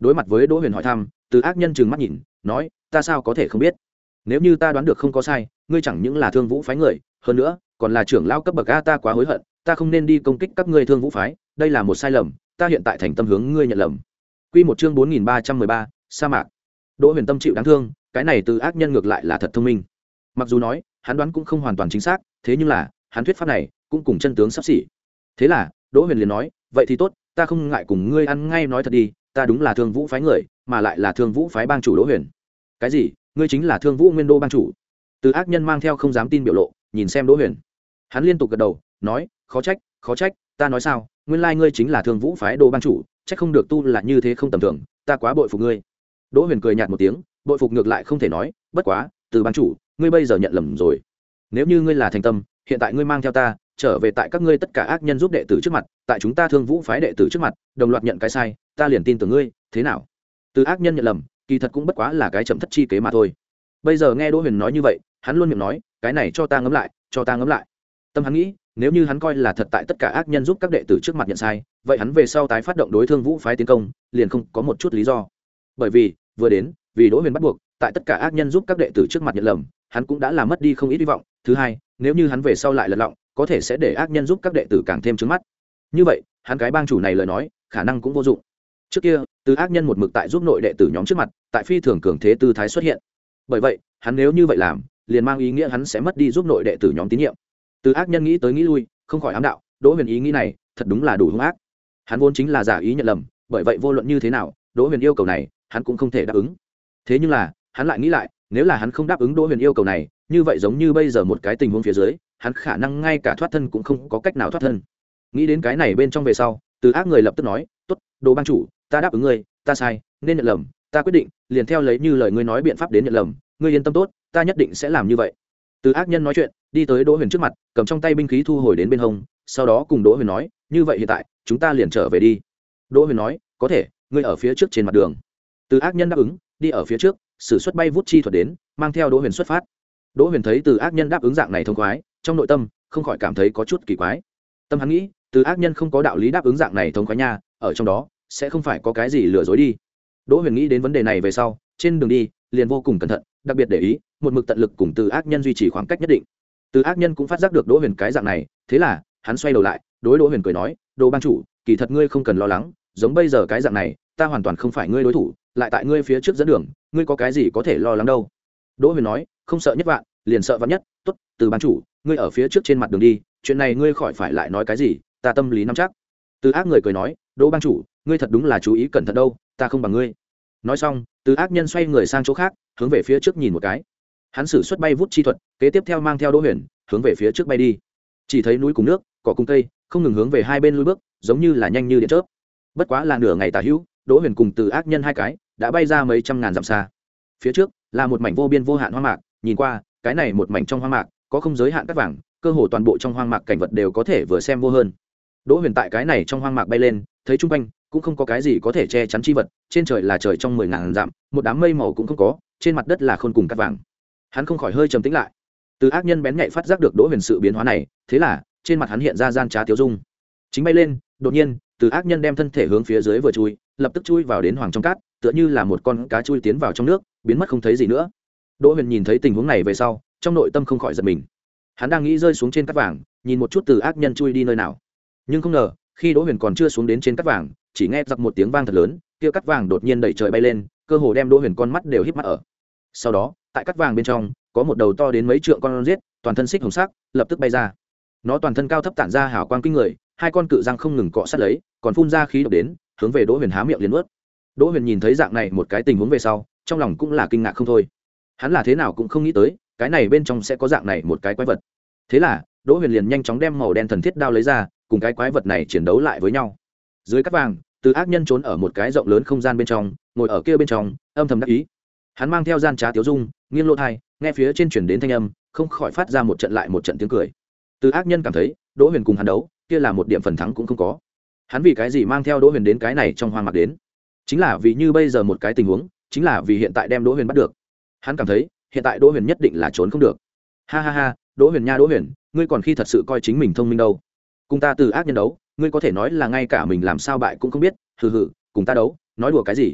đối mặt với Đỗ Huyền hỏi thăm, Từ Ác Nhân trừng mắt nhìn, nói, ta sao có thể không biết? Nếu như ta đoán được không có sai, ngươi chẳng những là Thương Vũ phái người, hơn nữa còn là trưởng lão cấp bậc a, ta quá hối hận, ta không nên đi công kích các ngươi Thương Vũ phái, đây là một sai lầm, ta hiện tại thành tâm hướng ngươi nhận lầm. Quy một chương bốn nghìn ba trăm mười ba, sa mạc. Đỗ Huyền tâm chịu đáng thương, cái này Từ Ác Nhân ngược lại là thật thông minh. Mặc dù nói, hắn đoán cũng không hoàn toàn chính xác, thế nhưng là, hắn thuyết pháp này cũng cùng chân tướng sắp xỉ. Thế là, Đỗ Huyền liền nói, vậy thì tốt, ta không ngại cùng ngươi ăn ngay nói thật đi, ta đúng là Thương Vũ phái người, mà lại là Thương Vũ phái bang chủ Đỗ Huyền. Cái gì? Ngươi chính là Thương Vũ Nguyên Đô bang chủ? Từ Ác Nhân mang theo không dám tin biểu lộ, nhìn xem Đỗ Huyền. Hắn liên tục gật đầu, nói, khó trách, khó trách, ta nói sao, nguyên lai ngươi chính là Thương Vũ phái Đô bang chủ, trách không được tu là như thế không tầm thường, ta quá bội phục ngươi. Đỗ Huyền cười nhạt một tiếng, bội phục ngược lại không thể nói, bất quá, Từ bang chủ, ngươi bây giờ nhận lầm rồi. Nếu như ngươi là thành tâm, hiện tại ngươi mang theo ta trở về tại các ngươi tất cả ác nhân giúp đệ tử trước mặt, tại chúng ta Thương Vũ phái đệ tử trước mặt, đồng loạt nhận cái sai, ta liền tin tưởng ngươi, thế nào? Từ Ác Nhân nhận lầm, kỳ thật cũng bất quá là cái chậm thất chi kế mà thôi. Bây giờ nghe Đỗ Huyền nói như vậy, hắn luôn miệng nói, cái này cho ta ngẫm lại, cho ta ngẫm lại. Tâm hắn nghĩ, nếu như hắn coi là thật tại tất cả ác nhân giúp các đệ tử trước mặt nhận sai, vậy hắn về sau tái phát động đối Thương Vũ phái tiến công, liền không có một chút lý do. Bởi vì, vừa đến, vì Đỗ Huyền bắt buộc, tại tất cả ác nhân giúp các đệ tử trước mặt nhận lầm, hắn cũng đã làm mất đi không ít hy vọng. Thứ hai, nếu như hắn về sau lại lật lọng, có thể sẽ để ác nhân giúp các đệ tử càng thêm trướng mắt. Như vậy, hắn cái bang chủ này lời nói, khả năng cũng vô dụng. Trước kia, Từ Ác Nhân một mực tại giúp nội đệ tử nhóm trước mặt, tại phi thường cường thế tư thái xuất hiện. Bởi vậy, hắn nếu như vậy làm, liền mang ý nghĩa hắn sẽ mất đi giúp nội đệ tử nhóm tín nhiệm. Từ Ác Nhân nghĩ tới nghĩ lui, không khỏi ám đạo, Đỗ Huyền ý nghĩ này, thật đúng là đủ hung ác. Hắn vốn chính là giả ý nhận lầm, bởi vậy vô luận như thế nào, Đỗ Huyền yêu cầu này, hắn cũng không thể đáp ứng. Thế nhưng là, hắn lại nghĩ lại, nếu là hắn không đáp ứng Đỗ Huyền yêu cầu này, như vậy giống như bây giờ một cái tình huống phía dưới, hắn khả năng ngay cả thoát thân cũng không có cách nào thoát thân. Nghĩ đến cái này bên trong về sau, Từ Ác người lập tức nói, tốt, Đỗ bang chủ, ta đáp ứng ngươi, ta sai, nên nhận lầm, ta quyết định, liền theo lấy như lời ngươi nói biện pháp đến nhận lầm, ngươi yên tâm tốt, ta nhất định sẽ làm như vậy. Từ Ác Nhân nói chuyện, đi tới Đỗ Huyền trước mặt, cầm trong tay binh khí thu hồi đến bên hông, sau đó cùng Đỗ Huyền nói, như vậy hiện tại, chúng ta liền trở về đi. Đỗ Huyền nói, có thể, ngươi ở phía trước trên mặt đường. Từ Ác Nhân đáp ứng, đi ở phía trước, sử xuất bay vút chi thuật đến, mang theo Đỗ Huyền xuất phát. Đỗ Huyền thấy Từ Ác Nhân đáp ứng dạng này thông khoái, trong nội tâm không khỏi cảm thấy có chút kỳ quái. Tâm hắn nghĩ, Từ Ác Nhân không có đạo lý đáp ứng dạng này thông khoái nha, ở trong đó sẽ không phải có cái gì lừa dối đi. Đỗ Huyền nghĩ đến vấn đề này về sau, trên đường đi liền vô cùng cẩn thận, đặc biệt để ý, một mực tận lực cùng Từ Ác Nhân duy trì khoảng cách nhất định. Từ Ác Nhân cũng phát giác được Đỗ Huyền cái dạng này, thế là hắn xoay đầu lại, đối Đỗ Huyền cười nói, "Đỗ bang chủ, kỳ thật ngươi không cần lo lắng, giống bây giờ cái dạng này, ta hoàn toàn không phải ngươi đối thủ, lại tại ngươi phía trước dẫn đường, ngươi có cái gì có thể lo lắng đâu." Đỗ Huyền nói, "Không sợ nhất vạn, liền sợ vạn nhất, tốt, Từ bang chủ, ngươi ở phía trước trên mặt đường đi, chuyện này ngươi khỏi phải lại nói cái gì, ta tâm lý nắm chắc." Từ Ác người cười nói, "Đỗ bang chủ, ngươi thật đúng là chú ý cẩn thận đâu, ta không bằng ngươi." Nói xong, Từ Ác Nhân xoay người sang chỗ khác, hướng về phía trước nhìn một cái. Hắn sử xuất bay vút chi thuật, kế tiếp theo mang theo Đỗ Huyền, hướng về phía trước bay đi. Chỉ thấy núi cùng nước, cỏ cùng cây, không ngừng hướng về hai bên lùi bước, giống như là nhanh như điện chớp. Bất quá là nửa ngày tà hữu, Đỗ Huyền cùng Từ Ác Nhân hai cái đã bay ra mấy trăm ngàn dặm xa. Phía trước là một mảnh vô biên vô hạn hoang mạc, nhìn qua, cái này một mảnh trong hoang mạc có không giới hạn cát vàng, cơ hồ toàn bộ trong hoang mạc cảnh vật đều có thể vừa xem vô hơn. Đỗ Huyền tại cái này trong hoang mạc bay lên, thấy chung quanh cũng không có cái gì có thể che chắn chi vật, trên trời là trời trong mười ngàn dặm, một đám mây màu cũng không có, trên mặt đất là khôn cùng cát vàng. Hắn không khỏi hơi trầm tĩnh lại. Từ Ác Nhân bén nhạy phát giác được Đỗ Huyền sự biến hóa này, thế là trên mặt hắn hiện ra gian trá tiêu dung. Chính bay lên, đột nhiên, Từ Ác Nhân đem thân thể hướng phía dưới vừa chui, lập tức chui vào đến hoàng trong cát, tựa như là một con cá chui tiến vào trong nước, biến mất không thấy gì nữa. Đỗ Huyền nhìn thấy tình huống này về sau, trong nội tâm không khỏi giật mình. Hắn đang nghĩ rơi xuống trên cát vàng, nhìn một chút Từ Ác Nhân chui đi nơi nào. Nhưng không ngờ, khi Đỗ Huyền còn chưa xuống đến trên cát vàng, chỉ nghe giặc một tiếng vang thật lớn, kia cát vàng đột nhiên đẩy trời bay lên, cơ hồ đem Đỗ Huyền con mắt đều híp mắt ở. Sau đó, tại cát vàng bên trong, có một đầu to đến mấy trượng con giết, toàn thân xích hồng sắc, lập tức bay ra. Nó toàn thân cao thấp tản ra hào quang kinh người, hai con cự răng không ngừng cọ sát lấy, còn phun ra khí độc đến, hướng về Đỗ Huyền há miệng liền nuốt. Đỗ Huyền nhìn thấy dạng này một cái tình huống về sau, trong lòng cũng là kinh ngạc không thôi. Hắn là thế nào cũng không nghĩ tới, cái này bên trong sẽ có dạng này một cái quái vật. Thế là, Đỗ Huyền liền nhanh chóng đem màu đen thần thiết đao lấy ra, cùng cái quái vật này chiến đấu lại với nhau. Dưới cát vàng, Từ Ác Nhân trốn ở một cái rộng lớn không gian bên trong, ngồi ở kia bên trong, âm thầm đắc ý. Hắn mang theo gian trá tiếu dung, nghiêng lỗ tai, nghe phía trên truyền đến thanh âm, không khỏi phát ra một trận lại một trận tiếng cười. Từ Ác Nhân cảm thấy, Đỗ Huyền cùng hắn đấu, kia là một điểm phần thắng cũng không có. Hắn vì cái gì mang theo Đỗ Huyền đến cái này trong hoang mạc đến? Chính là vì như bây giờ một cái tình huống, chính là vì hiện tại đem Đỗ Huyền bắt được. Hắn cảm thấy, hiện tại Đỗ Huyền nhất định là trốn không được. Ha ha ha, Đỗ Huyền nha Đỗ Huyền, ngươi còn khi thật sự coi chính mình thông minh đâu? Cùng ta Từ Ác Nhân đấu, ngươi có thể nói là ngay cả mình làm sao bại cũng không biết, hừ hừ, cùng ta đấu, nói đùa cái gì?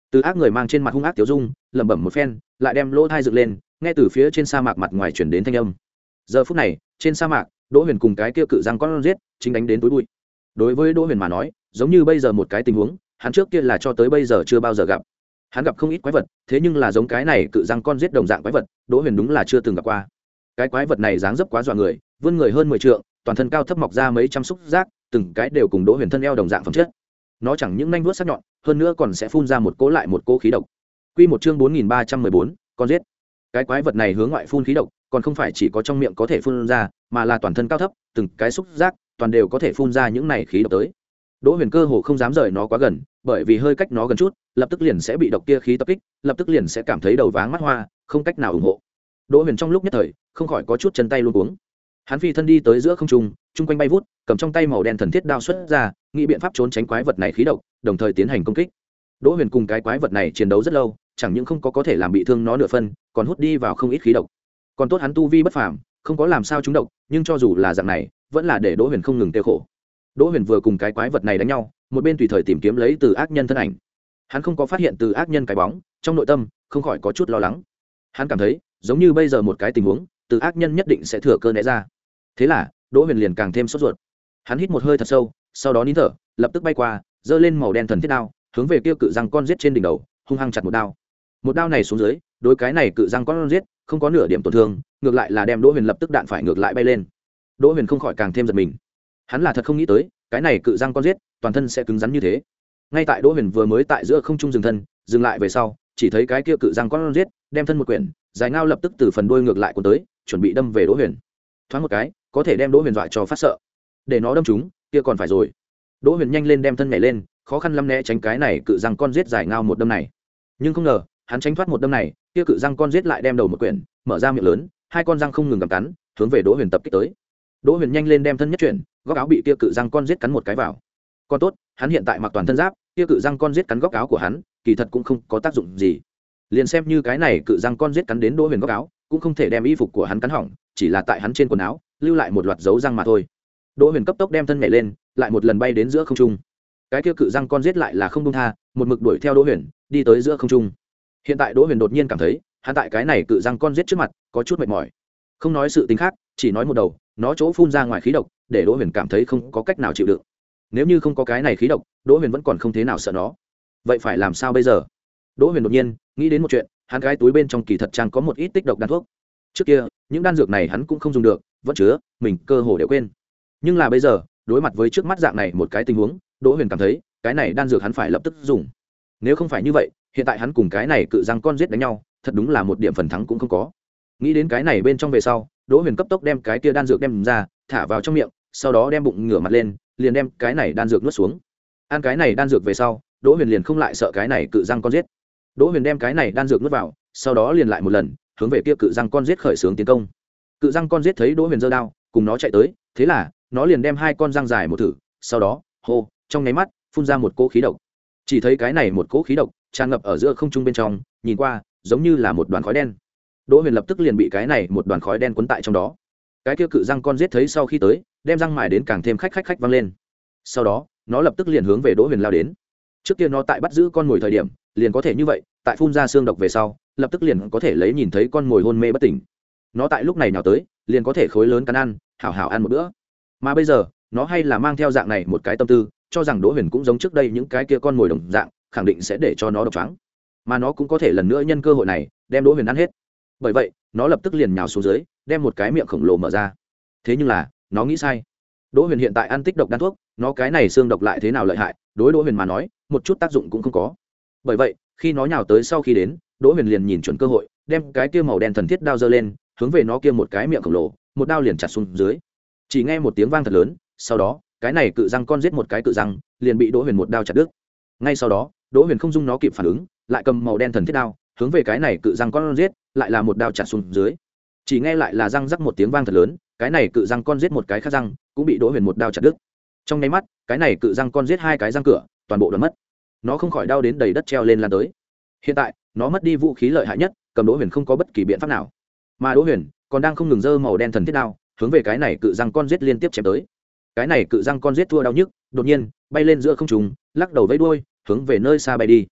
Từ ác người mang trên mặt hung ác tiểu dung lẩm bẩm một phen, lại đem lỗ thai dựng lên, nghe từ phía trên sa mạc mặt ngoài chuyển đến thanh âm. Giờ phút này trên sa mạc, Đỗ Huyền cùng cái kia cự răng con giết chính đánh đến túi bụi. Đối với Đỗ Huyền mà nói, giống như bây giờ một cái tình huống, hắn trước kia là cho tới bây giờ chưa bao giờ gặp. Hắn gặp không ít quái vật, thế nhưng là giống cái này cự răng con giết đồng dạng quái vật, Đỗ Huyền đúng là chưa từng gặp qua. Cái quái vật này dáng dấp quá dọa người, vươn người hơn mười trượng, toàn thân cao thấp mọc ra mấy trăm xúc giác, từng cái đều cùng Đỗ Huyền thân eo đồng dạng phẩm chất. Nó chẳng những nhanh vuốt sắc nhọn, hơn nữa còn sẽ phun ra một cỗ lại một cỗ khí độc. Quy một chương bốn nghìn ba trăm mười bốn, con giết. Cái quái vật này hướng ngoại phun khí độc, còn không phải chỉ có trong miệng có thể phun ra, mà là toàn thân cao thấp, từng cái xúc giác, toàn đều có thể phun ra những này khí độc tới. Đỗ Huyền cơ hồ không dám rời nó quá gần, bởi vì hơi cách nó gần chút, lập tức liền sẽ bị độc kia khí tập kích, lập tức liền sẽ cảm thấy đầu váng mắt hoa, không cách nào ủng hộ. Đỗ Huyền trong lúc nhất thời, không khỏi có chút chân tay luống cuống. Hắn phi thân đi tới giữa không trung, trung quanh bay vút, cầm trong tay màu đen thần thiết đao xuất ra, nghĩ biện pháp trốn tránh quái vật này khí độc, đồng thời tiến hành công kích. Đỗ Huyền cùng cái quái vật này chiến đấu rất lâu, chẳng những không có có thể làm bị thương nó nửa phân, còn hút đi vào không ít khí độc. Còn tốt hắn tu vi bất phàm, không có làm sao trúng độc, nhưng cho dù là dạng này, vẫn là để Đỗ Huyền không ngừng tiêu khổ. Đỗ Huyền vừa cùng cái quái vật này đánh nhau, một bên tùy thời tìm kiếm lấy Từ ác nhân thân ảnh. Hắn không có phát hiện Từ ác nhân cái bóng, trong nội tâm không khỏi có chút lo lắng. Hắn cảm thấy, giống như bây giờ một cái tình huống, Từ ác nhân nhất định sẽ thừa cơ né ra. Thế là, Đỗ Huyền liền càng thêm sốt ruột. Hắn hít một hơi thật sâu, sau đó nín thở, lập tức bay qua, giơ lên màu đen thần thiết đao, hướng về kia cự răng con giết trên đỉnh đầu, hung hăng chặt một đao. Một đao này xuống dưới, đối cái này cự răng con giết, không có nửa điểm tổn thương, ngược lại là đem Đỗ Huyền lập tức đạn phải ngược lại bay lên. Đỗ Huyền không khỏi càng thêm giật mình. Hắn là thật không nghĩ tới, cái này cự răng con giết, toàn thân sẽ cứng rắn như thế. Ngay tại Đỗ Huyền vừa mới tại giữa không trung dừng thân, dừng lại về sau, chỉ thấy cái kia cự răng con giết, đem thân một quyển, dài ngao lập tức từ phần đuôi ngược lại cuốn tới, chuẩn bị đâm về Đỗ Huyền. Thoáng một cái, có thể đem Đỗ Huyền dọa cho phát sợ. Để nó đâm trúng, kia còn phải rồi. Đỗ Huyền nhanh lên đem thân nhảy lên, khó khăn lắm né tránh cái này cự răng con giết dài ngao một đâm này. Nhưng không ngờ, hắn tránh thoát một đâm này, kia cự răng con giết lại đem đầu một quyển, mở ra miệng lớn, hai con răng không ngừng gặm cắn, hướng về Đỗ Huyền tập kích tới. Đỗ Huyền nhanh lên đem thân nhất chuyển, góc áo bị kia cự răng con giết cắn một cái vào. Còn tốt, hắn hiện tại mặc toàn thân giáp, kia cự răng con giết cắn góc áo của hắn, kỳ thật cũng không có tác dụng gì. Liền xem như cái này cự răng con giết cắn đến Đỗ Huyền góc áo, cũng không thể đem y phục của hắn cắn hỏng, chỉ là tại hắn trên quần áo lưu lại một loạt dấu răng mà thôi. Đỗ Huyền cấp tốc đem thân nhảy lên, lại một lần bay đến giữa không trung. Cái kia cự răng con giết lại là không buông tha, một mực đuổi theo Đỗ Huyền, đi tới giữa không trung. Hiện tại Đỗ Huyền đột nhiên cảm thấy, hắn tại cái này cự răng con giết trước mặt, có chút mệt mỏi. Không nói sự tình khác, chỉ nói một đầu, nó chỗ phun ra ngoài khí độc, để Đỗ Huyền cảm thấy không có cách nào chịu đựng. Nếu như không có cái này khí độc, Đỗ Huyền vẫn còn không thế nào sợ nó. Vậy phải làm sao bây giờ? Đỗ Huyền đột nhiên nghĩ đến một chuyện, hắn cái túi bên trong kỳ thật trang có một ít tích độc đan thuốc. Trước kia, những đan dược này hắn cũng không dùng được, vẫn chứa, mình cơ hồ đều quên. Nhưng là bây giờ, đối mặt với trước mắt dạng này một cái tình huống, Đỗ Huyền cảm thấy, cái này đan dược hắn phải lập tức dùng. Nếu không phải như vậy, hiện tại hắn cùng cái này cự răng con giết đánh nhau, thật đúng là một điểm phần thắng cũng không có. Nghĩ đến cái này bên trong về sau, Đỗ Huyền cấp tốc đem cái kia đan dược đem ra, thả vào trong miệng, sau đó đem bụng ngửa mặt lên, liền đem cái này đan dược nuốt xuống. Ăn cái này đan dược về sau, Đỗ Huyền liền không lại sợ cái này cự răng con giết. Đỗ Huyền đem cái này đan dược nuốt vào, sau đó liền lại một lần, hướng về kia cự răng con giết khởi xướng tiến công. Cự răng con giết thấy Đỗ Huyền giơ đao, cùng nó chạy tới, thế là nó liền đem hai con răng dài một thử, sau đó, hô, trong nháy mắt, phun ra một cỗ khí độc. Chỉ thấy cái này một cỗ khí độc tràn ngập ở giữa không trung bên trong, nhìn qua giống như là một đoàn khói đen. Đỗ Huyền lập tức liền bị cái này một đoàn khói đen cuốn tại trong đó. Cái kia cự răng con giết thấy sau khi tới, đem răng mài đến càng thêm khách khách khách vang lên. Sau đó, nó lập tức liền hướng về Đỗ Huyền lao đến. Trước kia nó tại bắt giữ con mồi thời điểm, liền có thể như vậy, tại phun ra xương độc về sau, lập tức liền có thể lấy nhìn thấy con mồi hôn mê bất tỉnh. Nó tại lúc này nhào tới, liền có thể khối lớn cắn ăn, hảo hảo ăn một bữa. Mà bây giờ, nó hay là mang theo dạng này một cái tâm tư, cho rằng Đỗ Huyền cũng giống trước đây những cái kia con mồi đồng dạng, khẳng định sẽ để cho nó độc choáng. Mà nó cũng có thể lần nữa nhân cơ hội này, đem Đỗ Huyền ăn hết. Bởi vậy, nó lập tức liền nhào xuống dưới, đem một cái miệng khổng lồ mở ra. Thế nhưng là, nó nghĩ sai. Đỗ Huyền hiện tại ăn tích độc đan thuốc, nó cái này xương độc lại thế nào lợi hại, đối Đỗ Huyền mà nói, một chút tác dụng cũng không có. Bởi vậy, khi nó nhào tới sau khi đến, Đỗ Huyền liền nhìn chuẩn cơ hội, đem cái kia màu đen thần thiết đao giơ lên, hướng về nó kia một cái miệng khổng lồ, một đao liền chặt xuống dưới. Chỉ nghe một tiếng vang thật lớn, sau đó, cái này cự răng con giết một cái cự răng, liền bị Đỗ Huyền một đao chặt đứt. Ngay sau đó, Đỗ Huyền không dung nó kịp phản ứng, lại cầm màu đen thần thiết đao, hướng về cái này cự răng con giết, lại là một đao chặt xuống dưới. Chỉ nghe lại là răng rắc một tiếng vang thật lớn, cái này cự răng con giết một cái khác răng, cũng bị Đỗ Huyền một đao chặt đứt. Trong nháy mắt, cái này cự răng con giết hai cái răng cửa, toàn bộ đoạn mất. Nó không khỏi đau đến đầy đất treo lên lan tới. Hiện tại, nó mất đi vũ khí lợi hại nhất, cầm Đỗ Huyền không có bất kỳ biện pháp nào. Mà Đỗ Huyền còn đang không ngừng giơ màu đen thần thiết đao, hướng về cái này cự răng con giết liên tiếp chém tới. Cái này cự răng con giết thua đau nhức, đột nhiên bay lên giữa không trung, lắc đầu vẫy đuôi, hướng về nơi xa bay đi.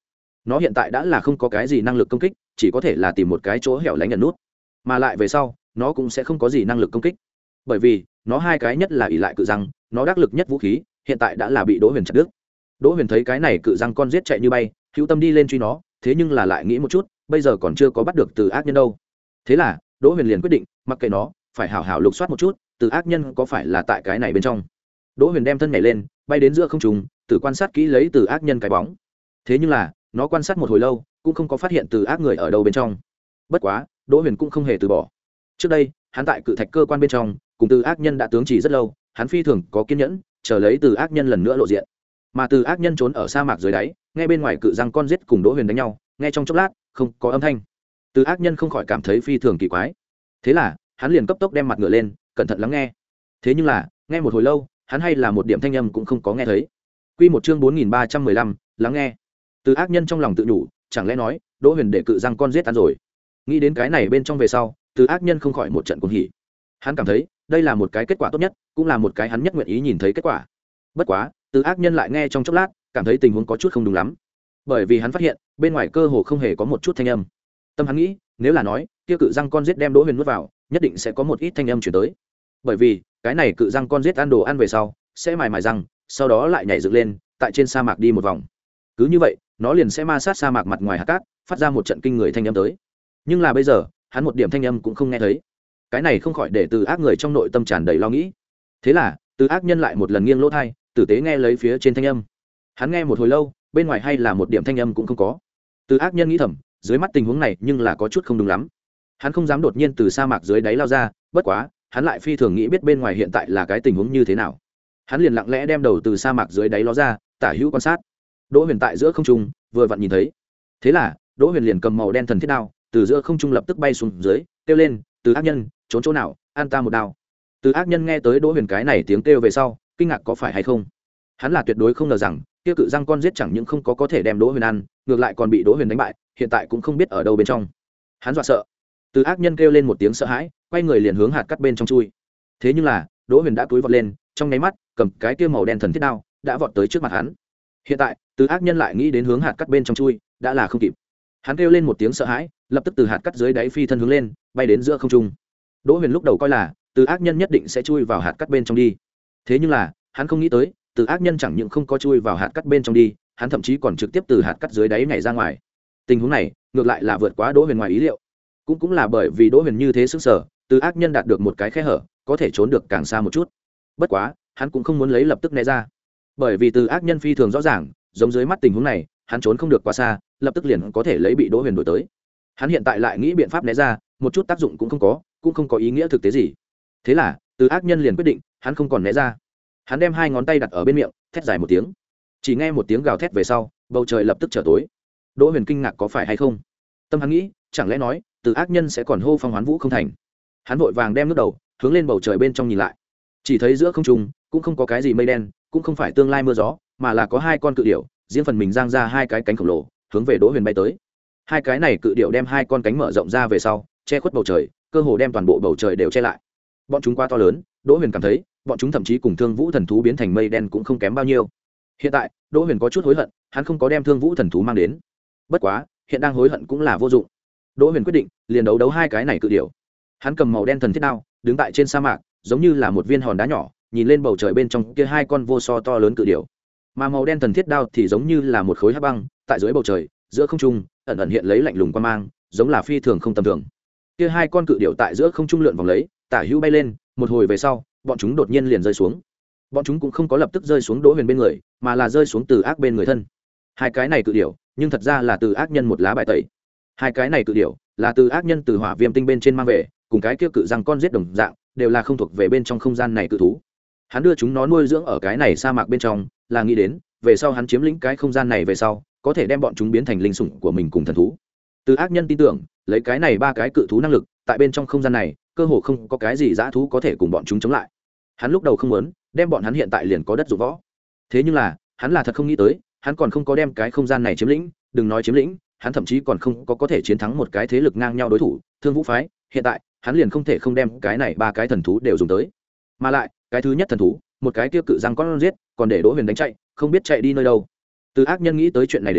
nó hiện tại đã là không có cái gì năng lực công kích, chỉ có thể là tìm một cái chỗ hẻo lánh nhận nút, mà lại về sau nó cũng sẽ không có gì năng lực công kích, bởi vì nó hai cái nhất là ỷ lại cự răng, nó đắc lực nhất vũ khí hiện tại đã là bị Đỗ Huyền chặt đứt. Đỗ Huyền thấy cái này cự răng con giết chạy như bay, hữu tâm đi lên truy nó, thế nhưng là lại nghĩ một chút, bây giờ còn chưa có bắt được Từ ác nhân đâu. Thế là Đỗ Huyền liền quyết định mặc kệ nó, phải hảo hảo lục soát một chút Từ ác nhân có phải là tại cái này bên trong. Đỗ Huyền đem thân nhảy lên, bay đến giữa không trung, tự quan sát kỹ lấy Từ ác nhân cái bóng. Thế nhưng là nó quan sát một hồi lâu cũng không có phát hiện Từ ác người ở đâu bên trong. Bất quá Đỗ Huyền cũng không hề từ bỏ. Trước đây hắn tại cự thạch cơ quan bên trong cùng Từ ác nhân đã tướng chỉ rất lâu, hắn phi thường có kiên nhẫn chờ lấy Từ ác nhân lần nữa lộ diện. Mà Từ ác nhân trốn ở sa mạc dưới đáy, nghe bên ngoài cự răng con giết cùng Đỗ Huyền đánh nhau, nghe trong chốc lát không có âm thanh. Từ ác nhân không khỏi cảm thấy phi thường kỳ quái. Thế là hắn liền cấp tốc đem mặt ngựa lên, cẩn thận lắng nghe. Thế nhưng là nghe một hồi lâu hắn hay là một điểm thanh âm cũng không có nghe thấy. Quy một chương bốn nghìn ba trăm mười lăm, lắng nghe. Từ ác nhân trong lòng tự nhủ, chẳng lẽ nói Đỗ Huyền để cự răng con giết ăn rồi. Nghĩ đến cái này bên trong về sau, Từ ác nhân không khỏi một trận cuồng hỉ. Hắn cảm thấy đây là một cái kết quả tốt nhất, cũng là một cái hắn nhất nguyện ý nhìn thấy kết quả. Bất quá Từ ác nhân lại nghe trong chốc lát cảm thấy tình huống có chút không đúng lắm, bởi vì hắn phát hiện bên ngoài cơ hồ không hề có một chút thanh âm. Tâm hắn nghĩ, nếu là nói kia cự răng con giết đem Đỗ Huyền nuốt vào, nhất định sẽ có một ít thanh âm chuyển tới, bởi vì cái này cự răng con giết ăn đồ ăn về sau sẽ mài mài răng, sau đó lại nhảy dựng lên tại trên sa mạc đi một vòng, cứ như vậy nó liền sẽ ma sát sa mạc mặt ngoài hạt cát, phát ra một trận kinh người thanh âm tới. Nhưng là bây giờ hắn một điểm thanh âm cũng không nghe thấy, cái này không khỏi để Từ ác người trong nội tâm tràn đầy lo nghĩ. Thế là Từ ác nhân lại một lần nghiêng lỗ thai, tử tế nghe lấy phía trên thanh âm. Hắn nghe một hồi lâu bên ngoài hay là một điểm thanh âm cũng không có. Từ ác nhân nghĩ thầm, dưới mắt tình huống này nhưng là có chút không đúng lắm. Hắn không dám đột nhiên từ sa mạc dưới đáy lao ra, bất quá hắn lại phi thường nghĩ biết bên ngoài hiện tại là cái tình huống như thế nào. Hắn liền lặng lẽ đem đầu từ sa mạc dưới đáy ló ra, tả hữu quan sát. Đỗ Huyền tại giữa không trung vừa vặn nhìn thấy. Thế là Đỗ Huyền liền cầm màu đen thần thiết đao từ giữa không trung lập tức bay xuống dưới, kêu lên, Từ ác nhân, trốn chỗ nào, an ta một đao. Từ ác nhân nghe tới Đỗ Huyền cái này tiếng kêu về sau, kinh ngạc có phải hay không. Hắn là tuyệt đối không ngờ rằng kia cự răng con giết chẳng những không có có thể đem Đỗ Huyền ăn, ngược lại còn bị Đỗ Huyền đánh bại, hiện tại cũng không biết ở đâu bên trong. Hắn dọa sợ. Từ ác nhân kêu lên một tiếng sợ hãi, quay người liền hướng hạt cắt bên trong chui. Thế nhưng là Đỗ Huyền đã túi vọt lên, trong nháy mắt cầm cái kia màu đen thần thiết đao đã vọt tới trước mặt hắn. Hiện tại Từ ác nhân lại nghĩ đến hướng hạt cắt bên trong chui, đã là không kịp. Hắn kêu lên một tiếng sợ hãi, lập tức từ hạt cắt dưới đáy phi thân hướng lên, bay đến giữa không trung. Đỗ Huyền lúc đầu coi là Từ ác nhân nhất định sẽ chui vào hạt cắt bên trong đi, thế nhưng là hắn không nghĩ tới Từ ác nhân chẳng những không có chui vào hạt cắt bên trong đi, hắn thậm chí còn trực tiếp từ hạt cắt dưới đáy nhảy ra ngoài. Tình huống này ngược lại là vượt quá Đỗ Huyền ngoài ý liệu. Cũng cũng là bởi vì Đỗ Huyền như thế sức sở, Từ ác nhân đạt được một cái khe hở, có thể trốn được càng xa một chút. Bất quá hắn cũng không muốn lấy lập tức né ra, bởi vì Từ ác nhân phi thường rõ ràng, giống dưới mắt tình huống này hắn trốn không được quá xa, lập tức liền có thể lấy bị Đỗ Huyền đuổi tới. Hắn hiện tại lại nghĩ biện pháp né ra, một chút tác dụng cũng không có, cũng không có ý nghĩa thực tế gì. Thế là Từ ác nhân liền quyết định hắn không còn né ra. Hắn đem hai ngón tay đặt ở bên miệng, thét dài một tiếng. Chỉ nghe một tiếng gào thét về sau, bầu trời lập tức trở tối. Đỗ Huyền kinh ngạc có phải hay không, tâm hắn nghĩ, chẳng lẽ nói Từ ác nhân sẽ còn hô phong hoán vũ không thành. Hắn vội vàng đem nước đầu hướng lên bầu trời bên trong nhìn lại, chỉ thấy giữa không trung cũng không có cái gì mây đen, cũng không phải tương lai mưa gió, mà là có hai con cự điểu riêng phần mình giang ra hai cái cánh khổng lồ hướng về Đỗ Huyền bay tới. Hai cái này cự điểu đem hai con cánh mở rộng ra về sau, che khuất bầu trời, cơ hồ đem toàn bộ bầu trời đều che lại. Bọn chúng quá to lớn, Đỗ Huyền cảm thấy bọn chúng thậm chí cùng Thương Vũ thần thú biến thành mây đen cũng không kém bao nhiêu. Hiện tại Đỗ Huyền có chút hối hận, hắn không có đem Thương Vũ thần thú mang đến. Bất quá hiện đang hối hận cũng là vô dụng. Đỗ Huyền quyết định liền đấu đấu hai cái này cự điểu. Hắn cầm màu đen thần thiết đao đứng tại trên sa mạc, giống như là một viên hòn đá nhỏ, nhìn lên bầu trời bên trong kia hai con vô so to lớn cự điểu. Mà màu đen thần thiết đao thì giống như là một khối hắc băng, tại dưới bầu trời giữa không trung ẩn ẩn hiện lấy lạnh lùng quan mang, giống là phi thường không tầm thường. Kia hai con cự điểu tại giữa không trung lượn vòng lấy, tả hữu bay lên, một hồi về sau bọn chúng đột nhiên liền rơi xuống. Bọn chúng cũng không có lập tức rơi xuống Đỗ Huyền bên người, mà là rơi xuống Từ ác bên người thân. Hai cái này cự điểu nhưng thật ra là Từ ác nhân một lá bài tẩy. Hai cái này cự điểu là Từ ác nhân từ Hỏa Viêm tinh bên trên mang về, cùng cái kia cự răng con giết đồng dạng, đều là không thuộc về bên trong không gian này cự thú. Hắn đưa chúng nó nuôi dưỡng ở cái này sa mạc bên trong, là nghĩ đến về sau hắn chiếm lĩnh cái không gian này về sau, có thể đem bọn chúng biến thành linh sủng của mình cùng thần thú. Từ ác nhân tin tưởng, lấy cái này ba cái cự thú năng lực, tại bên trong không gian này, cơ hồ không có cái gì dã thú có thể cùng bọn chúng chống lại. Hắn lúc đầu không muốn đem bọn hắn hiện tại liền có đất dụng võ, thế nhưng là hắn là thật không nghĩ tới, hắn còn không có đem cái không gian này chiếm lĩnh, đừng nói chiếm lĩnh, hắn thậm chí còn không có có thể chiến thắng một cái thế lực ngang nhau đối thủ, Thương Vũ phái. Hiện tại hắn liền không thể không đem cái này ba cái thần thú đều dùng tới, mà lại cái thứ nhất thần thú, một cái kia cự răng con giết, còn để Đỗ Huyền đánh chạy, không biết chạy đi nơi đâu. Từ ác nhân nghĩ tới chuyện này đến,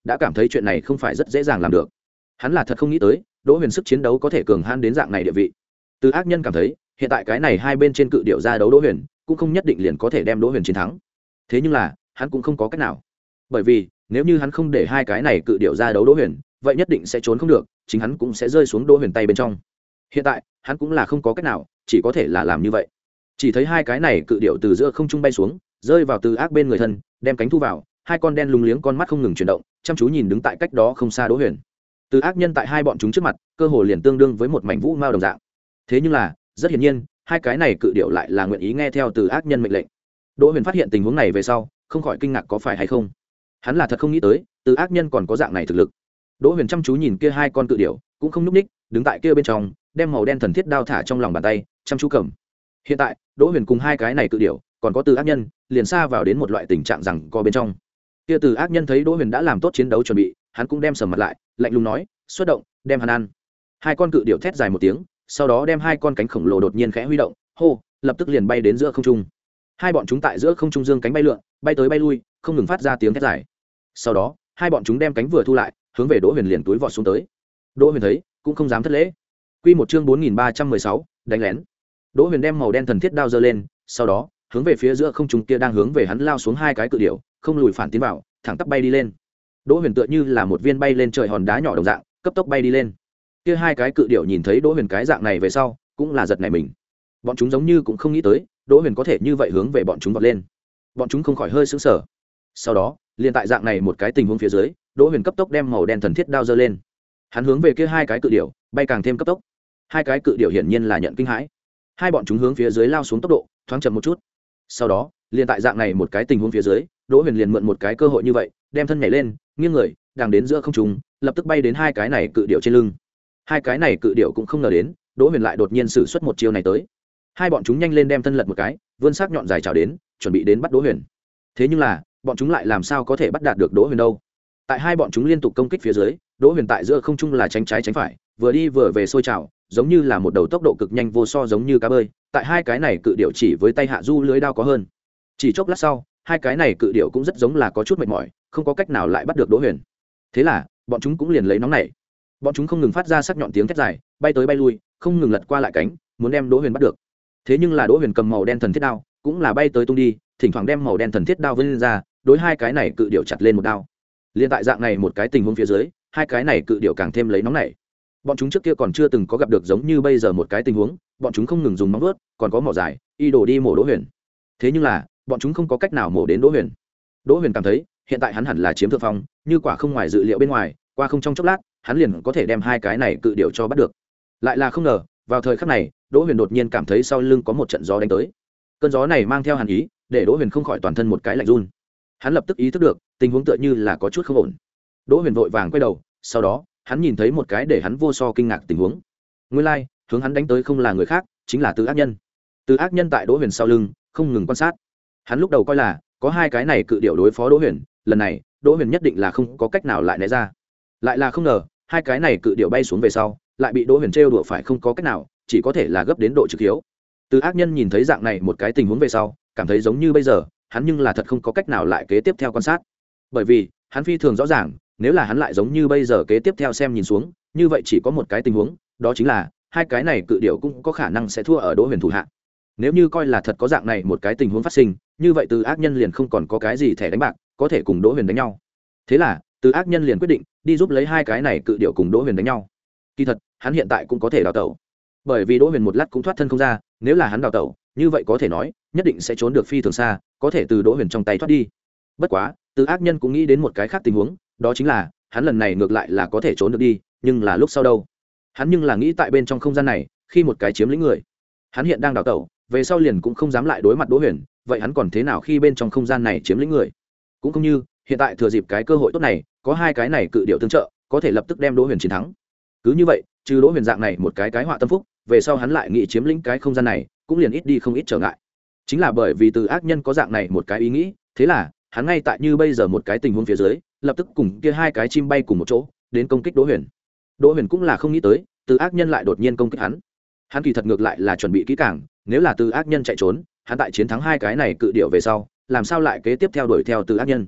đã cảm thấy chuyện này không phải rất dễ dàng làm được. Hắn là thật không nghĩ tới Đỗ Huyền sức chiến đấu có thể cường hãn đến dạng này địa vị. Từ ác nhân cảm thấy hiện tại cái này hai bên trên cự điệu ra đấu Đỗ Huyền cũng không nhất định liền có thể đem Đỗ Huyền chiến thắng. Thế nhưng là hắn cũng không có cách nào, bởi vì nếu như hắn không để hai cái này cự điệu ra đấu Đỗ Huyền, vậy nhất định sẽ trốn không được, chính hắn cũng sẽ rơi xuống Đỗ Huyền tay bên trong. Hiện tại hắn cũng là không có cách nào, chỉ có thể là làm như vậy. Chỉ thấy hai cái này cự điệu từ giữa không trung bay xuống, rơi vào Từ ác bên người thân, đem cánh thu vào, hai con đen lúng liếng con mắt không ngừng chuyển động, chăm chú nhìn đứng tại cách đó không xa Đỗ Huyền. Từ ác nhân tại hai bọn chúng trước mặt cơ hồ liền tương đương với một mảnh vũ mao đồng dạng. Thế nhưng là rất hiển nhiên hai cái này cự điệu lại là nguyện ý nghe theo Từ ác nhân mệnh lệnh. Đỗ Huyền phát hiện tình huống này về sau không khỏi kinh ngạc có phải hay không. Hắn là thật không nghĩ tới Từ ác nhân còn có dạng này thực lực. Đỗ Huyền chăm chú nhìn kia hai con cự điệu cũng không nhúc ních, đứng tại kia bên trong đem màu đen thần thiết đao thả trong lòng bàn tay chăm chú cầm. Hiện tại Đỗ Huyền cùng hai cái này cự điệu còn có Từ ác nhân liền xa vào đến một loại tình trạng rằng co bên trong. Kia Từ ác nhân thấy Đỗ Huyền đã làm tốt chiến đấu chuẩn bị, hắn cũng đem sầm mặt lại, lạnh lùng nói, xuất động, đem hắn ăn. Hai con cự điệu thét dài một tiếng, sau đó đem hai con cánh khổng lồ đột nhiên khẽ huy động, hô, lập tức liền bay đến giữa không trung. Hai bọn chúng tại giữa không trung dương cánh bay lượn, bay tới bay lui, không ngừng phát ra tiếng thét dài. Sau đó hai bọn chúng đem cánh vừa thu lại, hướng về Đỗ Huyền liền túi vọt xuống tới. Đỗ Huyền thấy cũng không dám thất lễ. Quy một chương bốn nghìn ba trăm mười sáu, đánh lén. Đỗ Huyền đem màu đen thần thiết đao giơ lên, sau đó hướng về phía giữa không trung kia đang hướng về hắn lao xuống hai cái cự điểu, không lùi phản tiến vào, thẳng tắp bay đi lên. Đỗ Huyền tựa như là một viên bay lên trời hòn đá nhỏ đồng dạng, cấp tốc bay đi lên. Kia hai cái cự điểu nhìn thấy Đỗ Huyền cái dạng này về sau, cũng là giật nảy mình. Bọn chúng giống như cũng không nghĩ tới, Đỗ Huyền có thể như vậy hướng về bọn chúng vọt lên. Bọn chúng không khỏi hơi sững sờ. Sau đó, liền tại dạng này một cái tình huống phía dưới, Đỗ Huyền cấp tốc đem màu đen thần thiết đao giơ lên. Hắn hướng về kia hai cái cự điểu, bay càng thêm cấp tốc. Hai cái cự điểu hiển nhiên là nhận kinh hãi. Hai bọn chúng hướng phía dưới lao xuống tốc độ thoáng chậm một chút. Sau đó, liền tại dạng này một cái tình huống phía dưới, Đỗ Huyền liền mượn một cái cơ hội như vậy, đem thân nhảy lên, nghiêng người, đang đến giữa không trung, lập tức bay đến hai cái này cự điểu trên lưng. Hai cái này cự điểu cũng không ngờ đến, Đỗ Huyền lại đột nhiên sử xuất một chiêu này tới. Hai bọn chúng nhanh lên đem thân lật một cái, vươn sắc nhọn dài chảo đến, chuẩn bị đến bắt Đỗ Huyền. Thế nhưng là, bọn chúng lại làm sao có thể bắt đạt được Đỗ Huyền đâu? Tại hai bọn chúng liên tục công kích phía dưới, Đỗ Huyền tại giữa không trung là tránh trái tránh phải, vừa đi vừa về sôi trào, giống như là một đầu tốc độ cực nhanh vô so giống như cá bơi. Tại hai cái này cự điểu chỉ với tay hạ du lưới đao có hơn. Chỉ chốc lát sau, hai cái này cự điểu cũng rất giống là có chút mệt mỏi, không có cách nào lại bắt được Đỗ Huyền. Thế là, bọn chúng cũng liền lấy nóng này. Bọn chúng không ngừng phát ra sắc nhọn tiếng thét dài, bay tới bay lui, không ngừng lật qua lại cánh, muốn đem Đỗ Huyền bắt được. Thế nhưng là Đỗ Huyền cầm màu đen thần thiết đao, cũng là bay tới tung đi, thỉnh thoảng đem màu đen thần thiết đao vươn lên ra, đối hai cái này cự điểu chặt lên một đao. Liên tại dạng này một cái tình huống phía dưới, hai cái này cự điểu càng thêm lấy nóng này. Bọn chúng trước kia còn chưa từng có gặp được giống như bây giờ một cái tình huống, bọn chúng không ngừng dùng móng vuốt, còn có mỏ dài, y đổ đi mổ Đỗ Huyền. Thế nhưng là, bọn chúng không có cách nào mổ đến Đỗ Huyền. Đỗ Huyền cảm thấy, hiện tại hắn hẳn là chiếm thượng phong, như quả không ngoài dự liệu bên ngoài, qua không trong chốc lát, hắn liền có thể đem hai cái này cự điểu cho bắt được. Lại là không ngờ, vào thời khắc này, Đỗ Huyền đột nhiên cảm thấy sau lưng có một trận gió đánh tới. Cơn gió này mang theo hàn ý, để Đỗ Huyền không khỏi toàn thân một cái lạnh run. Hắn lập tức ý thức được, tình huống tựa như là có chút không ổn. Đỗ Huyền vội vàng quay đầu, sau đó, hắn nhìn thấy một cái để hắn vô so kinh ngạc tình huống. Nguyên lai, like, hướng hắn đánh tới không là người khác, chính là Từ ác nhân. Từ ác nhân tại Đỗ Huyền sau lưng, không ngừng quan sát. Hắn lúc đầu coi là có hai cái này cự điểu đối phó Đỗ Huyền, lần này, Đỗ Huyền nhất định là không có cách nào lại né ra. Lại là không ngờ, hai cái này cự điểu bay xuống về sau, lại bị Đỗ Huyền trêu đùa phải không có cách nào, chỉ có thể là gấp đến độ trực hiếu. Từ ác nhân nhìn thấy dạng này một cái tình huống về sau, cảm thấy giống như bây giờ, hắn nhưng là thật không có cách nào lại kế tiếp theo quan sát. Bởi vì, hắn phi thường rõ ràng, nếu là hắn lại giống như bây giờ kế tiếp theo xem nhìn xuống, như vậy chỉ có một cái tình huống, đó chính là hai cái này cự điểu cũng có khả năng sẽ thua ở Đỗ Huyền thủ hạ. Nếu như coi là thật có dạng này một cái tình huống phát sinh, như vậy Từ ác nhân liền không còn có cái gì thẻ đánh bạc, có thể cùng Đỗ Huyền đánh nhau. Thế là, Từ ác nhân liền quyết định đi giúp lấy hai cái này cự điểu cùng Đỗ Huyền đánh nhau. Kỳ thật, hắn hiện tại cũng có thể đào tẩu, bởi vì Đỗ Huyền một lát cũng thoát thân không ra, nếu là hắn đào tẩu, như vậy có thể nói, nhất định sẽ trốn được phi thường xa, có thể từ Đỗ Huyền trong tay thoát đi. Bất quá, Từ ác nhân cũng nghĩ đến một cái khác tình huống, đó chính là, hắn lần này ngược lại là có thể trốn được đi, nhưng là lúc sau đâu? Hắn nhưng là nghĩ tại bên trong không gian này, khi một cái chiếm lĩnh người. Hắn hiện đang đào tẩu, về sau liền cũng không dám lại đối mặt Đỗ Huyền, vậy hắn còn thế nào khi bên trong không gian này chiếm lĩnh người? Cũng không như, hiện tại thừa dịp cái cơ hội tốt này, có hai cái này cự điểu tương trợ, có thể lập tức đem Đỗ Huyền chiến thắng. Cứ như vậy, trừ Đỗ Huyền dạng này một cái cái họa tâm phúc, về sau hắn lại nghĩ chiếm lĩnh cái không gian này, cũng liền ít đi không ít trở ngại. Chính là bởi vì Từ ác nhân có dạng này một cái ý nghĩ, thế là, hắn ngay tại như bây giờ một cái tình huống phía dưới, lập tức cùng kia hai cái chim bay cùng một chỗ, đến công kích Đỗ Huyền. Đỗ Huyền cũng là không nghĩ tới, Từ ác nhân lại đột nhiên công kích hắn. Hắn kỳ thật ngược lại là chuẩn bị kỹ càng, nếu là Từ ác nhân chạy trốn, hắn tại chiến thắng hai cái này cự điểu về sau, làm sao lại kế tiếp theo đuổi theo Từ ác nhân.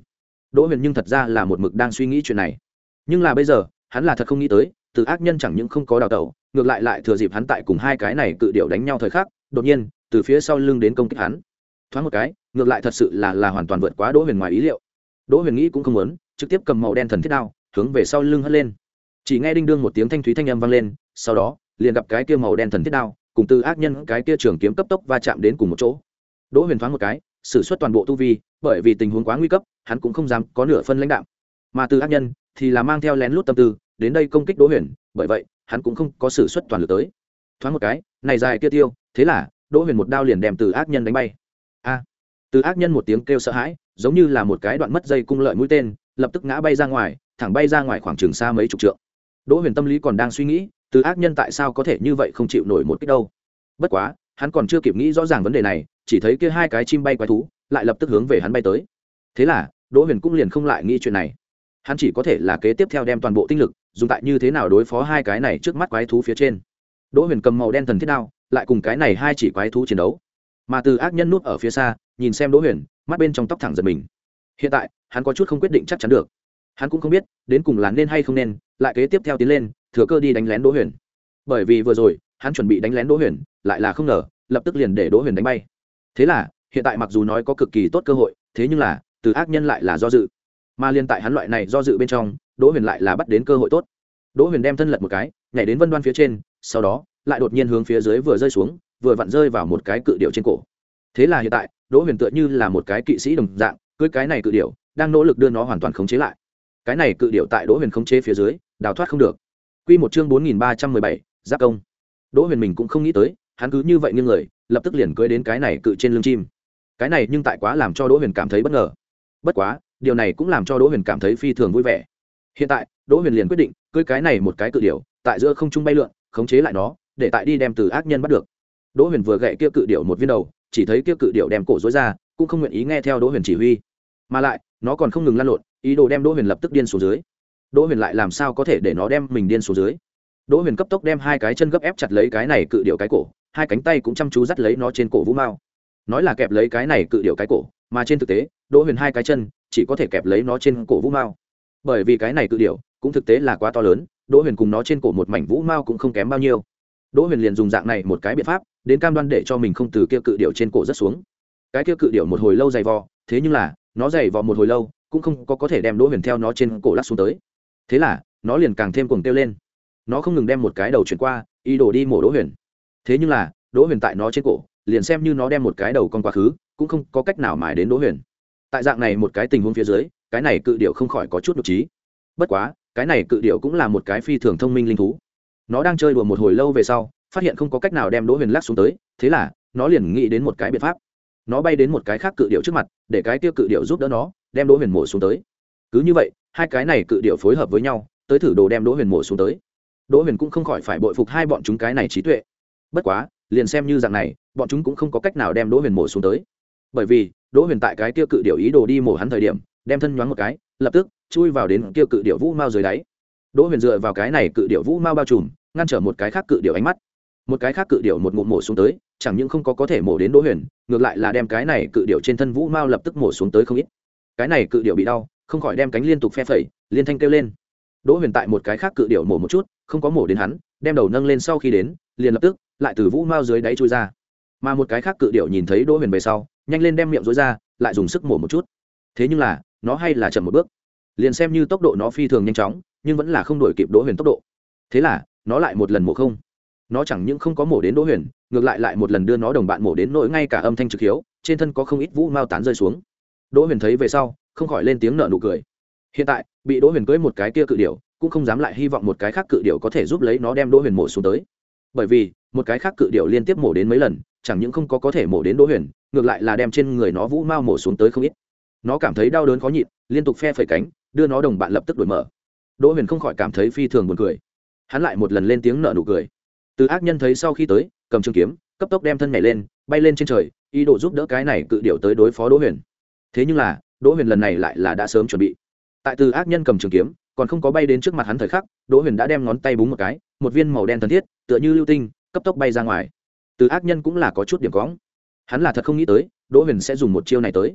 Đỗ Huyền nhưng thật ra là một mực đang suy nghĩ chuyện này, nhưng là bây giờ hắn là thật không nghĩ tới, từ ác nhân chẳng những không có đào tẩu, ngược lại lại thừa dịp hắn tại cùng hai cái này cự điểu đánh nhau thời khắc, đột nhiên từ phía sau lưng đến công kích hắn. Thoáng một cái, ngược lại thật sự là là hoàn toàn vượt quá Đỗ Huyền ngoài ý liệu. Đỗ Huyền nghĩ cũng không muốn, trực tiếp cầm màu đen thần thiết đao hướng về sau lưng hất lên. Chỉ nghe đinh đương một tiếng thanh thúy thanh âm vang lên, sau đó liền gặp cái kia màu đen thần thiết đao cùng từ ác nhân cái kia trường kiếm cấp tốc va chạm đến cùng một chỗ. Đỗ Huyền thoáng một cái, sử xuất toàn bộ tu vi, bởi vì tình huống quá nguy cấp, hắn cũng không dám có nửa phân lãnh đạm. Mà từ ác nhân thì là mang theo lén lút tâm tư đến đây công kích Đỗ Huyền, bởi vậy hắn cũng không có sử xuất toàn lực tới. Thoáng một cái, này dài kia tiêu, thế là Đỗ Huyền một đao liền đem từ ác nhân đánh bay. A! Từ ác nhân một tiếng kêu sợ hãi, giống như là một cái đoạn mất dây cung lợi mũi tên, lập tức ngã bay ra ngoài, thẳng bay ra ngoài khoảng chừng xa mấy chục trượng. Đỗ Huyền tâm lý còn đang suy nghĩ, từ ác nhân tại sao có thể như vậy không chịu nổi một kích đâu. Bất quá, hắn còn chưa kịp nghĩ rõ ràng vấn đề này, chỉ thấy kia hai cái chim bay quái thú lại lập tức hướng về hắn bay tới. Thế là, Đỗ Huyền cũng liền không lại nghĩ chuyện này. Hắn chỉ có thể là kế tiếp theo đem toàn bộ tinh lực dùng tại như thế nào đối phó hai cái này trước mắt quái thú phía trên. Đỗ Huyền cầm màu đen thần thiết đao, lại cùng cái này hai chỉ quái thú chiến đấu. Mà từ ác nhân núp ở phía xa, nhìn xem Đỗ Huyền, mắt bên trong tóc thẳng giật mình. Hiện tại, hắn có chút không quyết định chắc chắn được. Hắn cũng không biết đến cùng là nên hay không nên lại kế tiếp theo tiến lên, thừa cơ đi đánh lén Đỗ Huyền. Bởi vì vừa rồi, hắn chuẩn bị đánh lén Đỗ Huyền, lại là không ngờ, lập tức liền để Đỗ Huyền đánh bay. Thế là, hiện tại mặc dù nói có cực kỳ tốt cơ hội, thế nhưng là, từ ác nhân lại là do dự. Mà liên tại hắn loại này do dự bên trong, Đỗ Huyền lại là bắt đến cơ hội tốt. Đỗ Huyền đem thân lật một cái, nhảy đến vân đoan phía trên, sau đó, lại đột nhiên hướng phía dưới vừa rơi xuống, vừa vặn rơi vào một cái cự điểu trên cổ. Thế là hiện tại, Đỗ Huyền tựa như là một cái kỵ sĩ đồng dạng, cưỡi cái này cự điểu, đang nỗ lực đưa nó hoàn toàn khống chế lại. Cái này cự điểu tại Đỗ Huyền khống chế phía dưới, đào thoát không được. Quy một chương bốn nghìn ba trăm mười bảy, giáp công. Đỗ Huyền mình cũng không nghĩ tới, hắn cứ như vậy nghiêng người, lập tức liền cưỡi đến cái này cự trên lưng chim. Cái này nhưng tại quá làm cho Đỗ Huyền cảm thấy bất ngờ. Bất quá, điều này cũng làm cho Đỗ Huyền cảm thấy phi thường vui vẻ. Hiện tại, Đỗ Huyền liền quyết định cưỡi cái này một cái cự điểu, tại giữa không trung bay lượn, khống chế lại nó, để tại đi đem từ ác nhân bắt được. Đỗ Huyền vừa gậy kia cự điểu một viên đầu, chỉ thấy kia cự điểu đem cổ rối ra, cũng không nguyện ý nghe theo Đỗ Huyền chỉ huy, mà lại, nó còn không ngừng lăn lộn, ý đồ đem Đỗ Huyền lập tức điên xuống dưới. Đỗ Huyền lại làm sao có thể để nó đem mình điên xuống dưới? Đỗ Huyền cấp tốc đem hai cái chân gấp ép chặt lấy cái này cự điểu cái cổ, hai cánh tay cũng chăm chú dắt lấy nó trên cổ vũ mao. Nói là kẹp lấy cái này cự điểu cái cổ, mà trên thực tế, Đỗ Huyền hai cái chân chỉ có thể kẹp lấy nó trên cổ vũ mao. Bởi vì cái này cự điểu cũng thực tế là quá to lớn, Đỗ Huyền cùng nó trên cổ một mảnh vũ mao cũng không kém bao nhiêu. Đỗ Huyền liền dùng dạng này một cái biện pháp, đến cam đoan để cho mình không từ kia cự điểu trên cổ rất xuống. Cái kia cự điểu một hồi lâu dày vò, thế nhưng là, nó dày vò một hồi lâu, cũng không có có thể đem Đỗ Huyền theo nó trên cổ lắc xuống tới. Thế là, nó liền càng thêm cuồng kêu lên. Nó không ngừng đem một cái đầu chuyển qua, ý đồ đi mổ Đỗ Huyền. Thế nhưng là, Đỗ Huyền tại nó trên cổ, liền xem như nó đem một cái đầu con quá khứ, cũng không có cách nào mài đến Đỗ Huyền. Tại dạng này một cái tình huống phía dưới, cái này cự điểu không khỏi có chút nhục trí. Bất quá, cái này cự điểu cũng là một cái phi thường thông minh linh thú. Nó đang chơi đùa một hồi lâu về sau, phát hiện không có cách nào đem Đỗ Huyền lắc xuống tới, thế là, nó liền nghĩ đến một cái biện pháp. Nó bay đến một cái khác cự điểu trước mặt, để cái kia cự điểu giúp đỡ nó, đem Đỗ Huyền mổ xuống tới. Cứ như vậy, hai cái này cự điểu phối hợp với nhau, tới thử đồ đem Đỗ Huyền mổ xuống tới. Đỗ Huyền cũng không khỏi phải bội phục hai bọn chúng cái này trí tuệ. Bất quá, liền xem như dạng này, bọn chúng cũng không có cách nào đem Đỗ Huyền mổ xuống tới. Bởi vì, Đỗ Huyền tại cái kia cự điểu ý đồ đi mổ hắn thời điểm, đem thân nhoáng một cái, lập tức chui vào đến kia cự điểu vũ mao dưới đáy. Đỗ Huyền dựa vào cái này cự điểu vũ mao bao trùm, ngăn trở một cái khác cự điểu ánh mắt. Một cái khác cự điểu một ngụm mổ xuống tới, chẳng những không có có thể mổ đến Đỗ Huyền, ngược lại là đem cái này cự điểu trên thân vũ mao lập tức mổ xuống tới không ít. Cái này cự điểu bị đau, không khỏi đem cánh liên tục phe phẩy, liên thanh kêu lên. Đỗ Huyền tại một cái khác cự điểu mổ một chút, không có mổ đến hắn, đem đầu nâng lên sau khi đến, liền lập tức lại từ vũ mao dưới đáy chui ra. Mà một cái khác cự điểu nhìn thấy Đỗ Huyền về sau, nhanh lên đem miệng rối ra, lại dùng sức mổ một chút. Thế nhưng là, nó hay là chậm một bước. Liền xem như tốc độ nó phi thường nhanh chóng, nhưng vẫn là không đuổi kịp Đỗ Huyền tốc độ. Thế là, nó lại một lần mổ không. Nó chẳng những không có mổ đến Đỗ Huyền, ngược lại lại một lần đưa nó đồng bạn mổ đến nỗi ngay cả âm thanh trực hiếu, trên thân có không ít vũ mao tán rơi xuống. Đỗ Huyền thấy về sau, không khỏi lên tiếng nở nụ cười. Hiện tại, bị Đỗ Huyền cưỡi một cái kia cự điểu, cũng không dám lại hy vọng một cái khác cự điểu có thể giúp lấy nó đem Đỗ Huyền mổ xuống tới. Bởi vì, một cái khác cự điểu liên tiếp mổ đến mấy lần, chẳng những không có có thể mổ đến Đỗ Huyền, ngược lại là đem trên người nó vũ mao mổ xuống tới không ít. Nó cảm thấy đau đớn khó nhịn, liên tục phe phẩy cánh, đưa nó đồng bạn lập tức đuổi mở. Đỗ Huyền không khỏi cảm thấy phi thường buồn cười. Hắn lại một lần lên tiếng nở nụ cười. Từ ác nhân thấy sau khi tới, cầm trường kiếm, cấp tốc đem thân nhảy lên, bay lên trên trời, ý đồ giúp đỡ cái này cự điểu tới đối phó Đỗ Huyền. Thế nhưng là, Đỗ Huyền lần này lại là đã sớm chuẩn bị. Tại Từ ác nhân cầm trường kiếm, còn không có bay đến trước mặt hắn thời khắc, Đỗ Huyền đã đem ngón tay búng một cái, một viên màu đen thần thiết, tựa như lưu tinh, cấp tốc bay ra ngoài. Từ ác nhân cũng là có chút điểm cóng. Hắn là thật không nghĩ tới, Đỗ Huyền sẽ dùng một chiêu này tới.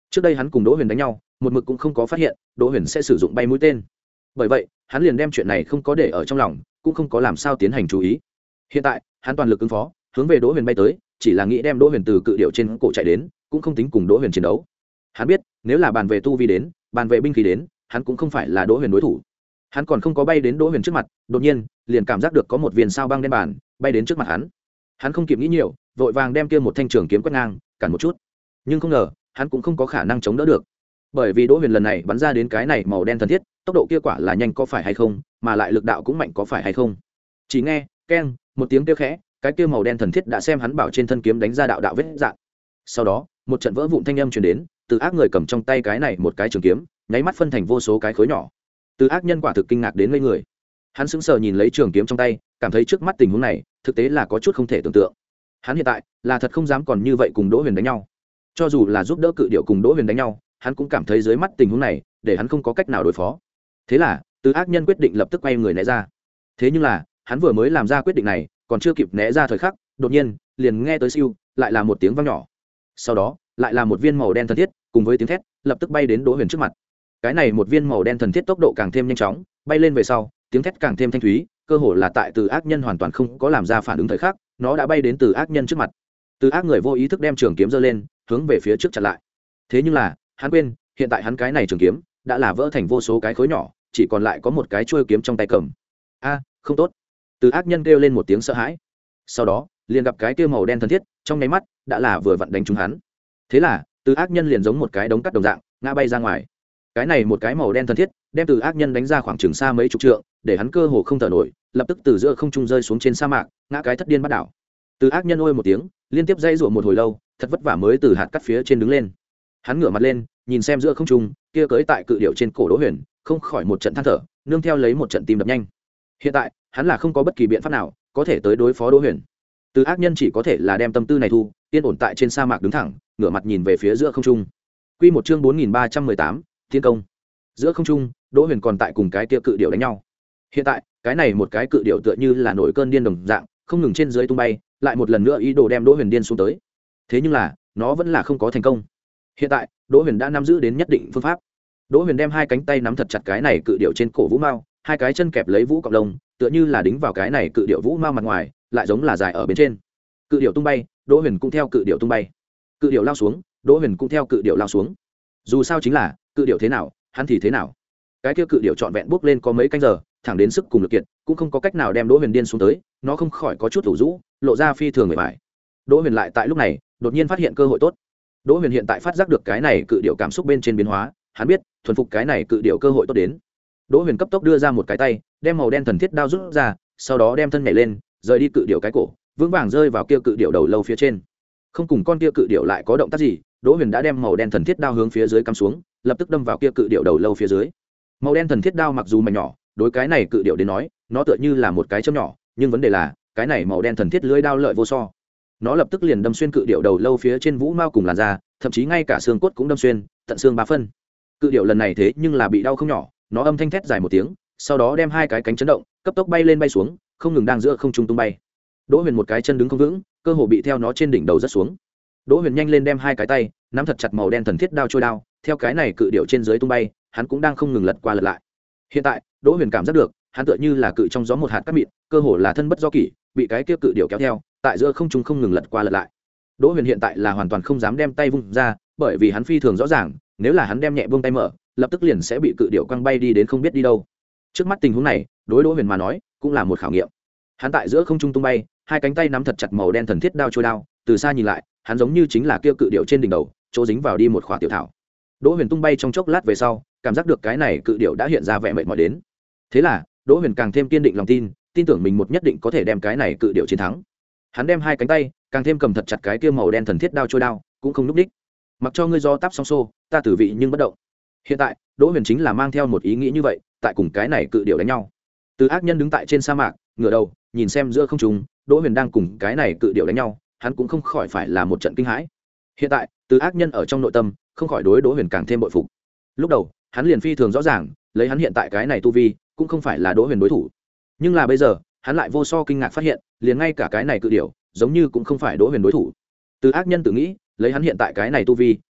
trước đây hắn cùng đỗ huyền đánh nhau một mực cũng không có phát hiện đỗ huyền sẽ sử dụng bay mũi tên, bởi vậy hắn liền đem chuyện này không có để ở trong lòng, cũng không có làm sao tiến hành chú ý. Hiện tại hắn toàn lực ứng phó hướng về đỗ huyền bay tới, chỉ là nghĩ đem đỗ huyền từ cự điệu trên cổ chạy đến, cũng không tính cùng đỗ huyền chiến đấu. Hắn biết nếu là bàn về tu vi đến, bàn về binh khí đến, hắn cũng không phải là đỗ huyền đối thủ. Hắn còn không có bay đến đỗ huyền trước mặt, đột nhiên liền cảm giác được có một viên sao băng đen bàn bay đến trước mặt hắn. Hắn không kịp nghĩ nhiều, vội vàng đem kia một thanh trường kiếm quét ngang cản một chút, nhưng không ngờ hắn cũng không có khả năng chống đỡ được, bởi vì đỗ huyền lần này bắn ra đến cái này màu đen thần thiết, tốc độ kia quả là nhanh có phải hay không, mà lại lực đạo cũng mạnh có phải hay không. Chỉ nghe keng một tiếng kêu khẽ, cái kia màu đen thần thiết đã xem hắn bảo trên thân kiếm đánh ra đạo đạo vết dạn. Sau đó một trận vỡ vụn thanh âm truyền đến, từ ác người cầm trong tay cái này một cái trường kiếm nháy mắt phân thành vô số cái khối nhỏ. Từ ác nhân quả thực kinh ngạc đến ngây người, hắn sững sờ nhìn lấy trường kiếm trong tay, cảm thấy trước mắt tình huống này thực tế là có chút không thể tưởng tượng. Hắn hiện tại là thật không dám còn như vậy cùng đỗ huyền đánh nhau, cho dù là giúp đỡ cự điệu cùng đỗ huyền đánh nhau, hắn cũng cảm thấy dưới mắt tình huống này để hắn không có cách nào đối phó. Thế là từ ác nhân quyết định lập tức quay người né ra. Thế nhưng là hắn vừa mới làm ra quyết định này, còn chưa kịp né ra thời khắc, đột nhiên liền nghe tới siêu lại là một tiếng vang nhỏ, sau đó lại là một viên màu đen thần thiết cùng với tiếng thét lập tức bay đến đỗ huyền trước mặt. Cái này một viên màu đen thần thiết tốc độ càng thêm nhanh chóng, bay lên về sau tiếng thét càng thêm thanh thúy, cơ hồ là tại từ ác nhân hoàn toàn không có làm ra phản ứng thời khắc, nó đã bay đến từ ác nhân trước mặt. Từ ác người vô ý thức đem trường kiếm giơ lên hướng về phía trước chặn lại. Thế nhưng là hắn quên, hiện tại hắn cái này trường kiếm đã là vỡ thành vô số cái khối nhỏ, chỉ còn lại có một cái chuôi kiếm trong tay cầm. A, không tốt! Từ ác nhân kêu lên một tiếng sợ hãi, sau đó liền gặp cái kia màu đen thần thiết trong nháy mắt đã là vừa vặn đánh trúng hắn. Thế là từ ác nhân liền giống một cái đống cắt đồng dạng ngã bay ra ngoài. Cái này một cái màu đen thần thiết đem từ ác nhân đánh ra khoảng chừng xa mấy chục trượng, để hắn cơ hồ không thở nổi, lập tức từ giữa không trung rơi xuống trên sa mạc, ngã cái thất điên bắt đảo. Từ ác nhân ôi một tiếng, liên tiếp dây rủa một hồi lâu, thật vất vả mới từ hạt cắt phía trên đứng lên. Hắn ngửa mặt lên nhìn xem giữa không trung kia cưỡi tại cự điệu trên cổ đỗ huyền, không khỏi một trận than thở, nương theo lấy một trận tim đập nhanh. Hiện tại hắn là không có bất kỳ biện pháp nào có thể tới đối phó đỗ huyền. Từ ác nhân chỉ có thể là đem tâm tư này thu, yên ổn tại trên sa mạc đứng thẳng, ngửa mặt nhìn về phía giữa không trung. Quy một chương bốn nghìn ba trăm mười tám, thiên công. Giữa không trung, đỗ huyền còn tại cùng cái kia cự điệu đánh nhau. Hiện tại cái này một cái cự điệu tựa như là nổi cơn điên đồng dạng, không ngừng trên dưới tung bay, lại một lần nữa ý đồ đem đỗ huyền điên xuống tới. Thế nhưng là nó vẫn là không có thành công. Hiện tại đỗ huyền đã nắm giữ đến nhất định phương pháp. Đỗ huyền đem hai cánh tay nắm thật chặt cái này cự điệu trên cổ vũ mao, hai cái chân kẹp lấy vũ cọc lông, tựa như là đính vào cái này cự điệu vũ mao mặt ngoài, lại giống là dài ở bên trên. Cự điệu tung bay, đỗ huyền cũng theo cự điệu tung bay. Cự điệu lao xuống, đỗ huyền cũng theo cự điệu lao xuống. Dù sao chính là cự điệu thế nào hắn thì thế nào. Cái kia cự điệu trọn vẹn bước lên có mấy canh giờ, thẳng đến sức cùng lực kiệt cũng không có cách nào đem đỗ huyền điên xuống tới, nó không khỏi có chút thủ rũ, lộ ra phi thường mệt mỏi. Đỗ huyền lại tại lúc này đột nhiên phát hiện cơ hội tốt. Đỗ huyền hiện tại phát giác được cái này cự điệu cảm xúc bên trên biến hóa, hắn biết thuần phục cái này cự điệu cơ hội tốt đến. Đỗ huyền cấp tốc đưa ra một cái tay, đem màu đen thần thiết đao rút ra, sau đó đem thân nhảy lên, rời đi cự điệu cái cổ, vững vàng rơi vào kia cự điệu đầu lâu phía trên. Không cùng con kia cự điệu lại có động tác gì, Đỗ huyền đã đem màu đen thần thiết đao hướng phía dưới cắm xuống, lập tức đâm vào kia cự điệu đầu lâu phía dưới. Màu đen thần thiết đao mặc dù mảnh nhỏ, đối cái này cự điệu đến nói nó tựa như là một cái châm nhỏ, nhưng vấn đề là cái này màu đen thần thiết lưỡi đao lợi vô so, nó lập tức liền đâm xuyên cự điệu đầu lâu phía trên vũ mao cùng làn da, thậm chí ngay cả xương cốt cũng đâm xuyên tận xương ba phân. Cự điệu lần này thế nhưng là bị đau không nhỏ, nó âm thanh thét dài một tiếng, sau đó đem hai cái cánh chấn động, cấp tốc bay lên bay xuống, không ngừng đang giữa không trung tung bay. Đỗ huyền một cái chân đứng không vững, cơ hồ bị theo nó trên đỉnh đầu rất xuống. Đỗ huyền nhanh lên đem hai cái tay nắm thật chặt màu đen thần thiết đao trôi đao, theo cái này cự điệu trên dưới tung bay, hắn cũng đang không ngừng lật qua lật lại. Hiện tại Đỗ huyền cảm giác được hắn tựa như là cự trong gió một hạt cát mịn, cơ hồ là thân bất do kỷ, bị cái kia cự điệu kéo theo tại giữa không trung không ngừng lật qua lật lại. Đỗ huyền hiện tại là hoàn toàn không dám đem tay vung ra, bởi vì hắn phi thường rõ ràng nếu là hắn đem nhẹ buông tay mở, lập tức liền sẽ bị cự điệu quăng bay đi đến không biết đi đâu. Trước mắt tình huống này đối Đỗ huyền mà nói cũng là một khảo nghiệm. Hắn tại giữa không trung tung bay, hai cánh tay nắm thật chặt màu đen thần thiết đao trôi đao, từ xa nhìn lại hắn giống như chính là kia cự điệu trên đỉnh đầu chỗ dính vào đi một khỏa tiểu thảo. Đỗ huyền tung bay trong chốc lát về sau, cảm giác được cái này cự điệu đã hiện ra vẻ mệt mỏi đến. Thế là Đỗ huyền càng thêm kiên định lòng tin, tin tưởng mình một nhất định có thể đem cái này cự điệu chiến thắng. Hắn đem hai cánh tay càng thêm cầm thật chặt cái kia màu đen thần thiết đao trôi đao, cũng không núp đích. Mặc cho ngươi do táp song xô, ta tử vị nhưng bất động. Hiện tại Đỗ huyền chính là mang theo một ý nghĩ như vậy, tại cùng cái này cự điệu đánh nhau. Từ ác nhân đứng tại trên sa mạc, ngửa đầu nhìn xem giữa không trung Đỗ huyền đang cùng cái này cự điệu đánh nhau, hắn cũng không khỏi phải là một trận kinh hãi. Hiện tại Từ ác nhân ở trong nội tâm không khỏi đối Đỗ huyền càng thêm bội phục. Lúc đầu hắn liền phi thường rõ ràng lấy hắn hiện tại cái này tu vi cũng không phải là Đỗ huyền đối thủ, nhưng là bây giờ hắn lại vô so kinh ngạc phát hiện liền ngay cả cái này cự điệu giống như cũng không phải Đỗ huyền đối thủ. Từ ác nhân tự nghĩ lấy hắn hiện tại cái này tu vi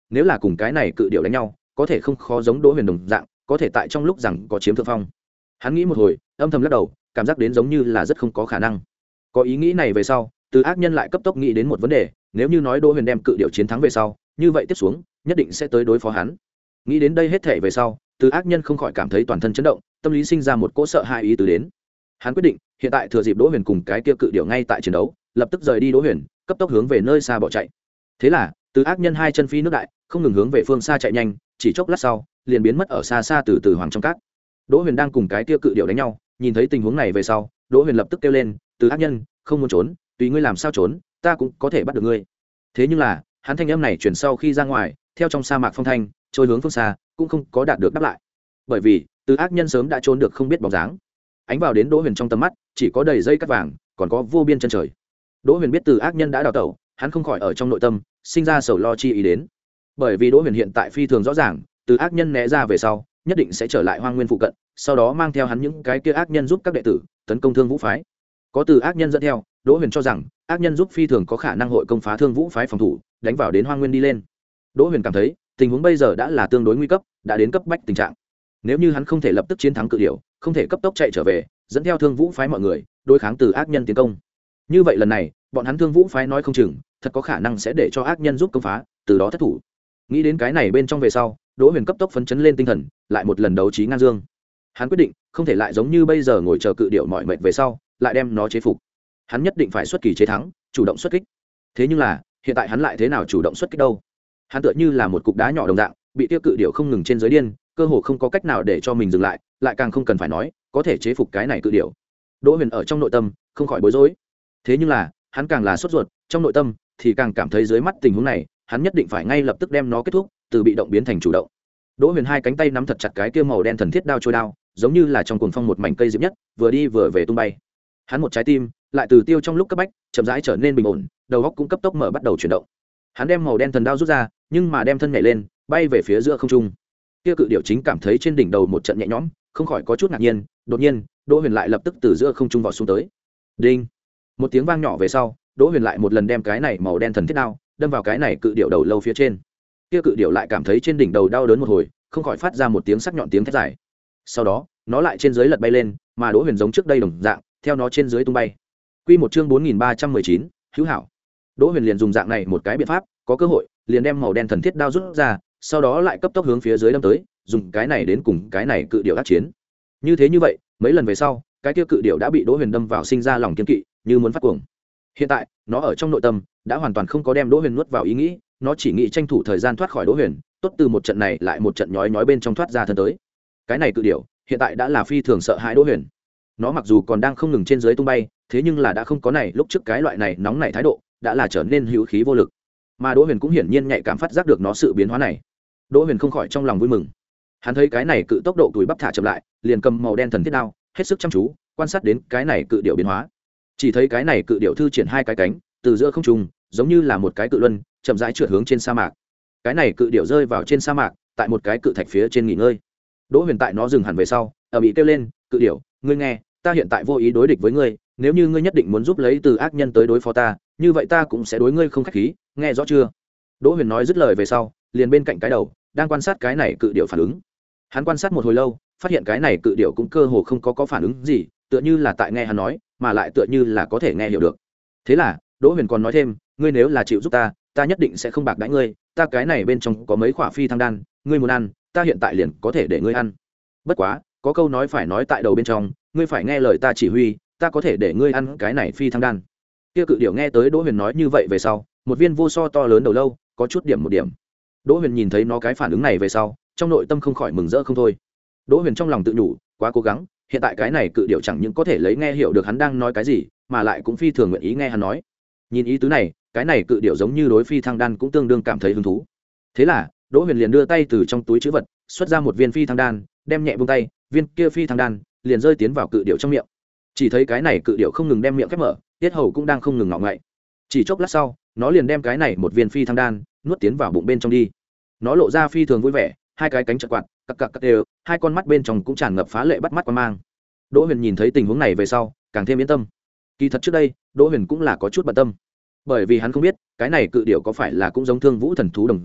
nếu là cùng cái này cự điểu đánh nhau có thể không khó giống Đỗ Huyền đồng dạng có thể tại trong lúc rằng có chiếm thượng phong. Hắn nghĩ một hồi âm thầm lắc đầu, cảm giác đến giống như là rất không có khả năng. Có ý nghĩ này về sau, Từ Ác Nhân lại cấp tốc nghĩ đến một vấn đề, nếu như nói Đỗ Huyền đem cự điểu chiến thắng về sau, như vậy tiếp xuống nhất định sẽ tới đối phó hắn. Nghĩ đến đây hết thể về sau, Từ Ác Nhân không khỏi cảm thấy toàn thân chấn động, tâm lý sinh ra một cỗ sợ hãi ý tứ đến. Hắn quyết định hiện tại thừa dịp Đỗ Huyền cùng cái kia cự điểu ngay tại chiến đấu, lập tức rời đi Đỗ Huyền, cấp tốc hướng về nơi xa bỏ chạy. Thế là Từ Ác Nhân hai chân phi nước đại, không ngừng hướng về phương xa chạy nhanh, chỉ chốc lát sau liền biến mất ở xa xa từ từ hoàng trong cát. Đỗ Huyền đang cùng cái kia cự điểu đánh nhau, nhìn thấy tình huống này về sau, Đỗ Huyền lập tức kêu lên, Từ Ác Nhân, không muốn trốn, tùy ngươi làm sao trốn, ta cũng có thể bắt được ngươi. Thế nhưng là hắn thanh âm này truyền sau khi ra ngoài, theo trong sa mạc phong thanh trôi hướng phương xa, cũng không có đạt được đáp lại, bởi vì Từ Ác Nhân sớm đã trốn được không biết bóng dáng. Ánh vào đến Đỗ Huyền trong tầm mắt chỉ có đầy dây cát vàng, còn có vô biên chân trời. Đỗ Huyền biết Từ Ác Nhân đã đào tẩu, hắn không khỏi ở trong nội tâm sinh ra sầu lo chi ý đến, bởi vì Đỗ Huyền hiện tại phi thường rõ ràng, Từ Ác Nhân né ra về sau nhất định sẽ trở lại Hoang Nguyên phụ cận, sau đó mang theo hắn những cái kia ác nhân giúp các đệ tử tấn công Thương Vũ phái. Có Từ Ác Nhân dẫn theo, Đỗ Huyền cho rằng ác nhân giúp phi thường có khả năng hội công phá Thương Vũ phái phòng thủ, đánh vào đến Hoang Nguyên đi lên. Đỗ Huyền cảm thấy tình huống bây giờ đã là tương đối nguy cấp, đã đến cấp bách tình trạng. Nếu như hắn không thể lập tức chiến thắng cự điểu, không thể cấp tốc chạy trở về, dẫn theo Thương Vũ phái mọi người đối kháng Từ Ác Nhân tiến công, như vậy lần này bọn hắn Thương Vũ phái nói không chừng thật có khả năng sẽ để cho ác nhân giúp công phá, từ đó thất thủ. Nghĩ đến cái này bên trong về sau, Đỗ Huyền cấp tốc phấn chấn lên tinh thần, lại một lần đấu trí ngang dương. Hắn quyết định không thể lại giống như bây giờ ngồi chờ cự điểu mỏi mệt về sau lại đem nó chế phục, hắn nhất định phải xuất kỳ chế thắng, chủ động xuất kích. Thế nhưng là hiện tại hắn lại thế nào chủ động xuất kích đâu? Hắn tựa như là một cục đá nhỏ đồng dạng, bị tiêu cự điểu không ngừng trên dưới điên, cơ hồ không có cách nào để cho mình dừng lại, lại càng không cần phải nói có thể chế phục cái này cự điểu. Đỗ Huyền ở trong nội tâm không khỏi bối rối. Thế nhưng là hắn càng là sốt ruột, trong nội tâm thì càng cảm thấy dưới mắt tình huống này hắn nhất định phải ngay lập tức đem nó kết thúc, từ bị động biến thành chủ động. Đỗ Huyền hai cánh tay nắm thật chặt cái kia màu đen thần thiết đao trôi đao, giống như là trong cuồng phong một mảnh cây diệp nhất, vừa đi vừa về tung bay. Hắn một trái tim lại từ tiêu trong lúc cấp bách chậm rãi trở nên bình ổn, đầu óc cũng cấp tốc mở bắt đầu chuyển động. Hắn đem màu đen thần đao rút ra, nhưng mà đem thân nhảy lên, bay về phía giữa không trung. Kia cự điểu chính cảm thấy trên đỉnh đầu một trận nhẹ nhõm, không khỏi có chút ngạc nhiên. Đột nhiên, Đỗ Huyền lại lập tức từ giữa không trung vọt xuống tới. Đinh! Một tiếng vang nhỏ về sau, Đỗ Huyền lại một lần đem cái này màu đen thần thiết đao đâm vào cái này cự điểu đầu lâu phía trên. Kia cự điểu lại cảm thấy trên đỉnh đầu đau đớn một hồi, không khỏi phát ra một tiếng sắc nhọn tiếng thét dài. Sau đó, nó lại trên dưới lật bay lên, mà Đỗ Huyền giống trước đây đồng dạng, theo nó trên dưới tung bay. Quy một chương bốn nghìn ba trăm mười chín, hữu hảo. Đỗ Huyền liền dùng dạng này một cái biện pháp, có cơ hội, liền đem màu đen thần thiết đao rút ra, sau đó lại cấp tốc hướng phía dưới đâm tới, dùng cái này đến cùng cái này cự điểu ác chiến. Như thế như vậy, mấy lần về sau, cái kia cự điểu đã bị Đỗ Huyền đâm vào sinh ra lòng kiên kỵ, như muốn phát cuồng. Hiện tại, nó ở trong nội tâm đã hoàn toàn không có đem Đỗ Huyền nuốt vào ý nghĩ, nó chỉ nghĩ tranh thủ thời gian thoát khỏi Đỗ Huyền, tốt từ một trận này lại một trận nhói nhói bên trong thoát ra thân tới. Cái này cự điểu, hiện tại đã là phi thường sợ hãi Đỗ Huyền. Nó mặc dù còn đang không ngừng trên dưới tung bay, thế nhưng là đã không có này lúc trước cái loại này nóng nảy thái độ, đã là trở nên hữu khí vô lực. Mà Đỗ Huyền cũng hiển nhiên nhạy cảm phát giác được nó sự biến hóa này. Đỗ Huyền không khỏi trong lòng vui mừng. Hắn thấy cái này cự tốc độ túi bắp thả chậm lại, liền cầm màu đen thần thiết đao, hết sức chăm chú quan sát đến cái này cự điểu biến hóa. Chỉ thấy cái này cự điểu thư triển hai cái cánh, từ giữa không trung, giống như là một cái cự luân, chậm rãi trượt hướng trên sa mạc. Cái này cự điểu rơi vào trên sa mạc, tại một cái cự thạch phía trên nghỉ ngơi. Đỗ Huyền tại nó dừng hẳn về sau, ở bị kêu lên, "Cự điểu, ngươi nghe, ta hiện tại vô ý đối địch với ngươi, nếu như ngươi nhất định muốn giúp lấy Từ Ác Nhân tới đối phó ta, như vậy ta cũng sẽ đối ngươi không khách khí, nghe rõ chưa?" Đỗ Huyền nói dứt lời về sau, liền bên cạnh cái đầu, đang quan sát cái này cự điểu phản ứng. Hắn quan sát một hồi lâu, phát hiện cái này cự điểu cũng cơ hồ không có có phản ứng gì, tựa như là tại nghe hắn nói, mà lại tựa như là có thể nghe hiểu được. Thế là, Đỗ Huyền còn nói thêm, "Ngươi nếu là chịu giúp ta, ta nhất định sẽ không bạc đãi ngươi, ta cái này bên trong có mấy quả phi thăng đan, ngươi muốn ăn, ta hiện tại liền có thể để ngươi ăn. Bất quá, có câu nói phải nói tại đầu bên trong, ngươi phải nghe lời ta chỉ huy, ta có thể để ngươi ăn cái này phi thăng đan." Kia cự điểu nghe tới Đỗ Huyền nói như vậy về sau, một viên vô so to lớn đầu lâu, có chút điểm một điểm. Đỗ Huyền nhìn thấy nó cái phản ứng này về sau, trong nội tâm không khỏi mừng rỡ không thôi. Đỗ Huyền trong lòng tự nhủ, quá cố gắng, hiện tại cái này cự điểu chẳng những có thể lấy nghe hiểu được hắn đang nói cái gì, mà lại cũng phi thường nguyện ý nghe hắn nói. Nhìn ý tứ này, cái này cự điểu giống như đối phi thăng đan cũng tương đương cảm thấy hứng thú. Thế là, Đỗ Huyền liền đưa tay từ trong túi trữ vật, xuất ra một viên phi thăng đan, đem nhẹ buông tay, viên kia phi thăng đan liền rơi tiến vào cự điểu trong miệng. Chỉ thấy cái này cự điểu không ngừng đem miệng khép mở, tiết hầu cũng đang không ngừng ngọ ngậy. Chỉ chốc lát sau, nó liền đem cái này một viên phi thăng đan nuốt tiến vào bụng bên trong đi. Nó lộ ra phi thường vui vẻ, hai cái cánh chợt quạt, cặc cặc cặc đều, hai con mắt bên trong cũng tràn ngập phá lệ bắt mắt quan mang. Đỗ Huyền nhìn thấy tình huống này về sau, càng thêm yên tâm. Kỳ thật trước đây, Đỗ Huyền cũng là có chút bận tâm, bởi vì hắn không biết cái này cự điểu có phải là cũng giống Thương Vũ thần thú đồng dạng,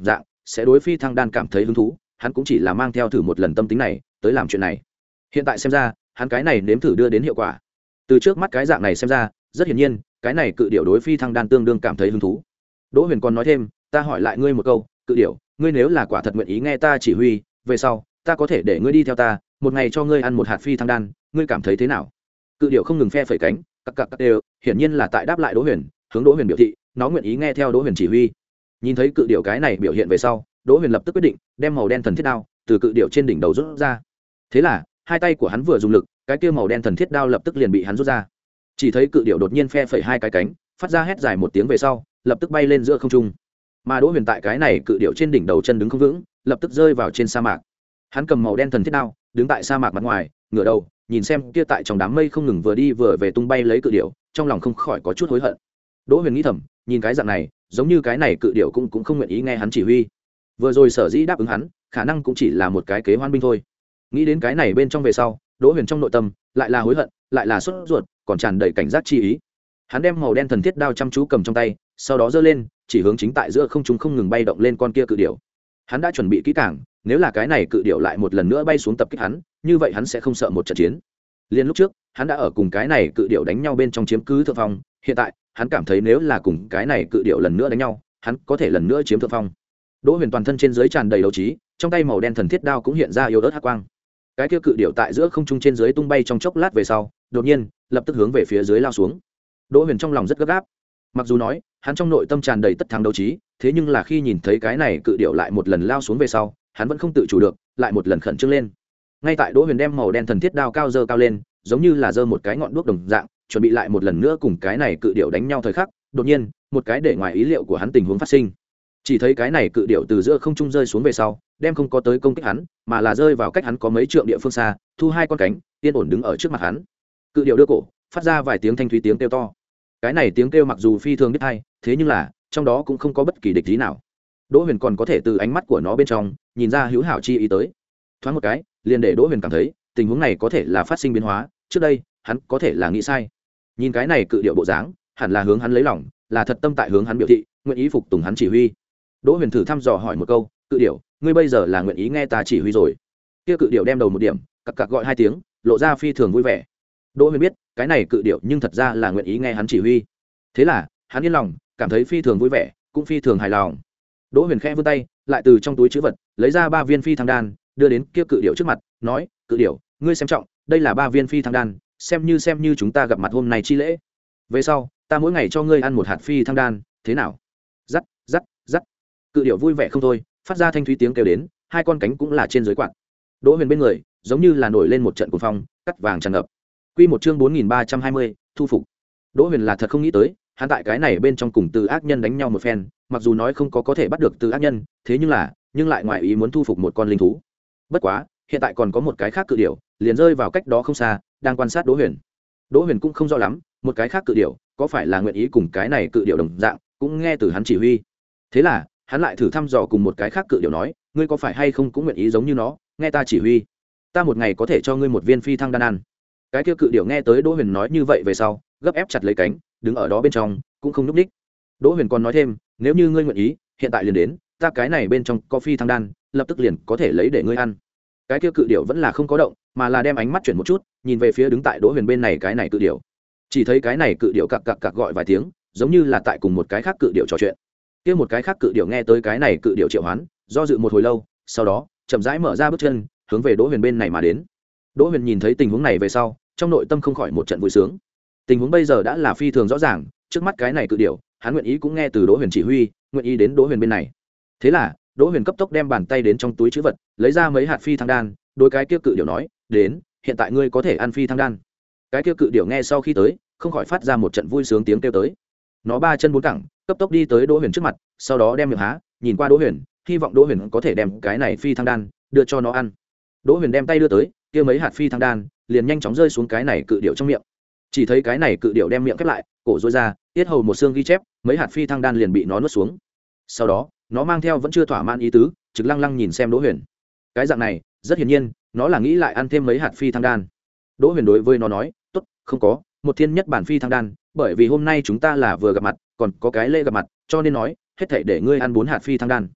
sẽ đối phi thăng đan cảm thấy hứng thú, hắn cũng chỉ là mang theo thử một lần tâm tính này tới làm chuyện này. Hiện tại xem ra hắn cái này nếm thử đưa đến hiệu quả. Từ trước mắt cái dạng này xem ra, rất hiển nhiên cái này cự điểu đối phi thăng đan tương đương cảm thấy hứng thú. Đỗ Huyền còn nói thêm, ta hỏi lại ngươi một câu, cự điểu, ngươi nếu là quả thật nguyện ý nghe ta chỉ huy, về sau ta có thể để ngươi đi theo ta, một ngày cho ngươi ăn một hạt phi thăng đan, ngươi cảm thấy thế nào? Cự điểu không ngừng phe phẩy cánh, cặc cặc cặc đều, hiển nhiên là tại đáp lại Đỗ Huyền, hướng Đỗ Huyền biểu thị nó nguyện ý nghe theo Đỗ Huyền chỉ huy. Nhìn thấy cự điểu cái này biểu hiện về sau, Đỗ Huyền lập tức quyết định đem màu đen thần thiết đao từ cự điểu trên đỉnh đầu rút ra. Thế là hai tay của hắn vừa dùng lực, cái kia màu đen thần thiết đao lập tức liền bị hắn rút ra. Chỉ thấy cự điểu đột nhiên phe phẩy hai cái cánh, phát ra hét dài một tiếng về sau, lập tức bay lên giữa không trung. Mà Đỗ Huyền tại cái này cự điểu trên đỉnh đầu chân đứng không vững, lập tức rơi vào trên sa mạc. Hắn cầm màu đen thần thiết đao, đứng tại sa mạc mặt ngoài, ngửa đầu nhìn xem kia tại trong đám mây không ngừng vừa đi vừa về tung bay lấy cự điểu, trong lòng không khỏi có chút hối hận. Đỗ Huyền nghĩ thầm, nhìn cái dạng này, giống như cái này cự điểu cũng cũng không nguyện ý nghe hắn chỉ huy. Vừa rồi sở dĩ đáp ứng hắn, khả năng cũng chỉ là một cái kế hoan binh thôi. Nghĩ đến cái này bên trong về sau, Đỗ Huyền trong nội tâm lại là hối hận, lại là sốt ruột, còn tràn đầy cảnh giác chi ý. Hắn đem màu đen thần thiết đao chăm chú cầm trong tay, sau đó giơ lên, chỉ hướng chính tại giữa không trung không ngừng bay động lên con kia cự điểu. Hắn đã chuẩn bị kỹ càng, nếu là cái này cự điểu lại một lần nữa bay xuống tập kích hắn, như vậy hắn sẽ không sợ một trận chiến. Liên lúc trước, hắn đã ở cùng cái này cự điểu đánh nhau bên trong chiếm cứ thượng phong, hiện tại, hắn cảm thấy nếu là cùng cái này cự điểu lần nữa đánh nhau, hắn có thể lần nữa chiếm thượng phong. Đỗ Huyền toàn thân trên dưới tràn đầy đấu trí, trong tay màu đen thần thiết đao cũng hiện ra yếu ớt hắc quang. Cái kia cự điểu tại giữa không trung trên dưới tung bay trong chốc lát về sau, đột nhiên, lập tức hướng về phía dưới lao xuống. Đỗ Huyền trong lòng rất gấp gáp. Mặc dù nói, hắn trong nội tâm tràn đầy tất thắng đấu trí, thế nhưng là khi nhìn thấy cái này cự điểu lại một lần lao xuống về sau, hắn vẫn không tự chủ được, lại một lần khẩn trương lên. Ngay tại Đỗ Huyền đem màu đen thần thiết đao cao dơ cao lên, giống như là dơ một cái ngọn đuốc đồng dạng, chuẩn bị lại một lần nữa cùng cái này cự điểu đánh nhau thời khắc, đột nhiên, một cái để ngoài ý liệu của hắn tình huống phát sinh. Chỉ thấy cái này cự điểu từ giữa không trung rơi xuống về sau, đem không có tới công kích hắn, mà là rơi vào cách hắn có mấy trượng địa phương xa, thu hai con cánh, yên ổn đứng ở trước mặt hắn. Cự điểu đưa cổ, phát ra vài tiếng thanh thúy tiếng kêu to. Cái này tiếng kêu mặc dù phi thường biết hay, thế nhưng là trong đó cũng không có bất kỳ địch ý nào. Đỗ Huyền còn có thể từ ánh mắt của nó bên trong nhìn ra hữu hảo chi ý tới. Thoáng một cái, liền để Đỗ Huyền cảm thấy tình huống này có thể là phát sinh biến hóa, trước đây hắn có thể là nghĩ sai. Nhìn cái này cự điệu bộ dáng, hẳn là hướng hắn lấy lòng, là thật tâm tại hướng hắn biểu thị nguyện ý phục tùng hắn chỉ huy. Đỗ Huyền thử thăm dò hỏi một câu, cự điệu, ngươi bây giờ là nguyện ý nghe ta chỉ huy rồi? Kia cự điệu đem đầu một điểm, cặc cặc gọi hai tiếng, lộ ra phi thường vui vẻ. Đỗ Huyền biết cái này cự điệu nhưng thật ra là nguyện ý nghe hắn chỉ huy, thế là hắn yên lòng, cảm thấy phi thường vui vẻ, cũng phi thường hài lòng. Đỗ Huyền khẽ vươn tay, lại từ trong túi trữ vật lấy ra ba viên phi thăng đan, đưa đến kia cự điệu trước mặt, nói, cự điệu, ngươi xem trọng, đây là ba viên phi thăng đan, xem như xem như chúng ta gặp mặt hôm nay chi lễ. Về sau, ta mỗi ngày cho ngươi ăn một hạt phi thăng đan, thế nào? Rắc, rắc, rắc. Cự điệu vui vẻ không thôi, phát ra thanh thúy tiếng kêu đến, hai con cánh cũng là trên dưới quạt. Đỗ Huyền bên người, giống như là nổi lên một trận cuồng phong, cắt vàng tràn ngập. Quy một chương bốn nghìn ba trăm hai mươi, thu phục. Đỗ Huyền là thật không nghĩ tới, hắn tại cái này bên trong cùng Từ ác nhân đánh nhau một phen, mặc dù nói không có có thể bắt được Từ ác nhân, thế nhưng là, nhưng lại ngoài ý muốn thu phục một con linh thú. Bất quá, hiện tại còn có một cái khác cự điểu, liền rơi vào cách đó không xa, đang quan sát Đỗ Huyền. Đỗ Huyền cũng không rõ lắm, một cái khác cự điểu, có phải là nguyện ý cùng cái này cự điểu đồng dạng, cũng nghe từ hắn chỉ huy. Thế là, hắn lại thử thăm dò cùng một cái khác cự điểu nói, ngươi có phải hay không cũng nguyện ý giống như nó, nghe ta chỉ huy. Ta một ngày có thể cho ngươi một viên phi thăng đan ăn. Cái kia cự điểu nghe tới Đỗ Huyền nói như vậy về sau, gấp ép chặt lấy cánh, đứng ở đó bên trong, cũng không nhúc nhích. Đỗ Huyền còn nói thêm, nếu như ngươi nguyện ý, hiện tại liền đến, ta cái này bên trong có phi thăng đan, lập tức liền có thể lấy để ngươi ăn. Cái kia cự điểu vẫn là không có động, mà là đem ánh mắt chuyển một chút, nhìn về phía đứng tại Đỗ Huyền bên này cái này cự điểu. Chỉ thấy cái này cự điểu cặc cặc cặc gọi vài tiếng, giống như là tại cùng một cái khác cự điểu trò chuyện. Kia một cái khác cự điểu nghe tới cái này cự điểu triệu hoán, do dự một hồi lâu, sau đó chậm rãi mở ra bước chân, hướng về Đỗ Huyền bên này mà đến. Đỗ Huyền nhìn thấy tình huống này về sau, trong nội tâm không khỏi một trận vui sướng. Tình huống bây giờ đã là phi thường rõ ràng, trước mắt cái này cự điểu, hắn nguyện ý cũng nghe từ Đỗ Huyền chỉ huy, nguyện ý đến Đỗ Huyền bên này. Thế là, Đỗ Huyền cấp tốc đem bàn tay đến trong túi trữ vật, lấy ra mấy hạt phi thăng đan, đối cái kia cự điểu nói, "Đến, hiện tại ngươi có thể ăn phi thăng đan." Cái kia cự điểu nghe sau khi tới, không khỏi phát ra một trận vui sướng tiếng kêu tới. Nó ba chân bốn cẳng, cấp tốc đi tới Đỗ Huyền trước mặt, sau đó đem miệng há, nhìn qua Đỗ Huyền, hy vọng Đỗ Huyền có thể đem cái này phi thăng đan đưa cho nó ăn. Đỗ Huyền đem tay đưa tới, kia mấy hạt phi thăng đan liền nhanh chóng rơi xuống cái này cự điểu trong miệng. Chỉ thấy cái này cự điểu đem miệng khép lại, cổ duỗi ra, tiết hầu một xương ghi chép, mấy hạt phi thăng đan liền bị nó nuốt xuống. Sau đó, nó mang theo vẫn chưa thỏa mãn ý tứ, trực lăng lăng nhìn xem Đỗ Huyền. Cái dạng này, rất hiển nhiên, nó là nghĩ lại ăn thêm mấy hạt phi thăng đan. Đỗ Huyền đối với nó nói, "Tốt, không có, một thiên nhất bản phi thăng đan, bởi vì hôm nay chúng ta là vừa gặp mặt, còn có cái lễ gặp mặt, cho nên nói, hết thảy để ngươi ăn bốn hạt phi thăng đan."